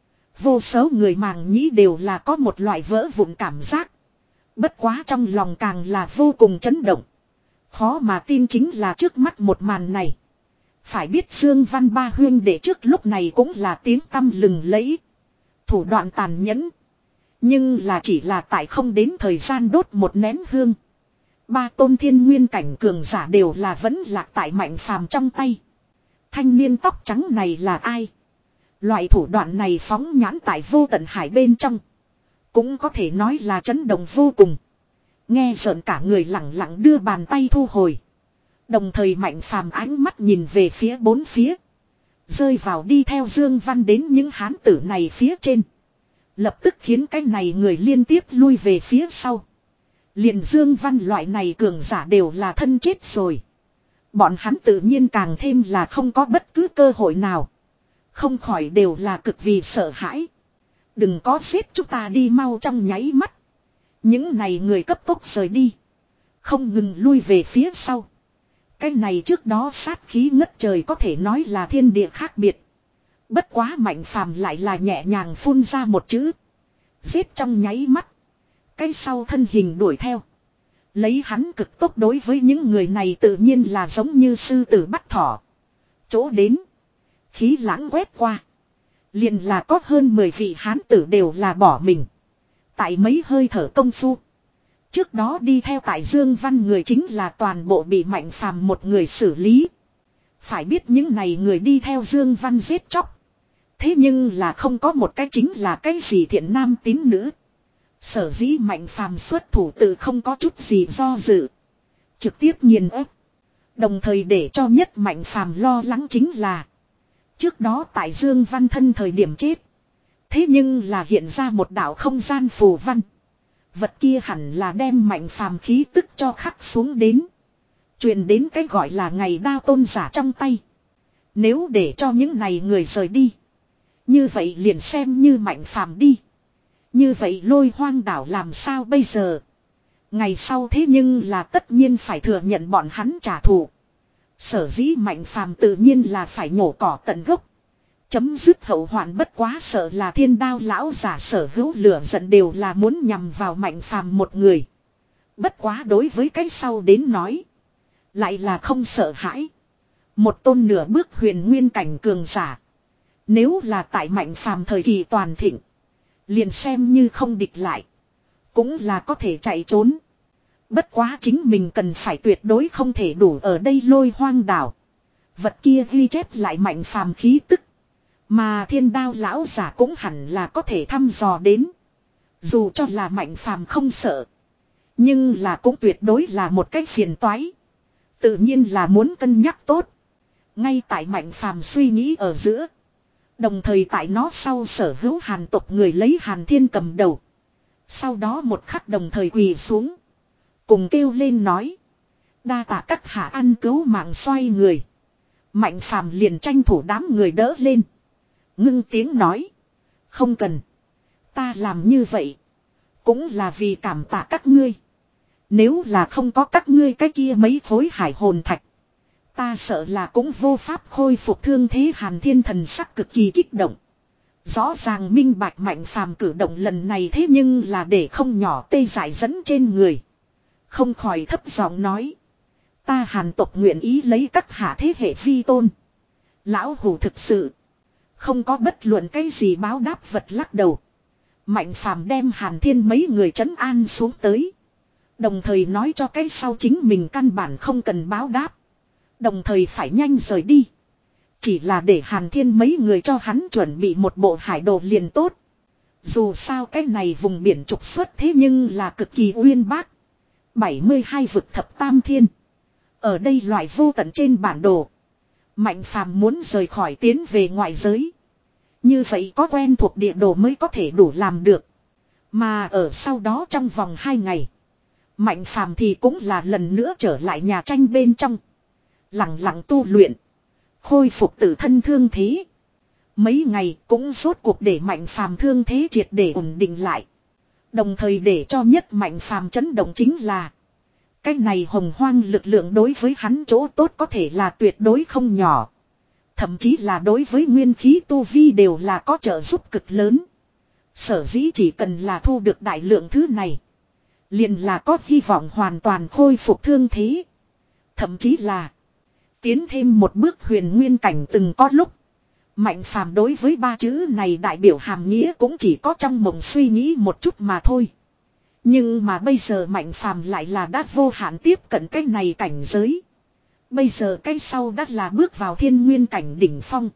Vô số người màng nhĩ đều là có một loại vỡ vụn cảm giác. Bất quá trong lòng càng là vô cùng chấn động. Khó mà tin chính là trước mắt một màn này. Phải biết Dương Văn ba huyên đệ trước lúc này cũng là tiếng tăm lừng lẫy. Thủ đoạn tàn nhẫn. Nhưng là chỉ là tại không đến thời gian đốt một nén hương. Ba tôn thiên nguyên cảnh cường giả đều là vẫn lạc tại Mạnh Phàm trong tay. Thanh niên tóc trắng này là ai? Loại thủ đoạn này phóng nhãn tại vô tận hải bên trong. Cũng có thể nói là chấn động vô cùng. Nghe rợn cả người lặng lặng đưa bàn tay thu hồi. Đồng thời Mạnh Phàm ánh mắt nhìn về phía bốn phía. Rơi vào đi theo Dương Văn đến những hán tử này phía trên. Lập tức khiến cái này người liên tiếp lui về phía sau. Liền Dương Văn loại này cường giả đều là thân chết rồi. Bọn hắn tự nhiên càng thêm là không có bất cứ cơ hội nào. Không khỏi đều là cực vì sợ hãi. Đừng có xếp chúng ta đi mau trong nháy mắt. Những này người cấp tốc rời đi. Không ngừng lui về phía sau. Cái này trước đó sát khí ngất trời có thể nói là thiên địa khác biệt. Bất quá Mạnh Phàm lại là nhẹ nhàng phun ra một chữ. Giết trong nháy mắt. Cái sau thân hình đuổi theo. Lấy hắn cực tốc đối với những người này tự nhiên là giống như sư tử bắt thỏ. Chỗ đến. Khí lãng quét qua. Liền là có hơn mười vị hán tử đều là bỏ mình. Tại mấy hơi thở công phu. Trước đó đi theo tại Dương Văn người chính là toàn bộ bị Mạnh Phàm một người xử lý. Phải biết những này người đi theo Dương Văn giết chóc. Thế nhưng là không có một cái chính là cái gì thiện nam tín nữ. Sở dĩ Mạnh Phàm xuất thủ tự không có chút gì do dự. Trực tiếp nghiền ép. Đồng thời để cho nhất Mạnh Phàm lo lắng chính là. Trước đó tại Dương Văn thân thời điểm chết. Thế nhưng là hiện ra một đạo không gian phù văn. Vật kia hẳn là đem Mạnh Phàm khí tức cho khắc xuống đến. Truyền đến cái gọi là ngày đao tôn giả trong tay. Nếu để cho những này người rời đi. Như vậy liền xem như Mạnh Phàm đi. Như vậy Lôi Hoang đảo làm sao bây giờ? Ngày sau thế nhưng là tất nhiên phải thừa nhận bọn hắn trả thù. Sở dĩ Mạnh Phàm tự nhiên là phải nhổ cỏ tận gốc. Chấm dứt hậu hoạn, bất quá sợ là Thiên Đao lão giả sở hữu lửa giận đều là muốn nhằm vào Mạnh Phàm một người. Bất quá đối với cái sau đến nói. Lại là không sợ hãi. Một tôn nửa bước huyền nguyên cảnh cường giả. Nếu là tại Mạnh Phàm thời kỳ toàn thịnh. Liền xem như không địch lại. Cũng là có thể chạy trốn. Bất quá chính mình cần phải tuyệt đối không thể đủ ở đây Lôi Hoang đảo. Vật kia ghi chép lại Mạnh Phàm khí tức. Mà Thiên Đao lão giả cũng hẳn là có thể thăm dò đến. Dù cho là Mạnh Phàm không sợ. Nhưng là cũng tuyệt đối là một cái phiền toái. Tự nhiên là muốn cân nhắc tốt. Ngay tại Mạnh Phàm suy nghĩ ở giữa. Đồng thời tại nó sau sở hữu Hàn tộc người lấy Hàn Thiên cầm đầu. Sau đó một khắc đồng thời quỳ xuống. Cùng kêu lên nói. Đa tạ các hạ ăn cứu mạng, xoay người. Mạnh Phàm liền tranh thủ đám người đỡ lên. Ngưng tiếng nói. Không cần. Ta làm như vậy. Cũng là vì cảm tạ các ngươi. Nếu là không có các ngươi cái kia mấy khối hải hồn thạch. Ta sợ là cũng vô pháp khôi phục thương thế. Hàn Thiên thần sắc cực kỳ kích động. Rõ ràng minh bạch Mạnh Phàm cử động lần này thế nhưng là để không nhỏ tê dại dẫn trên người. Không khỏi thấp giọng nói. Ta Hàn tộc nguyện ý lấy các hạ thế hệ vi tôn. Lão hủ thực sự. Không có bất luận cái gì báo đáp, vật lắc đầu. Mạnh Phàm đem Hàn Thiên mấy người trấn an xuống tới. Đồng thời nói cho cái sau chính mình căn bản không cần báo đáp. Đồng thời phải nhanh rời đi. Chỉ là để Hàn Thiên mấy người cho hắn chuẩn bị một bộ hải đồ liền tốt. Dù sao cái này vùng biển trục xuất thế nhưng là cực kỳ uyên bác. bảy mươi hai vực thập tam thiên. Ở đây loại vô tận trên bản đồ. Mạnh Phàm muốn rời khỏi tiến về ngoại giới. Như vậy có quen thuộc địa đồ mới có thể đủ làm được. Mà ở sau đó trong vòng hai ngày. Mạnh Phàm thì cũng là lần nữa trở lại nhà tranh bên trong. Lặng lặng tu luyện. Khôi phục tự thân thương thế. Mấy ngày cũng rốt cuộc để Mạnh Phàm thương thế triệt để ổn định lại. Đồng thời để cho nhất Mạnh Phàm chấn động chính là. Cái này hồng hoang lực lượng đối với hắn chỗ tốt có thể là tuyệt đối không nhỏ. Thậm chí là đối với nguyên khí tu vi đều là có trợ giúp cực lớn. Sở dĩ chỉ cần là thu được đại lượng thứ này. Liền là có hy vọng hoàn toàn khôi phục thương thế. Thậm chí là tiến thêm một bước huyền nguyên cảnh. Từng có lúc Mạnh Phàm đối với ba chữ này đại biểu hàm nghĩa cũng chỉ có trong mộng suy nghĩ một chút mà thôi. Nhưng mà bây giờ Mạnh Phàm lại là đã vô hạn tiếp cận cái này cảnh giới. Bây giờ cái sau đã là bước vào thiên nguyên cảnh đỉnh phong.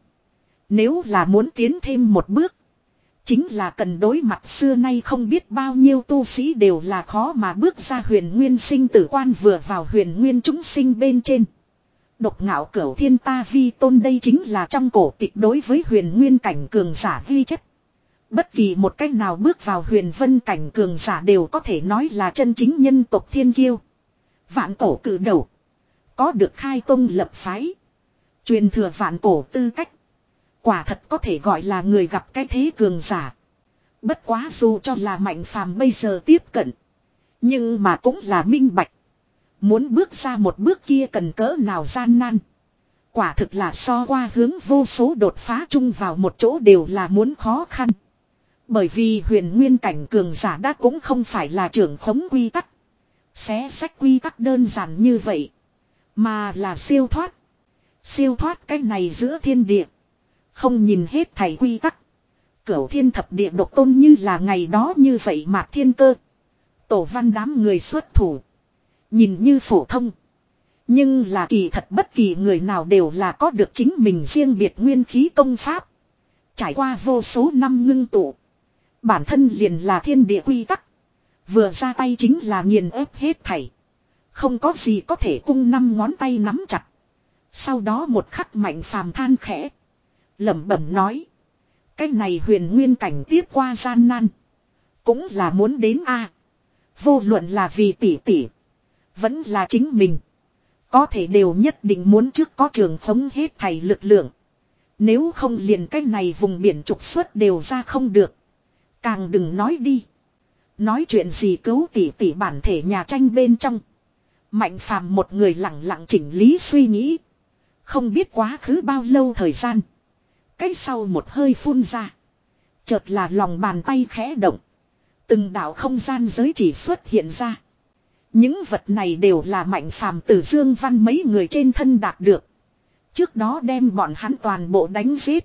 Nếu là muốn tiến thêm một bước. Chính là cần đối mặt xưa nay không biết bao nhiêu tu sĩ đều là khó mà bước ra huyền nguyên sinh tử quan, vừa vào huyền nguyên chúng sinh bên trên. Độc ngạo cửu thiên ta vi tôn, đây chính là trong cổ tịch đối với huyền nguyên cảnh cường giả ghi chép. Bất kỳ một cách nào bước vào huyền vân cảnh cường giả đều có thể nói là chân chính nhân tộc thiên kiêu. Vạn cổ cử đầu. Có được khai tông lập phái. Truyền thừa vạn cổ tư cách. Quả thật có thể gọi là người gặp cái thế cường giả. Bất quá dù cho là Mạnh Phàm bây giờ tiếp cận. Nhưng mà cũng là minh bạch. Muốn bước ra một bước kia cần cỡ nào gian nan. Quả thực là so qua hướng vô số đột phá chung vào một chỗ đều là muốn khó khăn. Bởi vì huyền nguyên cảnh cường giả đã cũng không phải là trưởng khống quy tắc. Xé sách quy tắc đơn giản như vậy. Mà là siêu thoát. Siêu thoát cái này giữa thiên địa. Không nhìn hết thảy quy tắc. Cửu thiên thập địa độc tôn như là ngày đó như vậy mà thiên cơ. Tổ văn đám người xuất thủ. Nhìn như phổ thông. Nhưng là kỳ thật bất kỳ người nào đều là có được chính mình riêng biệt nguyên khí công pháp. Trải qua vô số năm ngưng tụ. Bản thân liền là thiên địa quy tắc. Vừa ra tay chính là nghiền ép hết thảy. Không có gì có thể cung năm ngón tay nắm chặt. Sau đó một khắc Mạnh Phàm than khẽ. Lẩm bẩm nói. Cái này huyền nguyên cảnh tiếp qua gian nan. Cũng là muốn đến a. Vô luận là vì tỷ tỷ. Vẫn là chính mình. Có thể đều nhất định muốn trước có trường phóng hết thảy lực lượng. Nếu không liền cái này vùng biển trục xuất đều ra không được. Càng đừng nói đi. Nói chuyện gì cứu tỷ tỷ bản thể nhà tranh bên trong. Mạnh Phàm một người lặng lặng chỉnh lý suy nghĩ. Không biết quá khứ bao lâu thời gian. Cái sau một hơi phun ra. Chợt là lòng bàn tay khẽ động. Từng đạo không gian giới chỉ xuất hiện ra. Những vật này đều là Mạnh Phàm từ Dương Văn mấy người trên thân đạt được. Trước đó đem bọn hắn toàn bộ đánh giết.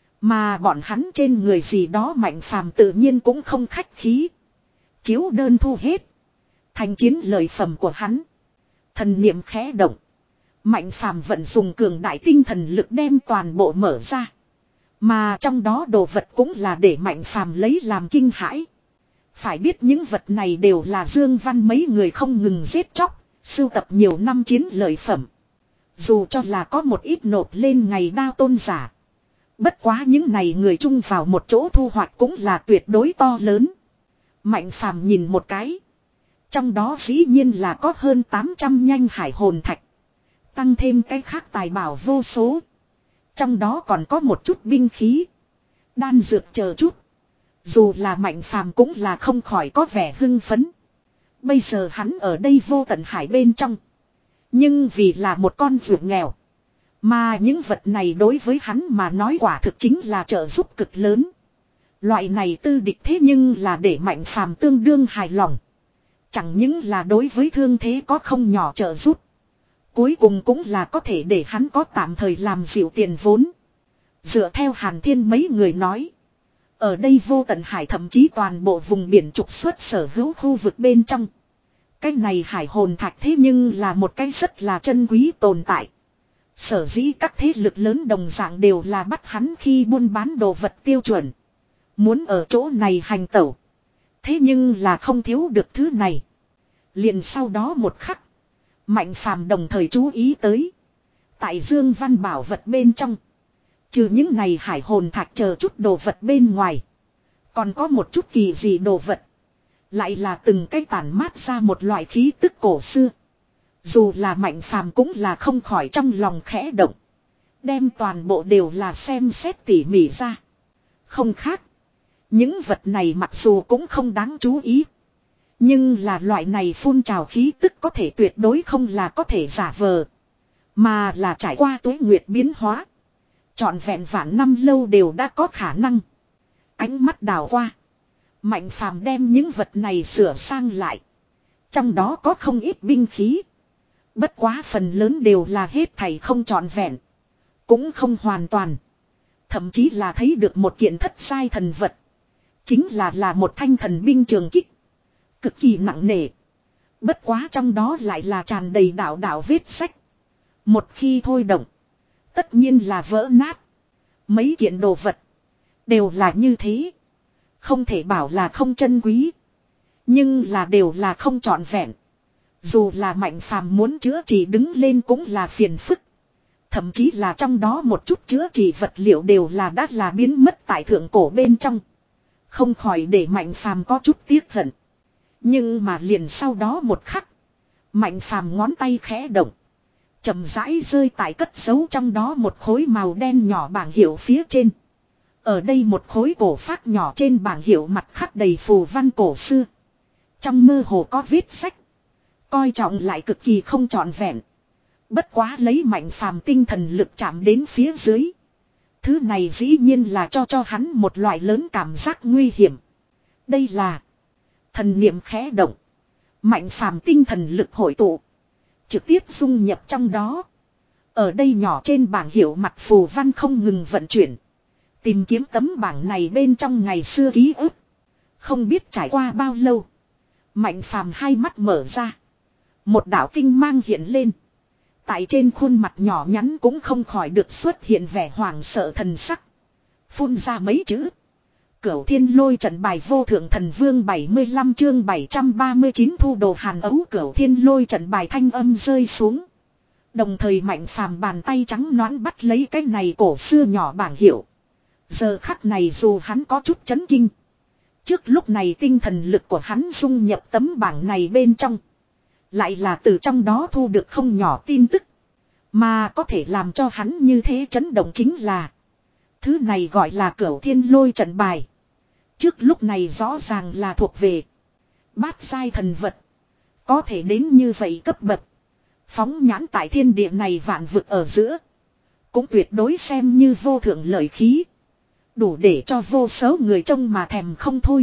Mà bọn hắn trên người gì đó Mạnh Phàm tự nhiên cũng không khách khí. Chiếu đơn thu hết. Thành chiến lợi phẩm của hắn. Thần niệm khẽ động. Mạnh Phàm vận dùng cường đại tinh thần lực đem toàn bộ mở ra. Mà trong đó đồ vật cũng là để Mạnh Phàm lấy làm kinh hãi. Phải biết những vật này đều là Dương Văn mấy người không ngừng giết chóc, sưu tập nhiều năm chiến lợi phẩm. Dù cho là có một ít nộp lên ngày đao tôn giả. Bất quá những này người chung vào một chỗ thu hoạch cũng là tuyệt đối to lớn. Mạnh Phàm nhìn một cái. Trong đó dĩ nhiên là có hơn tám trăm nhanh hải hồn thạch. Tăng thêm cái khác tài bảo vô số. Trong đó còn có một chút binh khí. Đan dược chờ chút. Dù là Mạnh Phàm cũng là không khỏi có vẻ hưng phấn. Bây giờ hắn ở đây vô tận hải bên trong. Nhưng vì là một con ruột nghèo. Mà những vật này đối với hắn mà nói quả thực chính là trợ giúp cực lớn. Loại này tư địch thế nhưng là để Mạnh Phàm tương đương hài lòng. Chẳng những là đối với thương thế có không nhỏ trợ giúp. Cuối cùng cũng là có thể để hắn có tạm thời làm dịu tiền vốn. Dựa theo Hàn Thiên mấy người nói. Ở đây vô tận hải thậm chí toàn bộ vùng biển trục xuất sở hữu khu vực bên trong. Cái này hải hồn thạch thế nhưng là một cái rất là chân quý tồn tại. Sở dĩ các thế lực lớn đồng dạng đều là bắt hắn khi buôn bán đồ vật tiêu chuẩn. Muốn ở chỗ này hành tẩu. Thế nhưng là không thiếu được thứ này. Liền sau đó một khắc. Mạnh Phàm đồng thời chú ý tới. Tại Dương Văn bảo vật bên trong. Trừ những này hải hồn thạch chờ chút đồ vật bên ngoài. Còn có một chút kỳ dị đồ vật. Lại là từng cái tản mát ra một loại khí tức cổ xưa. Dù là Mạnh Phàm cũng là không khỏi trong lòng khẽ động. Đem toàn bộ đều là xem xét tỉ mỉ ra. Không khác. Những vật này mặc dù cũng không đáng chú ý. Nhưng là loại này phun trào khí tức có thể tuyệt đối không là có thể giả vờ. Mà là trải qua tuế nguyệt biến hóa. Trọn vẹn vạn năm lâu đều đã có khả năng. Ánh mắt đào qua. Mạnh Phàm đem những vật này sửa sang lại. Trong đó có không ít binh khí. Bất quá phần lớn đều là hết thảy không trọn vẹn. Cũng không hoàn toàn. Thậm chí là thấy được một kiện thất sai thần vật. Chính là là một thanh thần binh trường kích. Cực kỳ nặng nề. Bất quá trong đó lại là tràn đầy đạo đạo vết sách. Một khi thôi động. Tất nhiên là vỡ nát. Mấy kiện đồ vật. Đều là như thế. Không thể bảo là không chân quý. Nhưng là đều là không trọn vẹn. Dù là Mạnh Phàm muốn chữa trị đứng lên cũng là phiền phức. Thậm chí là trong đó một chút chữa trị vật liệu đều là đã là biến mất tại thượng cổ bên trong. Không khỏi để Mạnh Phàm có chút tiếc hận. Nhưng mà liền sau đó một khắc. Mạnh Phàm ngón tay khẽ động. Chậm rãi rơi tại cất giấu trong đó một khối màu đen nhỏ bảng hiệu phía trên. Ở đây một khối cổ phác nhỏ trên bảng hiệu mặt khắc đầy phù văn cổ xưa. Trong mơ hồ có viết sách. Coi trọng lại cực kỳ không trọn vẹn. Bất quá lấy Mạnh Phàm tinh thần lực chạm đến phía dưới. Thứ này dĩ nhiên là cho cho hắn một loại lớn cảm giác nguy hiểm. Đây là thần niệm khẽ động. Mạnh Phàm tinh thần lực hội tụ. Trực tiếp dung nhập trong đó. Ở đây nhỏ trên bảng hiệu mặt phù văn không ngừng vận chuyển. Tìm kiếm tấm bảng này bên trong ngày xưa ký ức. Không biết trải qua bao lâu. Mạnh phàm hai mắt mở ra. Một đạo tinh mang hiện lên. Tại trên khuôn mặt nhỏ nhắn cũng không khỏi được xuất hiện vẻ hoảng sợ thần sắc. Phun ra mấy chữ. Cửu thiên lôi trận bài vô thượng thần vương bảy mươi lăm chương bảy trăm ba mươi chín thu đồ hàn ấu cửu thiên lôi trận bài thanh âm rơi xuống. Đồng thời mạnh phàm bàn tay trắng nõn bắt lấy cái này cổ xưa nhỏ bảng hiệu. Giờ khắc này dù hắn có chút chấn kinh. Trước lúc này tinh thần lực của hắn dung nhập tấm bảng này bên trong. Lại là từ trong đó thu được không nhỏ tin tức. Mà có thể làm cho hắn như thế chấn động chính là. Thứ này gọi là cửu thiên lôi trận bài. Trước lúc này rõ ràng là thuộc về bát giai thần vật. Có thể đến như vậy cấp bậc. Phóng nhãn tại thiên địa này vạn vực ở giữa. Cũng tuyệt đối xem như vô thượng lợi khí. Đủ để cho vô số người trông mà thèm không thôi.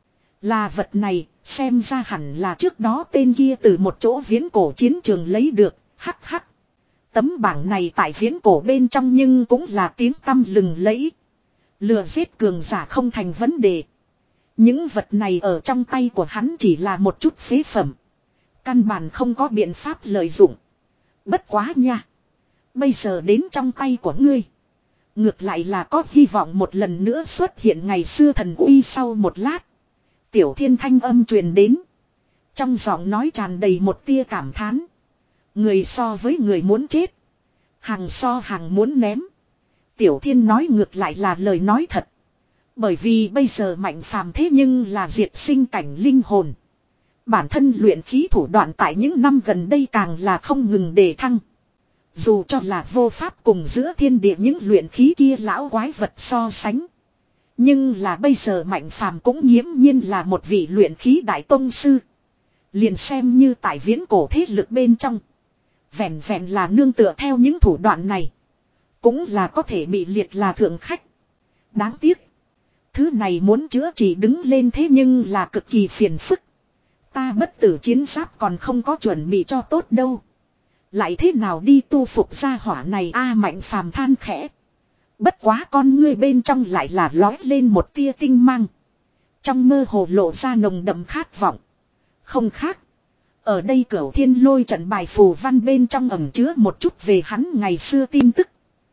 Là vật này, xem ra hẳn là trước đó tên kia từ một chỗ viễn cổ chiến trường lấy được, hắc hắc. Tấm bảng này tại viễn cổ bên trong nhưng cũng là tiếng tăm lừng lẫy. Lừa giết cường giả không thành vấn đề. Những vật này ở trong tay của hắn chỉ là một chút phế phẩm. Căn bản không có biện pháp lợi dụng. Bất quá nha. Bây giờ đến trong tay của ngươi. Ngược lại là có hy vọng một lần nữa xuất hiện ngày xưa thần uy sau một lát. Tiểu thiên thanh âm truyền đến. Trong giọng nói tràn đầy một tia cảm thán. Người so với người muốn chết. Hàng so hàng muốn ném. Tiểu thiên nói ngược lại là lời nói thật. Bởi vì bây giờ mạnh phàm thế nhưng là diệt sinh cảnh linh hồn. Bản thân luyện khí thủ đoạn tại những năm gần đây càng là không ngừng đề thăng. Dù cho là vô pháp cùng giữa thiên địa những luyện khí kia lão quái vật so sánh. Nhưng là bây giờ mạnh phàm cũng nghiễm nhiên là một vị luyện khí đại tông sư. Liền xem như tại viễn cổ thế lực bên trong. Vẹn vẹn là nương tựa theo những thủ đoạn này. Cũng là có thể bị liệt là thượng khách. Đáng tiếc. Thứ này muốn chữa trị đứng lên thế nhưng là cực kỳ phiền phức. Ta bất tử chiến giáp còn không có chuẩn bị cho tốt đâu. Lại thế nào đi tu phục gia hỏa này a mạnh phàm than khẽ. Bất quá con ngươi bên trong lại là lói lên một tia tinh mang. Trong mơ hồ lộ ra nồng đậm khát vọng. Không khác. Ở đây cửu thiên lôi trận bài phù văn bên trong ẩn chứa một chút về hắn ngày xưa tin tức.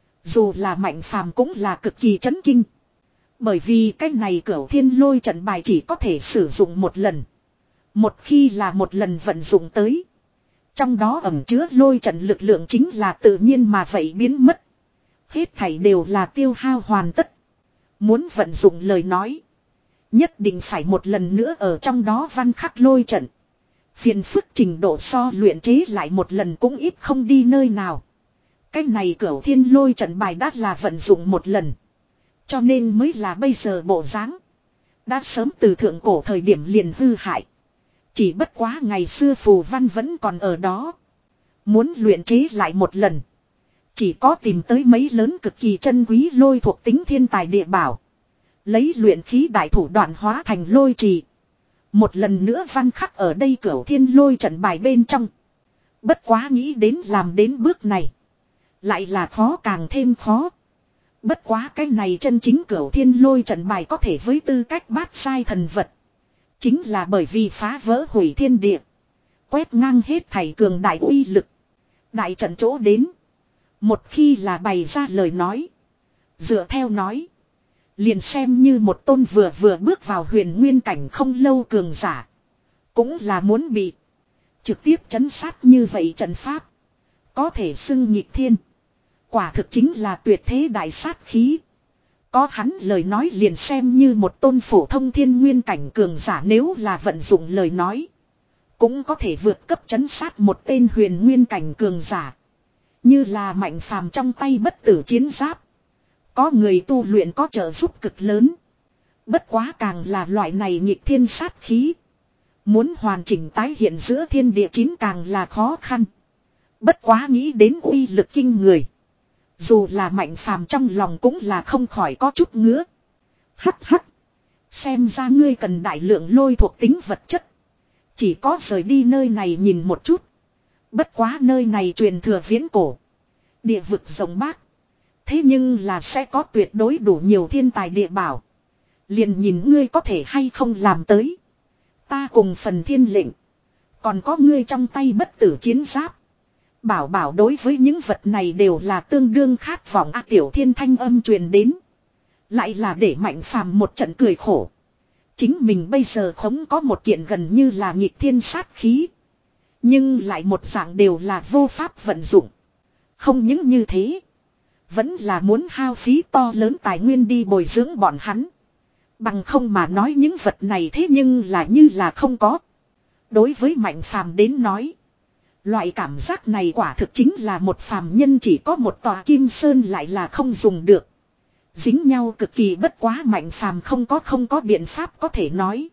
Dù là mạnh phàm cũng là cực kỳ chấn kinh. Bởi vì cái này cửu thiên lôi trận bài chỉ có thể sử dụng một lần. Một khi là một lần vận dụng tới. Trong đó ẩn chứa lôi trận lực lượng chính là tự nhiên mà vậy biến mất. Hết thảy đều là tiêu hao hoàn tất. Muốn vận dụng lời nói. Nhất định phải một lần nữa ở trong đó văn khắc lôi trận. Phiền phức trình độ so luyện chế lại một lần cũng ít không đi nơi nào. Cái này cửu thiên lôi trận bài đã là vận dụng một lần. Cho nên mới là bây giờ bộ dáng. Đã sớm từ thượng cổ thời điểm liền hư hại. Chỉ bất quá ngày xưa phù văn vẫn còn ở đó. Muốn luyện chế lại một lần. Chỉ có tìm tới mấy lớn cực kỳ chân quý lôi thuộc tính thiên tài địa bảo. Lấy luyện khí đại thủ đoạn hóa thành lôi trì. Một lần nữa văn khắc ở đây cửu thiên lôi trận bài bên trong. Bất quá nghĩ đến làm đến bước này. Lại là khó càng thêm khó. Bất quá cái này chân chính cửu thiên lôi trận bài có thể với tư cách bát sai thần vật. Chính là bởi vì phá vỡ hủy thiên địa. Quét ngang hết thảy cường đại uy lực. Đại trận chỗ đến. Một khi là bày ra lời nói. Dựa theo nói. Liền xem như một tôn vừa vừa bước vào huyền nguyên cảnh không lâu cường giả. Cũng là muốn bị. Trực tiếp chấn sát như vậy trận pháp. Có thể xưng nhịp thiên. Quả thực chính là tuyệt thế đại sát khí. Có hắn lời nói liền xem như một tôn phổ thông thiên nguyên cảnh cường giả nếu là vận dụng lời nói. Cũng có thể vượt cấp chấn sát một tên huyền nguyên cảnh cường giả. Như là mạnh phàm trong tay bất tử chiến giáp. Có người tu luyện có trợ giúp cực lớn. Bất quá càng là loại này nhịp thiên sát khí. Muốn hoàn chỉnh tái hiện giữa thiên địa chín càng là khó khăn. Bất quá nghĩ đến uy lực kinh người. Dù là mạnh phàm trong lòng cũng là không khỏi có chút ngứa. Hắc hắc. Xem ra ngươi cần đại lượng lôi thuộc tính vật chất. Chỉ có rời đi nơi này nhìn một chút. Bất quá nơi này truyền thừa viễn cổ. Địa vực rộng bác. Thế nhưng là sẽ có tuyệt đối đủ nhiều thiên tài địa bảo. Liền nhìn ngươi có thể hay không làm tới. Ta cùng phần thiên lệnh. Còn có ngươi trong tay bất tử chiến giáp. Bảo bảo đối với những vật này đều là tương đương khát vọng. A Tiểu Thiên thanh âm truyền đến. Lại là để Mạnh Phàm một trận cười khổ. Chính mình bây giờ không có một kiện gần như là nghịch thiên sát khí. Nhưng lại một dạng đều là vô pháp vận dụng. Không những như thế. Vẫn là muốn hao phí to lớn tài nguyên đi bồi dưỡng bọn hắn. Bằng không mà nói những vật này thế nhưng là như là không có. Đối với Mạnh Phàm đến nói. Loại cảm giác này quả thực chính là một phàm nhân chỉ có một tòa kim sơn lại là không dùng được. Dính nhau cực kỳ bất quá Mạnh Phàm không có không có biện pháp có thể nói.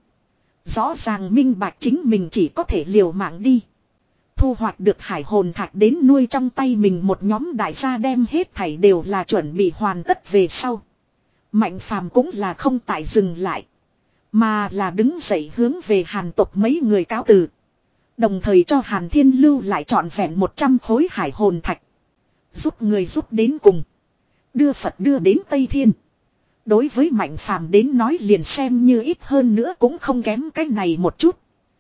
Rõ ràng minh bạch chính mình chỉ có thể liều mạng đi. Thu hoạch được hải hồn thạch đến nuôi trong tay mình một nhóm đại gia đem hết thảy đều là chuẩn bị hoàn tất về sau. Mạnh Phàm cũng là không tại dừng lại. Mà là đứng dậy hướng về Hàn tộc mấy người cáo từ. Đồng thời cho Hàn Thiên lưu lại trọn vẹn một trăm khối hải hồn thạch. Giúp người giúp đến cùng. Đưa Phật đưa đến Tây Thiên. Đối với Mạnh Phàm đến nói liền xem như ít hơn nữa cũng không kém cái này một chút.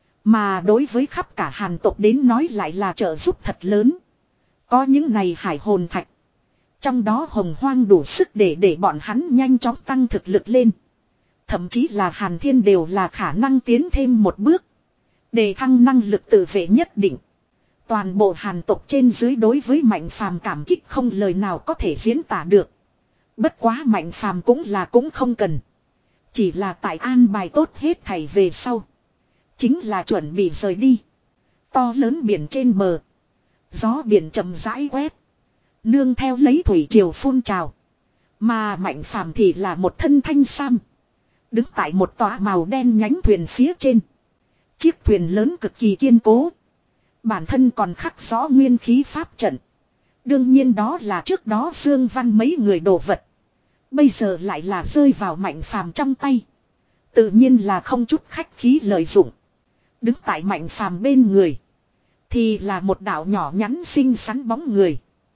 Mà đối với khắp cả Hàn tộc đến nói lại là trợ giúp thật lớn. Có những này hải hồn thạch. Trong đó hồng hoang đủ sức để để bọn hắn nhanh chóng tăng thực lực lên. Thậm chí là Hàn Thiên đều là khả năng tiến thêm một bước. Để thăng năng lực tự vệ nhất định. Toàn bộ Hàn tộc trên dưới đối với Mạnh Phàm cảm kích không lời nào có thể diễn tả được. Bất quá Mạnh Phàm cũng là cũng không cần. Chỉ là tại an bài tốt hết thảy về sau. Chính là chuẩn bị rời đi. To lớn biển trên bờ. Gió biển chậm rãi quét. Nương theo lấy thủy triều phun trào. Mà Mạnh Phàm thì là một thân thanh sam. Đứng tại một tòa màu đen nhánh thuyền phía trên. Chiếc thuyền lớn cực kỳ kiên cố. Bản thân còn khắc rõ nguyên khí pháp trận. Đương nhiên đó là trước đó Dương Văn mấy người đồ vật. Bây giờ lại là rơi vào Mạnh Phàm trong tay. Tự nhiên là không chút khách khí lợi dụng. Đứng tại Mạnh Phàm bên người. Thì là một đạo nhỏ nhắn xinh xắn bóng người.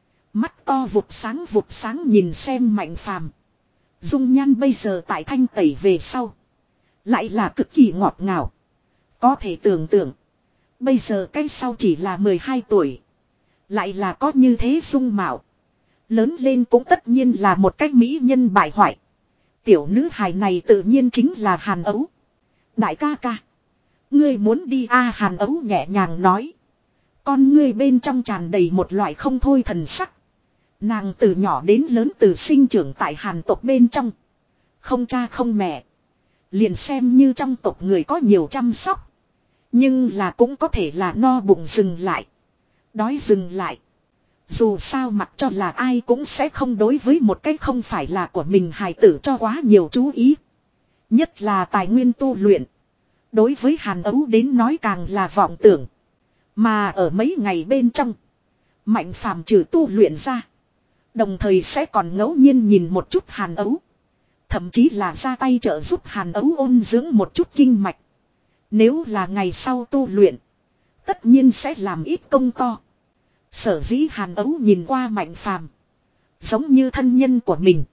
Mắt to vụt sáng vụt sáng nhìn xem Mạnh Phàm. Dung nhan bây giờ tại thanh tẩy về sau. Lại là cực kỳ ngọt ngào. Có thể tưởng tượng. Bây giờ cái sau chỉ là mười hai tuổi. Lại là có như thế dung mạo. Lớn lên cũng tất nhiên là một cách mỹ nhân bại hoại. Tiểu nữ hài này tự nhiên chính là Hàn Ấu. Đại ca ca. Ngươi muốn đi a à, Hàn Ấu nhẹ nhàng nói. Con ngươi bên trong tràn đầy một loại không thôi thần sắc. Nàng từ nhỏ đến lớn từ sinh trưởng tại Hàn tộc bên trong. Không cha không mẹ. Liền xem như trong tộc người có nhiều chăm sóc. Nhưng là cũng có thể là no bụng dừng lại. Đói dừng lại. Dù sao mặc cho là ai cũng sẽ không đối với một cách không phải là của mình hài tử cho quá nhiều chú ý. Nhất là tài nguyên tu luyện. Đối với Hàn Ấu đến nói càng là vọng tưởng. Mà ở mấy ngày bên trong. Mạnh Phàm trừ tu luyện ra. Đồng thời sẽ còn ngẫu nhiên nhìn một chút Hàn Ấu. Thậm chí là ra tay trợ giúp Hàn Ấu ôn dưỡng một chút kinh mạch. Nếu là ngày sau tu luyện. Tất nhiên sẽ làm ít công to. Sở dĩ Hàn Ấu nhìn qua Mạnh Phàm. Giống như thân nhân của mình.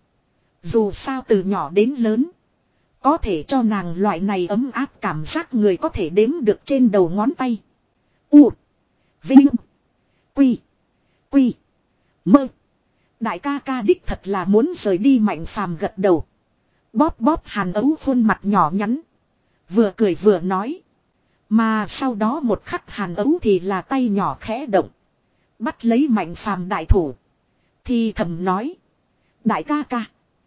Dù sao từ nhỏ đến lớn. Có thể cho nàng loại này ấm áp cảm giác người có thể đếm được trên đầu ngón tay. U. Vinh. Quy. Quy. Mơ. Đại ca ca đích thật là muốn rời đi. Mạnh Phàm gật đầu. Bóp bóp Hàn Ấu khuôn mặt nhỏ nhắn. Vừa cười vừa nói. Mà sau đó một khắc Hàn Ấu thì là tay nhỏ khẽ động. Bắt lấy Mạnh Phàm đại thủ. Thì thầm nói. Đại ca ca.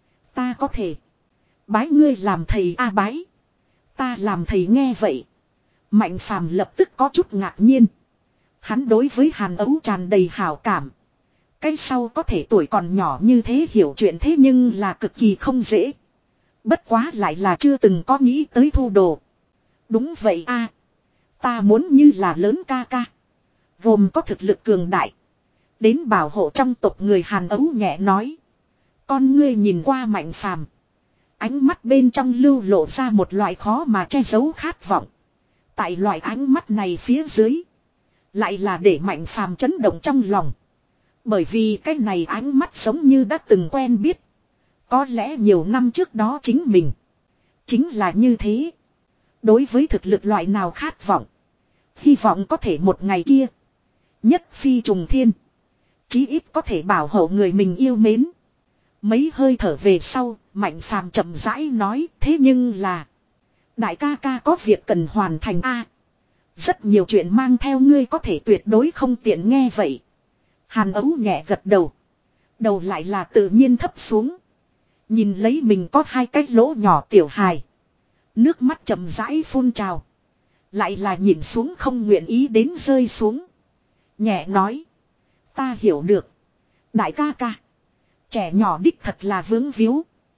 Ta có thể. Bái ngươi làm thầy a à, bái. Ta làm thầy nghe vậy. Mạnh Phàm lập tức có chút ngạc nhiên. Hắn đối với Hàn Ấu tràn đầy hảo cảm. Cái sau có thể tuổi còn nhỏ như thế hiểu chuyện thế nhưng là cực kỳ không dễ. Bất quá lại là chưa từng có nghĩ tới thu đồ. Đúng vậy a, ta muốn như là lớn ca ca. Gồm có thực lực cường đại. Đến bảo hộ trong tộc người. Hàn Ấu nhẹ nói. Con ngươi nhìn qua Mạnh Phàm. Ánh mắt bên trong lưu lộ ra một loại khó mà che giấu khát vọng. Tại loại ánh mắt này phía dưới. Lại là để Mạnh Phàm chấn động trong lòng. Bởi vì cái này ánh mắt giống như đã từng quen biết. Có lẽ nhiều năm trước đó chính mình. Chính là như thế. Đối với thực lực loại nào khát vọng. Hy vọng có thể một ngày kia. Nhất phi trùng thiên. Chí ít có thể bảo hộ người mình yêu mến. Mấy hơi thở về sau, Mạnh Phàm chậm rãi nói, thế nhưng là đại ca ca có việc cần hoàn thành a. Rất nhiều chuyện mang theo ngươi có thể tuyệt đối không tiện nghe vậy. Hàn Ấu nhẹ gật đầu. Đầu lại là tự nhiên thấp xuống. Nhìn lấy mình có hai cái lỗ nhỏ tiểu hài. Nước mắt chậm rãi phun trào. Lại là nhìn xuống không nguyện ý đến rơi xuống. Nhẹ nói. Ta hiểu được. Đại ca ca. Trẻ nhỏ đích thật là vướng víu.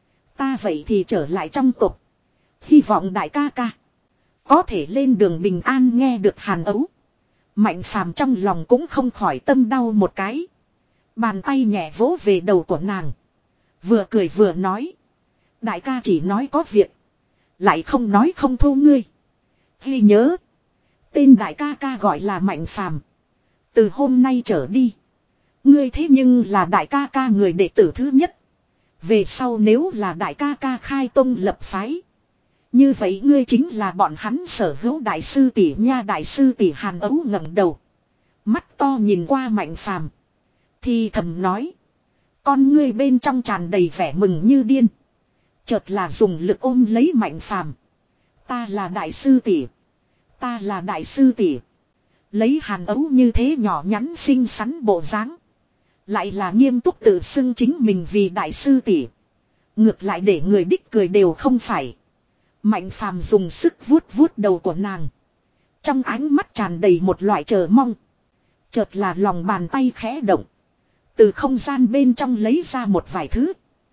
Ta vậy thì trở lại trong tục. Hy vọng đại ca ca. Có thể lên đường bình an nghe được Hàn Ấu. Mạnh Phàm trong lòng cũng không khỏi tâm đau một cái. Bàn tay nhẹ vỗ về đầu của nàng. Vừa cười vừa nói. Đại ca chỉ nói có việc. Lại không nói không thu ngươi. Ghi nhớ. Tên đại ca ca gọi là Mạnh Phàm. Từ hôm nay trở đi. Ngươi thế nhưng là đại ca ca người đệ tử thứ nhất. Về sau nếu là đại ca ca khai tông lập phái. Như vậy ngươi chính là bọn hắn sở hữu đại sư tỷ nha. Đại sư tỷ Hàn Ấu ngẩng đầu. Mắt to nhìn qua Mạnh Phàm. Thì thầm nói. Con ngươi bên trong tràn đầy vẻ mừng như điên. Chợt là dùng lực ôm lấy Mạnh Phàm. Ta là đại sư tỷ. Ta là đại sư tỷ. Lấy Hàn Ấu như thế nhỏ nhắn xinh xắn bộ dáng. Lại là nghiêm túc tự xưng chính mình vì đại sư tỷ. Ngược lại để người đích cười đều không phải. Mạnh Phàm dùng sức vuốt vuốt đầu của nàng. Trong ánh mắt tràn đầy một loại chờ mong. Chợt là lòng bàn tay khẽ động. Từ không gian bên trong lấy ra một vài thứ.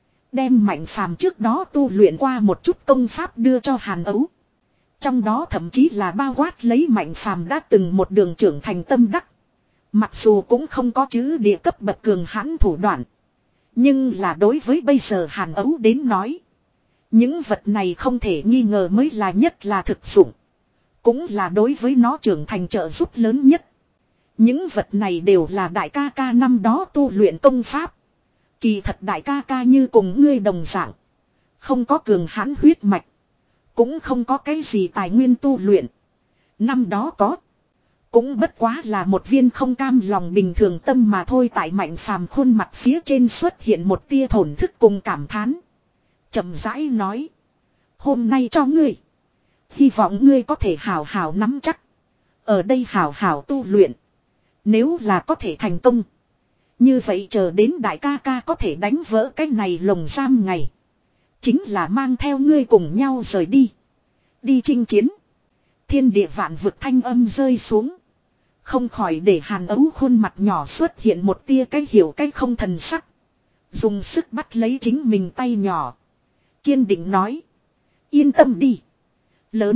Đem Mạnh Phàm trước đó tu luyện qua một chút công pháp đưa cho Hàn Ấu. Trong đó thậm chí là bao quát lấy Mạnh Phàm đã từng một đường trưởng thành tâm đắc. Mặc dù cũng không có chữ địa cấp bậc cường hãn thủ đoạn. Nhưng là đối với bây giờ Hàn Ấu đến nói. Những vật này không thể nghi ngờ mới là nhất là thực dụng. Cũng là đối với nó trưởng thành trợ giúp lớn nhất. Những vật này đều là đại ca ca năm đó tu luyện công pháp. Kỳ thật đại ca ca như cùng ngươi đồng dạng. Không có cường hãn huyết mạch. Cũng không có cái gì tài nguyên tu luyện. Năm đó có. Cũng bất quá là một viên không cam lòng bình thường tâm mà thôi. Tại Mạnh Phàm khuôn mặt phía trên xuất hiện một tia thổn thức cùng cảm thán. Chậm rãi nói. Hôm nay cho ngươi. Hy vọng ngươi có thể hào hào nắm chắc. Ở đây hào hào tu luyện. Nếu là có thể thành công. Như vậy chờ đến đại ca ca có thể đánh vỡ cái này lồng giam ngày. Chính là mang theo ngươi cùng nhau rời đi. Đi chinh chiến. Thiên địa vạn vực thanh âm rơi xuống. Không khỏi để Hàn Ấu khuôn mặt nhỏ xuất hiện một tia cái hiểu cái không thần sắc. Dùng sức bắt lấy chính mình tay nhỏ. Kiên định nói. Yên tâm đi. Lớn.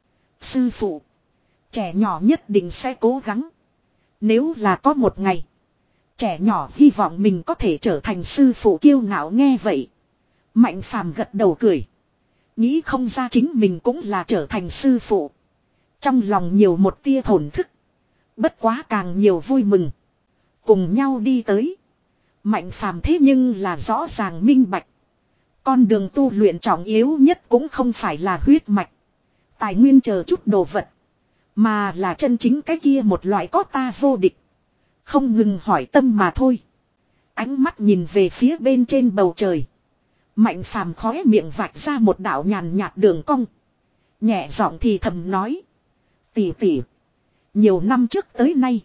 Sư phụ. Trẻ nhỏ nhất định sẽ cố gắng. Nếu là có một ngày. Trẻ nhỏ hy vọng mình có thể trở thành sư phụ kiêu ngạo nghe vậy. Mạnh Phàm gật đầu cười. Nghĩ không ra chính mình cũng là trở thành sư phụ. Trong lòng nhiều một tia thổn thức. Bất quá càng nhiều vui mừng. Cùng nhau đi tới. Mạnh Phàm thế nhưng là rõ ràng minh bạch. Con đường tu luyện trọng yếu nhất cũng không phải là huyết mạch. Tài nguyên chờ chút đồ vật. Mà là chân chính cái kia một loại có ta vô địch. Không ngừng hỏi tâm mà thôi. Ánh mắt nhìn về phía bên trên bầu trời. Mạnh Phàm khóe miệng vạch ra một đạo nhàn nhạt đường cong. Nhẹ giọng thì thầm nói. Tỷ tỷ. Nhiều năm trước tới nay.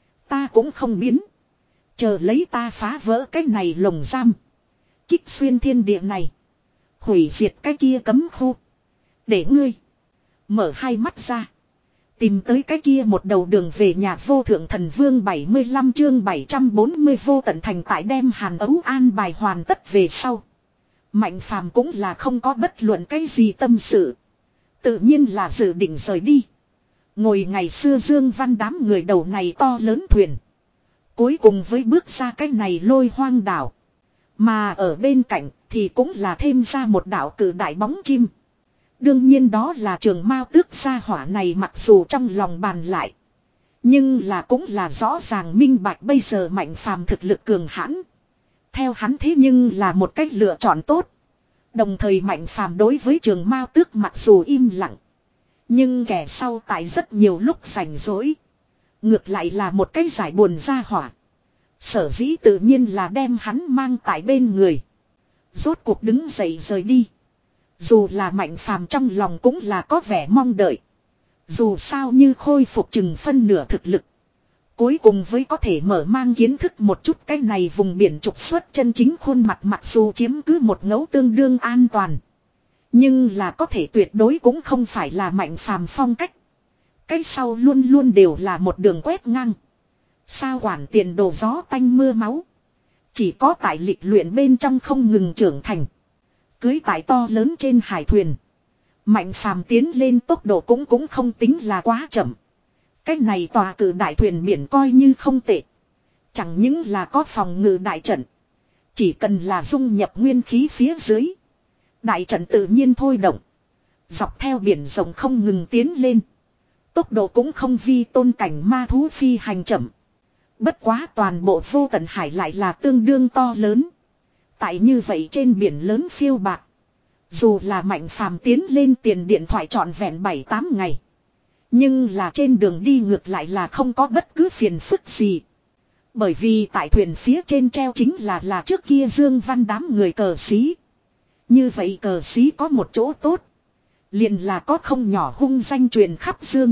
Ta cũng không biến. Chờ lấy ta phá vỡ cái này lồng giam. Kích xuyên thiên địa này. Hủy diệt cái kia cấm khu. Để ngươi. Mở hai mắt ra. Tìm tới cái kia một đầu đường về nhà vô thượng thần vương bảy mươi lăm chương bảy trăm bốn mươi vô tận thành tại đem Hàn Ấu an bài hoàn tất về sau. Mạnh Phàm cũng là không có bất luận cái gì tâm sự. Tự nhiên là dự định rời đi. Ngồi ngày xưa Dương Văn đám người đầu này to lớn thuyền. Cuối cùng với bước ra cái này lôi hoang đảo. Mà ở bên cạnh thì cũng là thêm ra một đảo cử đại bóng chim. Đương nhiên đó là Trường Mao Tước gia hỏa này mặc dù trong lòng bàn lại. Nhưng là cũng là rõ ràng minh bạch bây giờ Mạnh Phàm thực lực cường hãn. Theo hắn thế nhưng là một cách lựa chọn tốt. Đồng thời Mạnh Phàm đối với Trường Mao Tước mặc dù im lặng. Nhưng kẻ sau tại rất nhiều lúc rảnh rỗi. Ngược lại là một cái giải buồn ra hỏa. Sở dĩ tự nhiên là đem hắn mang tại bên người. Rốt cuộc đứng dậy rời đi. Dù là Mạnh Phàm trong lòng cũng là có vẻ mong đợi. Dù sao như khôi phục chừng phân nửa thực lực. Cuối cùng với có thể mở mang kiến thức một chút cái này vùng biển trục xuất chân chính khuôn mặt mặc dù chiếm cứ một ngẫu tương đương an toàn. Nhưng là có thể tuyệt đối cũng không phải là Mạnh Phàm phong cách. Cái sau luôn luôn đều là một đường quét ngang. Sao quản tiền đồ gió tanh mưa máu. Chỉ có tại lịch luyện bên trong không ngừng trưởng thành. Cưới tại to lớn trên hải thuyền. Mạnh Phàm tiến lên tốc độ cũng cũng không tính là quá chậm. Cái này tòa cử đại thuyền biển coi như không tệ. Chẳng những là có phòng ngự đại trận. Chỉ cần là dung nhập nguyên khí phía dưới. Đại trận tự nhiên thôi động. Dọc theo biển rộng không ngừng tiến lên. Tốc độ cũng không vi tôn cảnh ma thú phi hành chậm. Bất quá toàn bộ vô tận hải lại là tương đương to lớn. Tại như vậy trên biển lớn phiêu bạc. Dù là Mạnh Phàm tiến lên tiền điện thoại trọn vẹn bảy tám ngày. Nhưng là trên đường đi ngược lại là không có bất cứ phiền phức gì. Bởi vì tại thuyền phía trên treo chính là là trước kia Dương Văn đám người cờ xí. Như vậy cờ xí có một chỗ tốt. Liền là có không nhỏ hung danh truyền khắp Dương.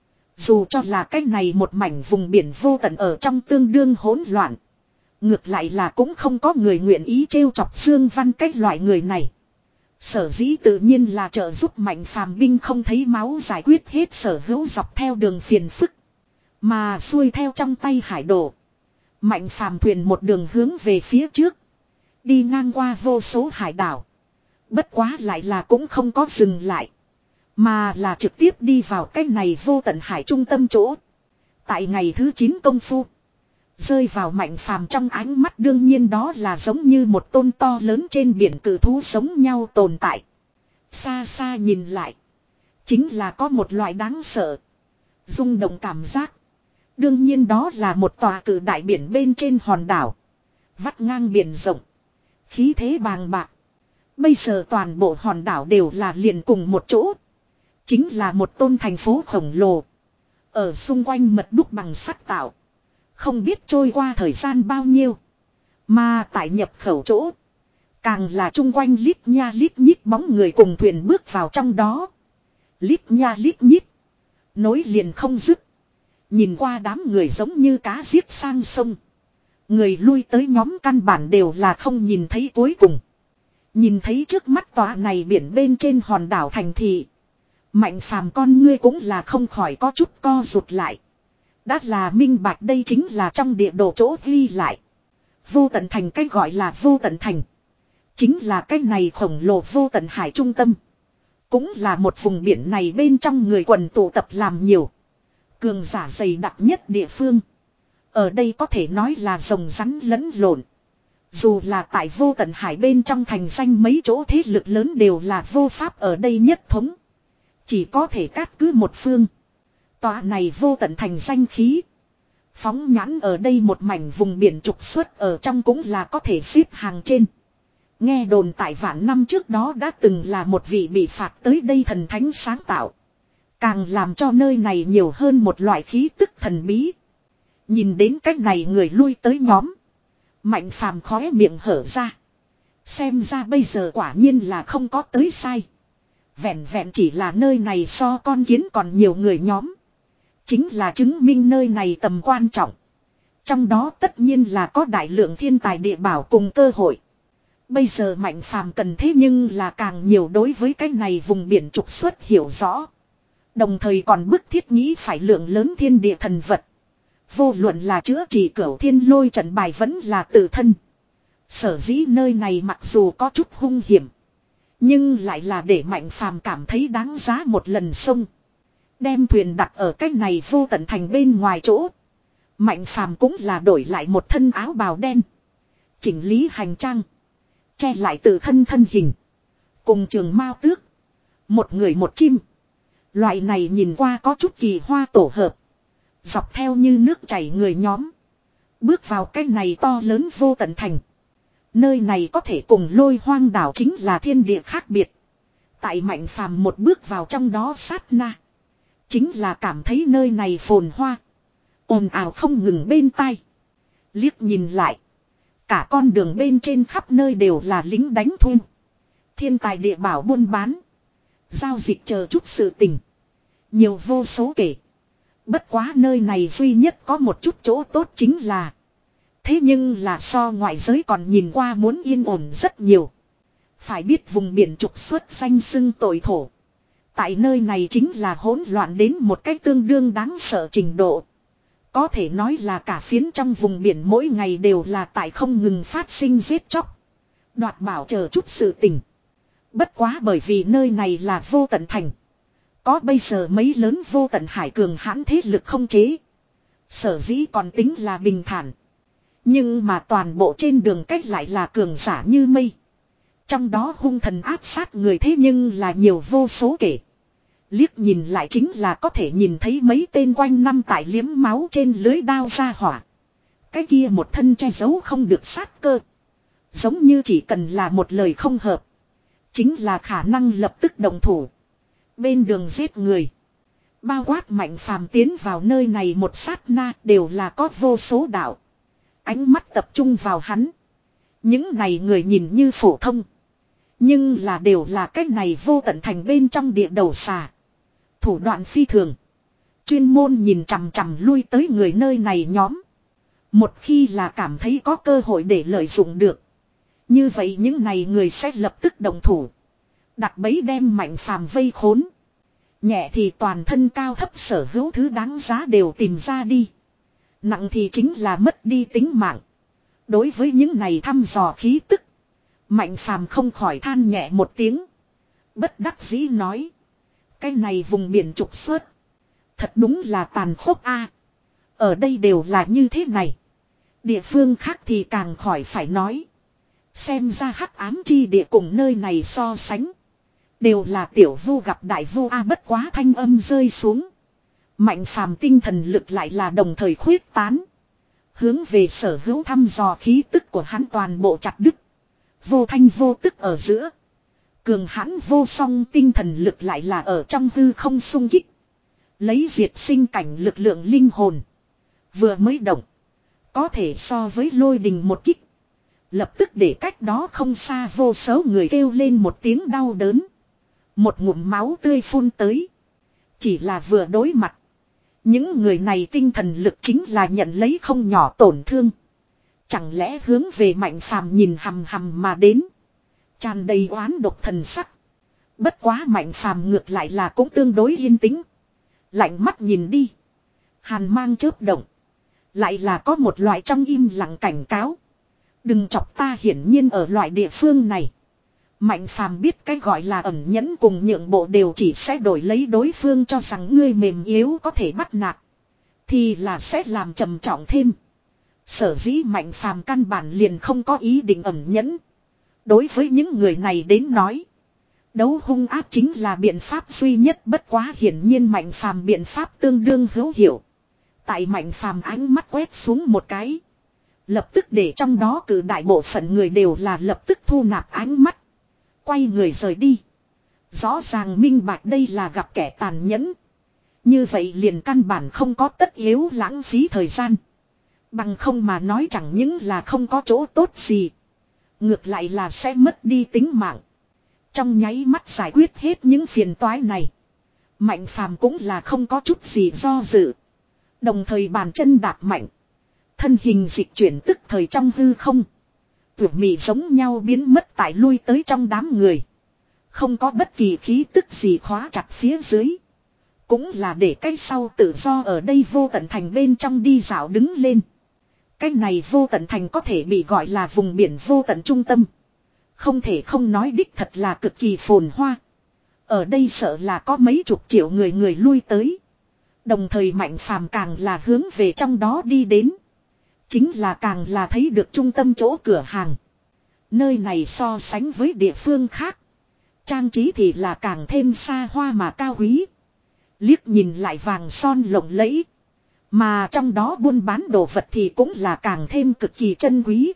Dù cho là cái này một mảnh vùng biển vô tận ở trong tương đương hỗn loạn. Ngược lại là cũng không có người nguyện ý trêu chọc Dương Văn cái loại người này. Sở dĩ tự nhiên là trợ giúp Mạnh Phàm binh không thấy máu giải quyết hết sở hữu dọc theo đường phiền phức. Mà xuôi theo trong tay hải đồ. Mạnh Phàm thuyền một đường hướng về phía trước. Đi ngang qua vô số hải đảo. Bất quá lại là cũng không có dừng lại. Mà là trực tiếp đi vào cái này vô tận hải trung tâm chỗ. Tại ngày thứ chín công phu. Rơi vào Mạnh Phàm trong ánh mắt đương nhiên đó là giống như một tôn to lớn trên biển cự thú sống nhau tồn tại. Xa xa nhìn lại. Chính là có một loại đáng sợ. Rung động cảm giác. Đương nhiên đó là một tòa cự đại biển bên trên hòn đảo. Vắt ngang biển rộng. Khí thế bàng bạc. Bây giờ toàn bộ hòn đảo đều là liền cùng một chỗ. Chính là một tôn thành phố khổng lồ. Ở xung quanh mật đúc bằng sắt tạo. Không biết trôi qua thời gian bao nhiêu. Mà tại nhập khẩu chỗ. Càng là chung quanh lít nha lít nhít bóng người cùng thuyền bước vào trong đó. Lít nha lít nhít. Nối liền không dứt. Nhìn qua đám người giống như cá giết sang sông. Người lui tới nhóm căn bản đều là không nhìn thấy cuối cùng. Nhìn thấy trước mắt tòa này biển bên trên hòn đảo thành thị. Mạnh Phàm con ngươi cũng là không khỏi có chút co rụt lại. Đã là minh bạch đây chính là trong địa đồ chỗ ghi lại. Vô tận thành cách gọi là vô tận thành. Chính là cái này khổng lồ vô tận hải trung tâm. Cũng là một vùng biển này bên trong người quần tụ tập làm nhiều. Cường giả dày đặc nhất địa phương. Ở đây có thể nói là rồng rắn lẫn lộn. Dù là tại vô tận hải bên trong thành danh mấy chỗ thế lực lớn đều là vô pháp ở đây nhất thống. Chỉ có thể cát cứ một phương. Tòa này vô tận thành danh khí. Phóng nhãn ở đây một mảnh vùng biển trục xuất ở trong cũng là có thể xếp hàng trên. Nghe đồn tại vạn năm trước đó đã từng là một vị bị phạt tới đây thần thánh sáng tạo. Càng làm cho nơi này nhiều hơn một loại khí tức thần bí. Nhìn đến cách này người lui tới nhóm. Mạnh Phàm khóe miệng hở ra. Xem ra bây giờ quả nhiên là không có tới sai. Vẹn vẹn chỉ là nơi này so con kiến còn nhiều người nhóm. Chính là chứng minh nơi này tầm quan trọng. Trong đó tất nhiên là có đại lượng thiên tài địa bảo cùng cơ hội. Bây giờ Mạnh Phàm cần thế nhưng là càng nhiều đối với cái này vùng biển trục xuất hiểu rõ. Đồng thời còn bức thiết nghĩ phải lượng lớn thiên địa thần vật. Vô luận là chữa trị cửu thiên lôi trận bài vẫn là tự thân. Sở dĩ nơi này mặc dù có chút hung hiểm. Nhưng lại là để Mạnh Phàm cảm thấy đáng giá một lần sông. Đem thuyền đặt ở cái này vô tận thành bên ngoài chỗ. Mạnh Phàm cũng là đổi lại một thân áo bào đen. Chỉnh lý hành trang. Che lại tự thân thân hình. Cùng Trường Mao Tước. Một người một chim. Loại này nhìn qua có chút kỳ hoa tổ hợp. Dọc theo như nước chảy người nhóm. Bước vào cái này to lớn vô tận thành. Nơi này có thể cùng Lôi Hoang đảo chính là thiên địa khác biệt. Tại Mạnh Phàm một bước vào trong đó sát na. Chính là cảm thấy nơi này phồn hoa. Ồn ào không ngừng bên tai. Liếc nhìn lại. Cả con đường bên trên khắp nơi đều là lính đánh thuê. Thiên tài địa bảo buôn bán. Giao dịch chờ chút sự tình. Nhiều vô số kể. Bất quá nơi này duy nhất có một chút chỗ tốt chính là. Thế nhưng là so ngoại giới còn nhìn qua muốn yên ổn rất nhiều. Phải biết vùng biển trục xuất danh xưng tội thổ. Tại nơi này chính là hỗn loạn đến một cách tương đương đáng sợ trình độ. Có thể nói là cả phiến trong vùng biển mỗi ngày đều là tại không ngừng phát sinh giết chóc. Đoạt bảo chờ chút sự tình. Bất quá bởi vì nơi này là vô tận thành. Có bây giờ mấy lớn vô tận hải cường hãn thế lực không chế. Sở dĩ còn tính là bình thản. Nhưng mà toàn bộ trên đường cách lại là cường giả như mây. Trong đó hung thần áp sát người thế nhưng là nhiều vô số kể. Liếc nhìn lại chính là có thể nhìn thấy mấy tên quanh năm tại liếm máu trên lưới đao ra hỏa. Cái kia một thân che giấu không được sát cơ. Giống như chỉ cần là một lời không hợp. Chính là khả năng lập tức động thủ. Bên đường giết người. Bao quát Mạnh Phàm tiến vào nơi này một sát na đều là có vô số đạo. Ánh mắt tập trung vào hắn. Những này người nhìn như phổ thông. Nhưng là đều là cái này vô tận thành bên trong địa đầu xà. Thủ đoạn phi thường. Chuyên môn nhìn chằm chằm lui tới người nơi này nhóm. Một khi là cảm thấy có cơ hội để lợi dụng được. Như vậy những này người sẽ lập tức đồng thủ. Đặt bẫy đem Mạnh Phàm vây khốn. Nhẹ thì toàn thân cao thấp sở hữu thứ đáng giá đều tìm ra đi. Nặng thì chính là mất đi tính mạng. Đối với những này thăm dò khí tức. Mạnh Phàm không khỏi than nhẹ một tiếng. Bất đắc dĩ nói. Cái này vùng biển trục xuất. Thật đúng là tàn khốc a. Ở đây đều là như thế này. Địa phương khác thì càng khỏi phải nói. Xem ra hắc ám chi địa cùng nơi này so sánh. Đều là tiểu vu gặp đại vu a. Bất quá thanh âm rơi xuống. Mạnh Phàm tinh thần lực lại là đồng thời khuyết tán. Hướng về sở hữu thăm dò khí tức của hắn toàn bộ chặt đứt. Vô thanh vô tức ở giữa. Cường hãn vô song tinh thần lực lại là ở trong hư không xung kích. Lấy diệt sinh cảnh lực lượng linh hồn. Vừa mới động. Có thể so với lôi đình một kích. Lập tức để cách đó không xa vô số người kêu lên một tiếng đau đớn. Một ngụm máu tươi phun tới. Chỉ là vừa đối mặt. Những người này tinh thần lực chính là nhận lấy không nhỏ tổn thương. Chẳng lẽ hướng về Mạnh Phàm nhìn hằm hằm mà đến. Tràn đầy oán độc thần sắc. Bất quá Mạnh Phàm ngược lại là cũng tương đối yên tĩnh. Lạnh mắt nhìn đi. Hàn mang chớp động. Lại là có một loại trong im lặng cảnh cáo. Đừng chọc ta, hiển nhiên ở loại địa phương này. Mạnh Phàm biết cái gọi là ẩn nhẫn cùng nhượng bộ đều chỉ sẽ đổi lấy đối phương cho rằng ngươi mềm yếu có thể bắt nạt. Thì là sẽ làm trầm trọng thêm. Sở dĩ Mạnh Phàm căn bản liền không có ý định ẩn nhẫn. Đối với những người này đến nói. Đấu hung ác chính là biện pháp duy nhất, bất quá hiển nhiên Mạnh Phàm biện pháp tương đương hữu hiệu. Tại Mạnh Phàm ánh mắt quét xuống một cái. Lập tức để trong đó cử đại bộ phận người đều là lập tức thu nạp ánh mắt. Quay người rời đi. Rõ ràng minh bạch đây là gặp kẻ tàn nhẫn. Như vậy liền căn bản không có tất yếu lãng phí thời gian. Bằng không mà nói chẳng những là không có chỗ tốt gì. Ngược lại là sẽ mất đi tính mạng. Trong nháy mắt giải quyết hết những phiền toái này. Mạnh Phàm cũng là không có chút gì do dự. Đồng thời bàn chân đạp mạnh. Thân hình dịch chuyển tức thời trong hư không. Tuyệt mị giống nhau biến mất tại lui tới trong đám người. Không có bất kỳ khí tức gì khóa chặt phía dưới. Cũng là để cái sau tự do ở đây vô tận thành bên trong đi dạo đứng lên. Cái này vô tận thành có thể bị gọi là vùng biển vô tận trung tâm. Không thể không nói đích thật là cực kỳ phồn hoa. Ở đây sợ là có mấy chục triệu người người lui tới. Đồng thời Mạnh Phàm càng là hướng về trong đó đi đến. Chính là càng là thấy được trung tâm chỗ cửa hàng. Nơi này so sánh với địa phương khác. Trang trí thì là càng thêm xa hoa mà cao quý. Liếc nhìn lại vàng son lộng lẫy. Mà trong đó buôn bán đồ vật thì cũng là càng thêm cực kỳ chân quý.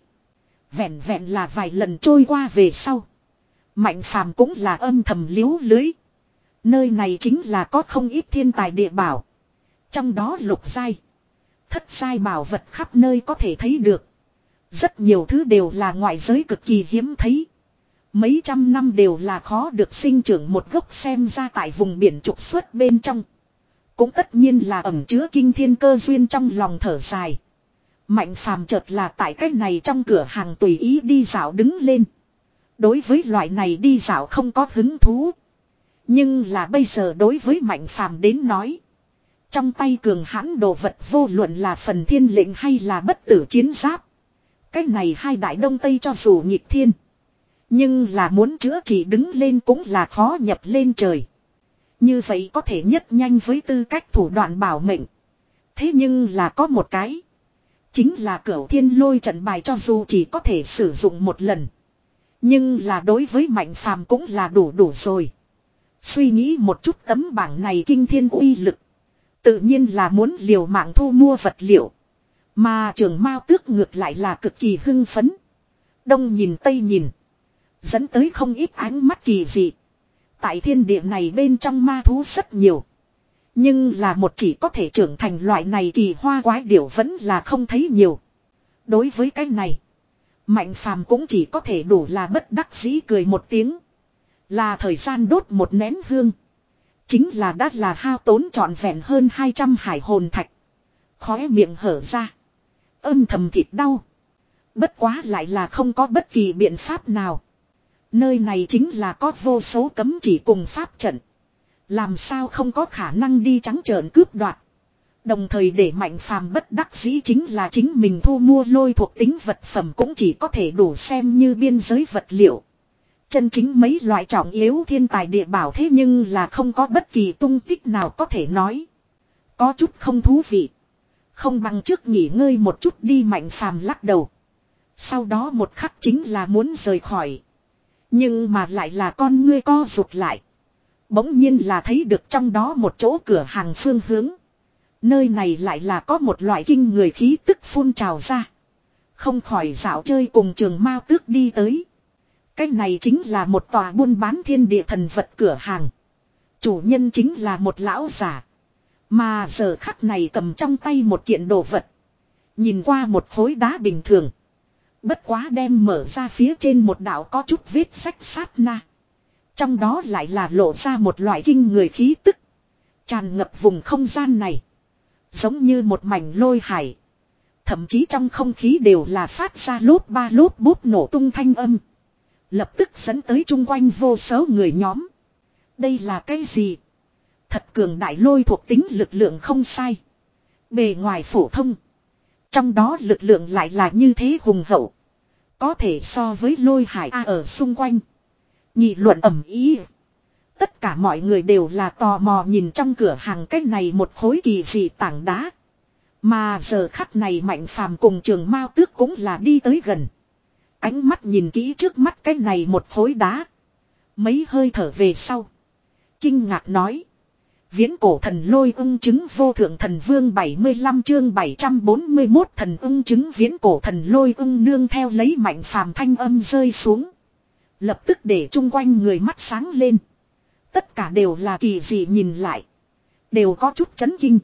Vẹn vẹn là vài lần trôi qua về sau. Mạnh phàm cũng là âm thầm liếu lưới. Nơi này chính là có không ít thiên tài địa bảo. Trong đó lục giai, thất giai bảo vật khắp nơi có thể thấy được. Rất nhiều thứ đều là ngoại giới cực kỳ hiếm thấy. Mấy trăm năm đều là khó được sinh trưởng một gốc, xem ra tại vùng biển trục xuất bên trong. Cũng tất nhiên là ẩn chứa kinh thiên cơ duyên. Trong lòng thở dài, Mạnh phàm chợt là tại cách này trong cửa hàng tùy ý đi dạo đứng lên. Đối với loại này đi dạo không có hứng thú. Nhưng là bây giờ đối với Mạnh phàm đến nói, trong tay cường hãn đồ vật vô luận là phần thiên lệnh hay là bất tử chiến giáp. Cái này hai đại đông tây cho dù nghịch thiên, nhưng là muốn chữa trị đứng lên cũng là khó nhập lên trời. Như vậy có thể nhất nhanh với tư cách thủ đoạn bảo mệnh. Thế nhưng là có một cái, chính là cửu thiên lôi trận bài, cho dù chỉ có thể sử dụng một lần, nhưng là đối với Mạnh phàm cũng là đủ đủ rồi. Suy nghĩ một chút tấm bảng này kinh thiên uy lực, tự nhiên là muốn liều mạng thu mua vật liệu. Mà Trường Mao Tước ngược lại là cực kỳ hưng phấn. Đông nhìn tây nhìn, dẫn tới không ít ánh mắt kỳ dị. Tại thiên địa này bên trong ma thú rất nhiều, nhưng là một chỉ có thể trưởng thành loại này kỳ hoa quái điểu vẫn là không thấy nhiều. Đối với cái này, Mạnh phàm cũng chỉ có thể đủ là bất đắc dĩ cười một tiếng. Là thời gian đốt một nén hương, chính là đã là hao tốn trọn vẹn hơn hai trăm hải hồn thạch. Khóe miệng hở ra, âm thầm thịt đau. Bất quá lại là không có bất kỳ biện pháp nào. Nơi này chính là có vô số cấm chỉ cùng pháp trận, làm sao không có khả năng đi trắng trợn cướp đoạt. Đồng thời để Mạnh phàm bất đắc dĩ chính là chính mình thu mua lôi thuộc tính vật phẩm cũng chỉ có thể đủ xem như biên giới vật liệu. Chân chính mấy loại trọng yếu thiên tài địa bảo thế nhưng là không có bất kỳ tung tích nào có thể nói. Có chút không thú vị. Không bằng trước nghỉ ngơi một chút đi, Mạnh phàm lắc đầu. Sau đó một khắc chính là muốn rời khỏi. Nhưng mà lại là con ngươi co rụt lại. Bỗng nhiên là thấy được trong đó một chỗ cửa hàng phương hướng. Nơi này lại là có một loại kinh người khí tức phun trào ra. Không khỏi dạo chơi cùng Trường Mao Tước đi tới. Cái này chính là một tòa buôn bán thiên địa thần vật cửa hàng. Chủ nhân chính là một lão giả. Mà giờ khắc này cầm trong tay một kiện đồ vật. Nhìn qua một khối đá bình thường. Bất quá đem mở ra phía trên một đạo có chút vết sách sát na. Trong đó lại là lộ ra một loại kinh người khí tức. Tràn ngập vùng không gian này. Giống như một mảnh lôi hải. Thậm chí trong không khí đều là phát ra lốp ba lốp bút nổ tung thanh âm. Lập tức dẫn tới chung quanh vô số người nhóm. Đây là cái gì? Thật cường đại lôi thuộc tính lực lượng không sai. Bề ngoài phổ thông, trong đó lực lượng lại là như thế hùng hậu. Có thể so với lôi hải A ở xung quanh. Nghị luận ầm ĩ. Tất cả mọi người đều là tò mò nhìn trong cửa hàng cái này một khối kỳ dị tảng đá. Mà giờ khắc này Mạnh phàm cùng Trường Mao Tước cũng là đi tới gần. Ánh mắt nhìn kỹ trước mắt cái này một khối đá. Mấy hơi thở về sau, kinh ngạc nói: Viễn cổ thần lôi ưng chứng vô thượng thần vương, bảy mươi lăm chương bảy trăm bốn mươi mốt thần ưng chứng. Viễn cổ thần lôi ưng nương theo lấy Mạnh phàm thanh âm rơi xuống, lập tức để chung quanh người mắt sáng lên. Tất cả đều là kỳ dị nhìn lại, đều có chút chấn kinh.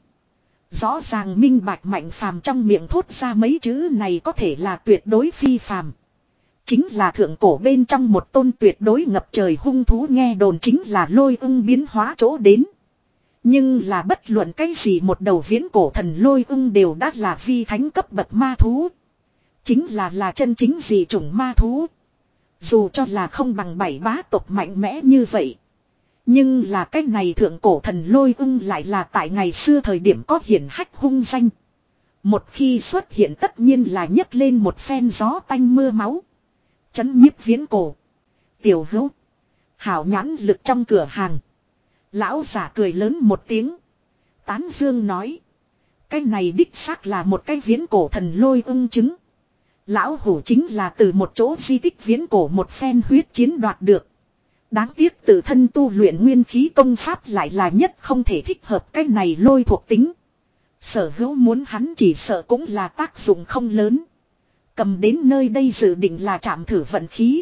Rõ ràng minh bạch Mạnh phàm trong miệng thốt ra mấy chữ này có thể là tuyệt đối phi phàm. Chính là thượng cổ bên trong một tôn tuyệt đối ngập trời hung thú, nghe đồn chính là lôi ưng biến hóa chỗ đến. Nhưng là bất luận cái gì một đầu viễn cổ thần lôi ưng đều đã là vi thánh cấp bậc ma thú. Chính là là chân chính dị chủng ma thú. Dù cho là không bằng bảy bá tộc mạnh mẽ như vậy, nhưng là cái này thượng cổ thần lôi ưng lại là tại ngày xưa thời điểm có hiển hách hung danh. Một khi xuất hiện tất nhiên là nhấc lên một phen gió tanh mưa máu, chấn nhiếp viễn cổ. Tiểu hữu, hảo nhãn lực trong cửa hàng. Lão giả cười lớn một tiếng, tán dương nói: cái này đích xác là một cái viễn cổ thần lôi ưng chứng. Lão hủ chính là từ một chỗ di tích viễn cổ một phen huyết chiến đoạt được. Đáng tiếc tự thân tu luyện nguyên khí công pháp lại là nhất không thể thích hợp cái này lôi thuộc tính. Sở hữu muốn hắn chỉ sợ cũng là tác dụng không lớn. Cầm đến nơi đây dự định là chạm thử vận khí.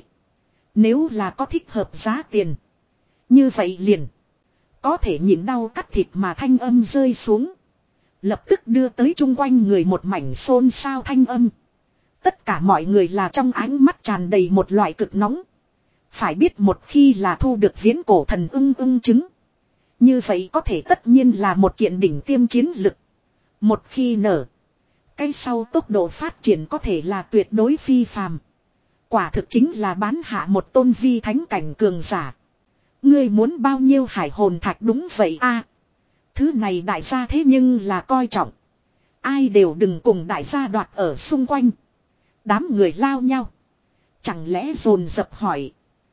Nếu là có thích hợp giá tiền. Như vậy liền. Có thể nhịn đau cắt thịt mà thanh âm rơi xuống. Lập tức đưa tới chung quanh người một mảnh xôn xao thanh âm. Tất cả mọi người là trong ánh mắt tràn đầy một loại cực nóng. Phải biết một khi là thu được viễn cổ thần ưng ưng trứng. Như vậy có thể tất nhiên là một kiện đỉnh tiêm chiến lực. Một khi nở. Cái sau tốc độ phát triển có thể là tuyệt đối phi phàm. Quả thực chính là bán hạ một tôn vi thánh cảnh cường giả. Ngươi muốn bao nhiêu hải hồn thạch đúng vậy a? Thứ này đại gia thế nhưng là coi trọng. Ai đều đừng cùng đại gia đoạt ở xung quanh. Đám người lao nhau. Chẳng lẽ dồn dập hỏi.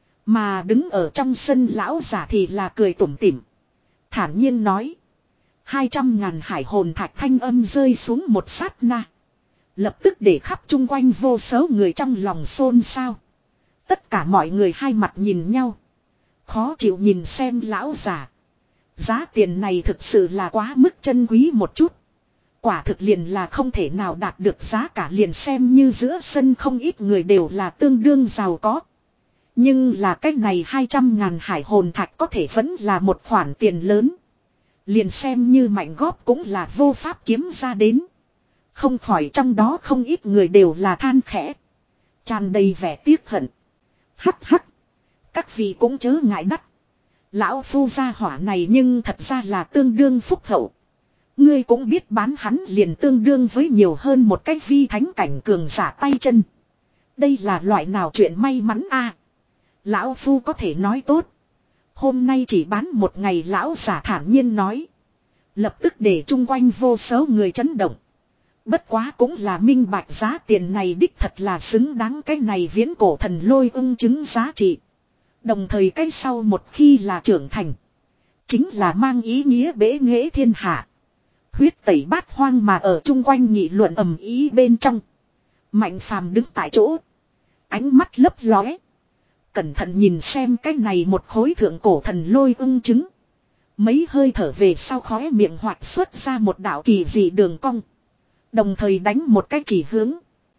Mà đứng ở trong sân lão giả thì là cười tủm tỉm. Thản nhiên nói. Hai trăm ngàn hải hồn thạch thanh âm rơi xuống một sát na. Lập tức để khắp chung quanh vô số người trong lòng xôn xao. Tất cả mọi người hai mặt nhìn nhau. Khó chịu nhìn xem lão giả. Giá tiền này thực sự là quá mức chân quý một chút. Quả thực liền là không thể nào đạt được giá cả, liền xem như giữa sân không ít người đều là tương đương giàu có. Nhưng là cách này hai trăm ngàn hải hồn thạch có thể vẫn là một khoản tiền lớn. Liền xem như mạnh góp cũng là vô pháp kiếm ra đến. Không khỏi trong đó không ít người đều là than khẽ. Tràn đầy vẻ tiếc hận. Hắc hắc. Các vị cũng chớ ngại đắt. Lão phu gia hỏa này nhưng thật ra là tương đương phúc hậu. Ngươi cũng biết bán hắn liền tương đương với nhiều hơn một cái vi thánh cảnh cường giả tay chân. Đây là loại nào chuyện may mắn a? Lão phu có thể nói tốt. Hôm nay chỉ bán một ngày, lão giả thản nhiên nói. Lập tức để chung quanh vô số người chấn động. Bất quá cũng là minh bạch giá tiền này đích thật là xứng đáng cái này viễn cổ thần lôi ưng chứng giá trị. Đồng thời cái sau một khi là trưởng thành. Chính là mang ý nghĩa bế nghệ thiên hạ. Huyết tẩy bát hoang mà ở chung quanh nghị luận ầm ý bên trong. Mạnh phàm đứng tại chỗ. Ánh mắt lấp lóe. Cẩn thận nhìn xem cái này một khối thượng cổ thần lôi ưng chứng. Mấy hơi thở về sau khóe miệng hoạt xuất ra một đạo kỳ dị đường cong. Đồng thời đánh một cái chỉ hướng.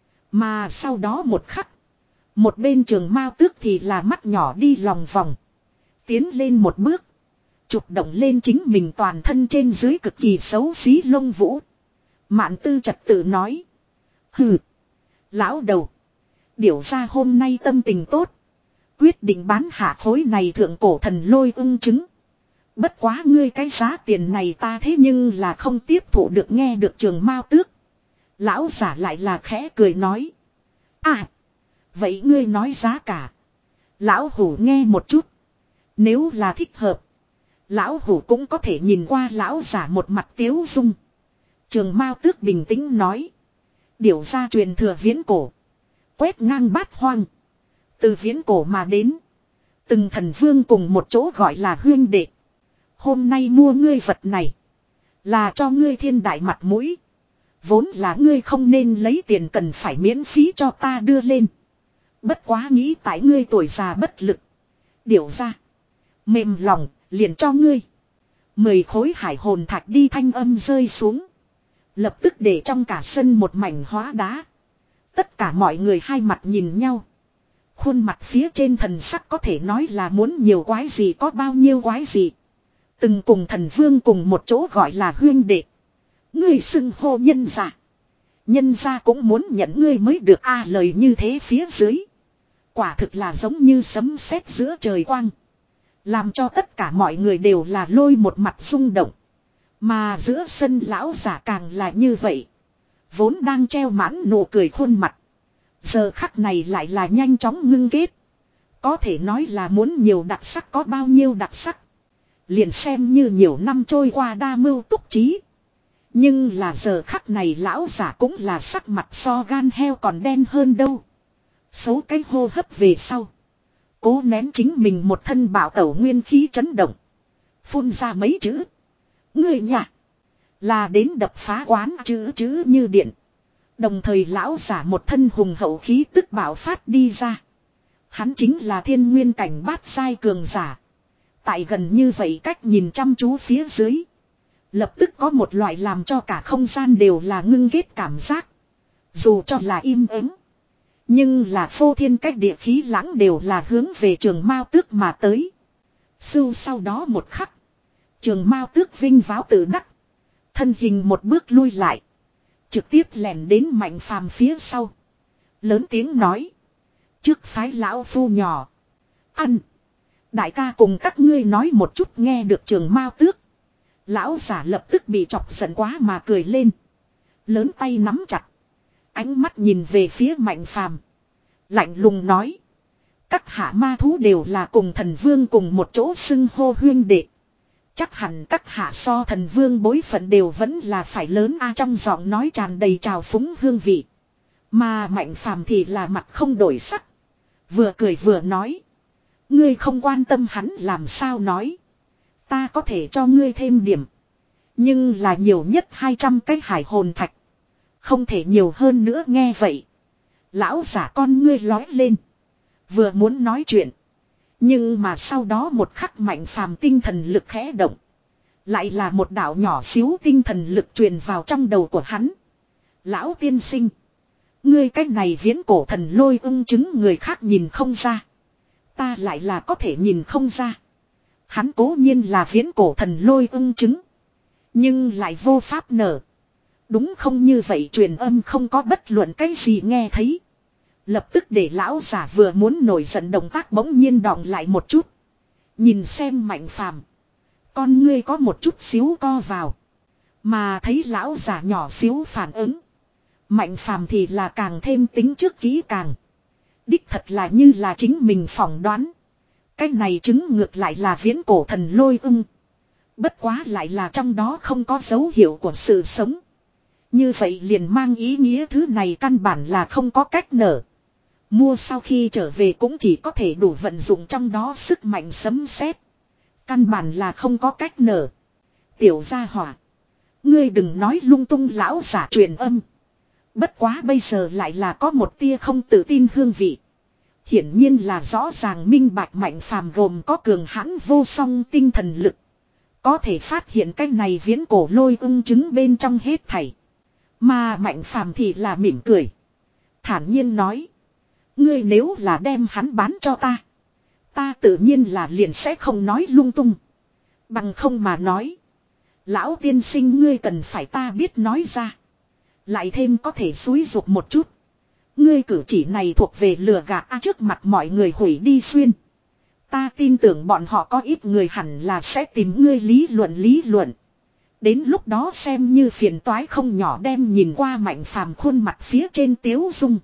Mà sau đó một khắc. Một bên Trường Mao Tước thì là mắt nhỏ đi lòng vòng. Tiến lên một bước. Chụp động lên chính mình toàn thân trên dưới cực kỳ xấu xí lông vũ. Mạn Tư trật tự nói. Hừ. Lão đầu. Điểu ra hôm nay tâm tình tốt. Quyết định bán hạ khối này thượng cổ thần lôi ưng chứng. Bất quá ngươi cái giá tiền này ta thế nhưng là không tiếp thụ được, nghe được Trường Mao Tước. Lão giả lại là khẽ cười nói. À. Vậy ngươi nói giá cả. Lão hủ nghe một chút. Nếu là thích hợp. Lão hủ cũng có thể nhìn qua lão giả một mặt tiếu dung. Trường Mao Tước bình tĩnh nói. Điểu ra truyền thừa viễn cổ. Quét ngang bát hoang. Từ viễn cổ mà đến. Từng thần vương cùng một chỗ gọi là huyên đệ. Hôm nay mua ngươi vật này. Là cho ngươi thiên đại mặt mũi. Vốn là ngươi không nên lấy tiền, cần phải miễn phí cho ta đưa lên. Bất quá nghĩ tại ngươi tuổi già bất lực. Điểu ra. Mềm lòng, liền cho ngươi. Mười khối hải hồn thạch đi thanh âm rơi xuống. Lập tức để trong cả sân một mảnh hóa đá. Tất cả mọi người hai mặt nhìn nhau. Khuôn mặt phía trên thần sắc có thể nói là muốn nhiều quái gì có bao nhiêu quái gì. Từng cùng thần vương cùng một chỗ gọi là huyên đệ. Ngươi xưng hô nhân gia. Nhân gia cũng muốn nhận ngươi mới được a à, lời như thế phía dưới. Quả thực là giống như sấm sét giữa trời quang. Làm cho tất cả mọi người đều là lôi một mặt rung động. Mà giữa sân lão giả càng là như vậy. Vốn đang treo mãn nụ cười khuôn mặt. Giờ khắc này lại là nhanh chóng ngưng kết. Có thể nói là muốn nhiều đặc sắc có bao nhiêu đặc sắc. Liền xem như nhiều năm trôi qua đa mưu túc trí. Nhưng là giờ khắc này lão giả cũng là sắc mặt so gan heo còn đen hơn đâu. Số cái hô hấp về sau. Cố nén chính mình một thân bảo tẩu nguyên khí chấn động. Phun ra mấy chữ. Người nhà. Là đến đập phá quán chữ chữ như điện. Đồng thời lão giả một thân hùng hậu khí tức bảo phát đi ra. Hắn chính là thiên nguyên cảnh bát giai cường giả. Tại gần như vậy cách nhìn chăm chú phía dưới. Lập tức có một loại làm cho cả không gian đều là ngưng ghét cảm giác. Dù cho là im ắng, nhưng là phô thiên cách địa khí lãng đều là hướng về Trường Mao Tước mà tới. Sưu sau đó một khắc, Trường Mao Tước vinh váo tự đắc, thân hình một bước lui lại, trực tiếp lẻn đến Mạnh Phàm phía sau, lớn tiếng nói: trước phái lão phu nhỏ ăn. Đại ca cùng các ngươi nói một chút. Nghe được Trường Mao Tước, lão giả lập tức bị chọc giận quá mà cười lên, lớn tay nắm chặt, ánh mắt nhìn về phía Mạnh Phàm, lạnh lùng nói: các hạ ma thú đều là cùng thần vương cùng một chỗ xưng hô huyên đệ, chắc hẳn các hạ so thần vương bối phận đều vẫn là phải lớn a. Trong giọng nói tràn đầy trào phúng hương vị. Mà Mạnh Phàm thì là mặt không đổi sắc, vừa cười vừa nói: ngươi không quan tâm hắn làm sao nói. Ta có thể cho ngươi thêm điểm, nhưng là nhiều nhất hai trăm cái hải hồn thạch, không thể nhiều hơn nữa. Nghe vậy, lão giả con ngươi lói lên, vừa muốn nói chuyện, nhưng mà sau đó một khắc Mạnh Phàm tinh thần lực khẽ động, lại là một đạo nhỏ xíu tinh thần lực truyền vào trong đầu của hắn. Lão tiên sinh, ngươi cách này viễn cổ thần lôi ưng chứng người khác nhìn không ra, ta lại là có thể nhìn không ra. Hắn cố nhiên là viễn cổ thần lôi ưng chứng, nhưng lại vô pháp nở. Đúng không? Như vậy truyền âm không có bất luận cái gì nghe thấy. Lập tức để lão giả vừa muốn nổi giận động tác bỗng nhiên đọng lại một chút. Nhìn xem Mạnh Phàm, con ngươi có một chút xíu co vào. Mà thấy lão giả nhỏ xíu phản ứng, Mạnh Phàm thì là càng thêm tính trước kỹ càng. Đích thật là như là chính mình phỏng đoán. Cái này chứng ngược lại là viễn cổ thần lôi ưng. Bất quá lại là trong đó không có dấu hiệu của sự sống. Như vậy liền mang ý nghĩa thứ này căn bản là không có cách nở. Mua sau khi trở về cũng chỉ có thể đủ vận dụng trong đó sức mạnh sấm sét. Căn bản là không có cách nở. Tiểu gia hỏa, ngươi đừng nói lung tung. Lão giả truyền âm. Bất quá bây giờ lại là có một tia không tự tin hương vị. Hiển nhiên là rõ ràng minh bạch Mạnh Phàm gồm có cường hãn vô song tinh thần lực, có thể phát hiện cái này viễn cổ lôi ưng chứng bên trong hết thảy. Mà Mạnh Phàm thì là mỉm cười, thản nhiên nói: ngươi nếu là đem hắn bán cho ta, ta tự nhiên là liền sẽ không nói lung tung. Bằng không mà nói, lão tiên sinh ngươi cần phải ta biết nói ra. Lại thêm có thể xúi giục một chút. Ngươi cử chỉ này thuộc về lừa gạt a. Trước mặt mọi người hủy đi xuyên. Ta tin tưởng bọn họ có ít người hẳn là sẽ tìm ngươi lý luận lý luận. Đến lúc đó xem như phiền toái không nhỏ. Đem nhìn qua Mạnh Phàm khuôn mặt phía trên tiếu dung,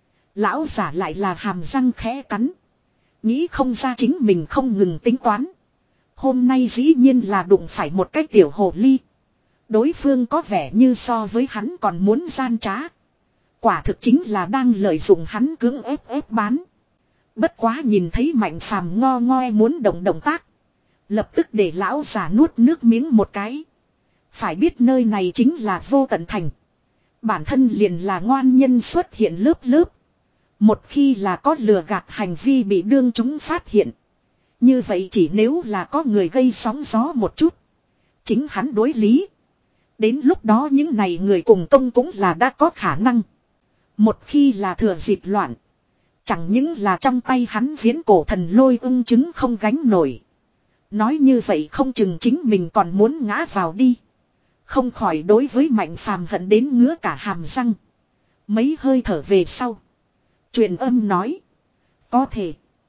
lão giả lại là hàm răng khẽ cắn. Nghĩ không ra chính mình không ngừng tính toán. Hôm nay dĩ nhiên là đụng phải một cái tiểu hồ ly. Đối phương có vẻ như so với hắn còn muốn gian trá. Quả thực chính là đang lợi dụng hắn cưỡng ép ép bán. Bất quá nhìn thấy Mạnh Phàm ngo ngoe muốn động động tác, lập tức để lão giả nuốt nước miếng một cái. Phải biết nơi này chính là Vô Tận Thành. Bản thân liền là ngoan nhân xuất hiện lớp lớp. Một khi là có lừa gạt hành vi bị đương chúng phát hiện, như vậy chỉ nếu là có người gây sóng gió một chút, chính hắn đối lý. Đến lúc đó những này người cùng công cũng là đã có khả năng. Một khi là thừa dịp loạn, chẳng những là trong tay hắn viễn cổ thần lôi ưng chứng không gánh nổi. Nói như vậy không chừng chính mình còn muốn ngã vào đi. Không khỏi đối với Mạnh Phàm hận đến ngứa cả hàm răng. Mấy hơi thở về sau, truyền âm nói: có thể,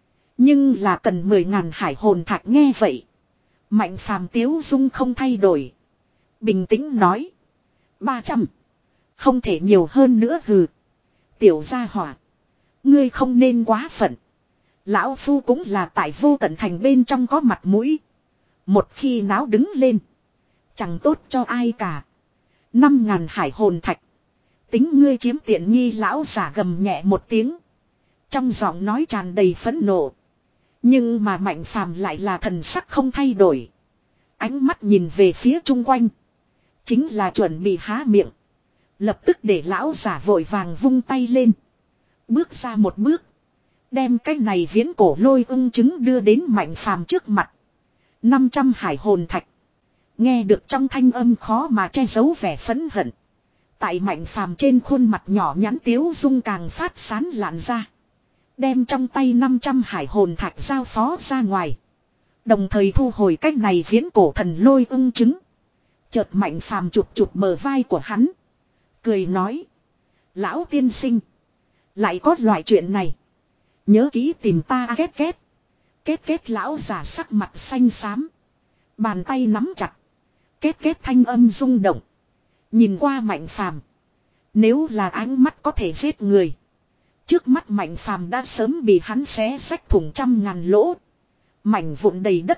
nhưng là cần mười ngàn hải hồn thạch. Nghe vậy, Mạnh Phàm tiếu dung không thay đổi, bình tĩnh nói: ba trăm. Không thể nhiều hơn nữa. Hừ, tiểu gia hỏa, ngươi không nên quá phận. Lão phu cũng là tại Vô Tận Thành bên trong có mặt mũi. Một khi náo đứng lên, chẳng tốt cho ai cả. Năm ngàn hải hồn thạch, tính ngươi chiếm tiện nghi. Lão giả gầm nhẹ một tiếng, trong giọng nói tràn đầy phẫn nộ. Nhưng mà Mạnh Phàm lại là thần sắc không thay đổi, ánh mắt nhìn về phía chung quanh, chính là chuẩn bị há miệng. Lập tức để lão giả vội vàng vung tay lên, bước ra một bước, đem cái này viễn cổ lôi ưng chứng đưa đến Mạnh Phàm trước mặt. Năm trăm hải hồn thạch. Nghe được trong thanh âm khó mà che giấu vẻ phẫn hận. Tại Mạnh Phàm trên khuôn mặt nhỏ nhắn tiếu dung càng phát sán lạn ra. Đem trong tay năm trăm hải hồn thạch giao phó ra ngoài. Đồng thời thu hồi cách này viễn cổ thần lôi ưng trứng. Chợt Mạnh Phàm chụp chụp bờ vai của hắn. Cười nói. Lão tiên sinh. Lại có loại chuyện này. Nhớ kỹ tìm ta kết kết. Kết kết lão giả sắc mặt xanh xám. Bàn tay nắm chặt. Kết kết thanh âm rung động. Nhìn qua Mạnh Phàm. Nếu là ánh mắt có thể giết người. Trước mắt Mạnh Phàm đã sớm bị hắn xé rách thủng trăm ngàn lỗ. Mảnh vụn đầy đất.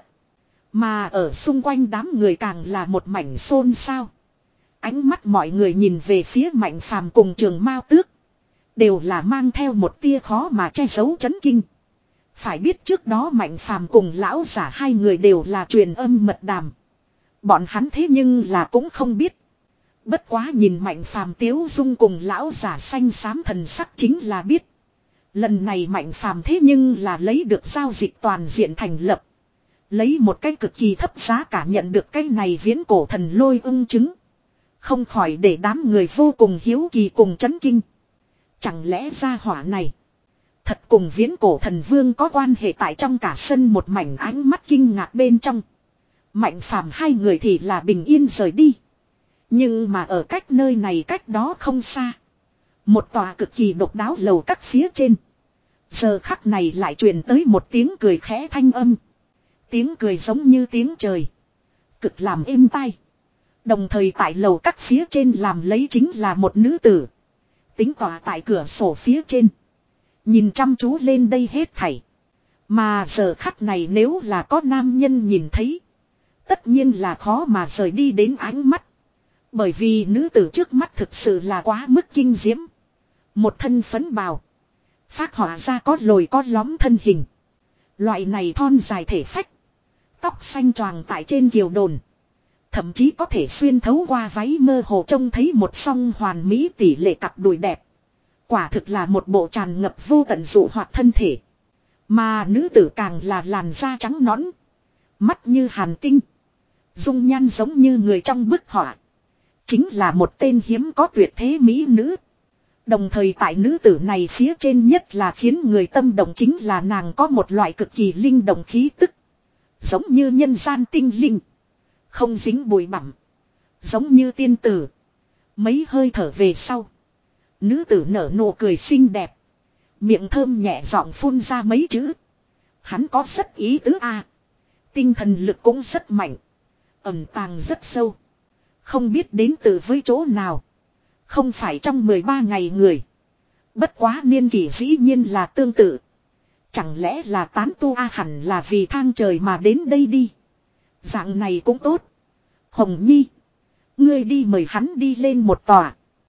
Mà ở xung quanh đám người càng là một mảnh xôn xao. Ánh mắt mọi người nhìn về phía Mạnh Phàm cùng Trường Mao Tước. Đều là mang theo một tia khó mà che giấu chấn kinh. Phải biết trước đó Mạnh Phàm cùng lão giả hai người đều là truyền âm mật đàm. Bọn hắn thế nhưng là cũng không biết. Bất quá nhìn Mạnh Phàm tiếu dung cùng lão giả xanh xám thần sắc chính là biết. Lần này Mạnh Phàm thế nhưng là lấy được giao dịch toàn diện thành lập. Lấy một cái cực kỳ thấp giá cả nhận được cái này viễn cổ thần lôi ưng trứng. Không khỏi để đám người vô cùng hiếu kỳ cùng chấn kinh. Chẳng lẽ gia hỏa này thật cùng viễn cổ thần vương có quan hệ tại trong cả sân một mảnh ánh mắt kinh ngạc bên trong. Mạnh Phàm hai người thì là bình yên rời đi. Nhưng mà ở cách nơi này cách đó không xa. Một tòa cực kỳ độc đáo lầu các phía trên. Giờ khắc này lại truyền tới một tiếng cười khẽ thanh âm. Tiếng cười giống như tiếng trời. Cực làm êm tai. Đồng thời tại lầu các phía trên làm lấy chính là một nữ tử. Tính tỏa tại cửa sổ phía trên. Nhìn chăm chú lên đây hết thảy. Mà giờ khắc này nếu là có nam nhân nhìn thấy. Tất nhiên là khó mà rời đi đến ánh mắt. Bởi vì nữ tử trước mắt thực sự là quá mức kinh diễm. Một thân phấn bào. Phác họa ra có lồi có lõm thân hình. Loại này thon dài thể phách. Tóc xanh choàng tại trên kiều đồn. Thậm chí có thể xuyên thấu qua váy mơ hồ trông thấy một song hoàn mỹ tỷ lệ cặp đùi đẹp. Quả thực là một bộ tràn ngập vô tận dụ hoạt thân thể. Mà nữ tử càng là làn da trắng nõn. Mắt như hàn tinh. Dung nhan giống như người trong bức họa. Chính là một tên hiếm có tuyệt thế mỹ nữ. Đồng thời tại nữ tử này phía trên nhất là khiến người tâm động chính là nàng có một loại cực kỳ linh động khí tức. Giống như nhân gian tinh linh. Không dính bụi bặm. Giống như tiên tử. Mấy hơi thở về sau. Nữ tử nở nụ cười xinh đẹp. Miệng thơm nhẹ giọng phun ra mấy chữ. Hắn có rất ý tứ a. Tinh thần lực cũng rất mạnh. Ẩn tàng rất sâu. Không biết đến từ với chỗ nào. Không phải trong mười ba ngày người. Bất quá niên kỷ dĩ nhiên là tương tự. Chẳng lẽ là tán tu a hẳn là vì thang trời mà đến đây đi. Dạng này cũng tốt. Hồng Nhi. Ngươi đi mời hắn đi lên một tòa.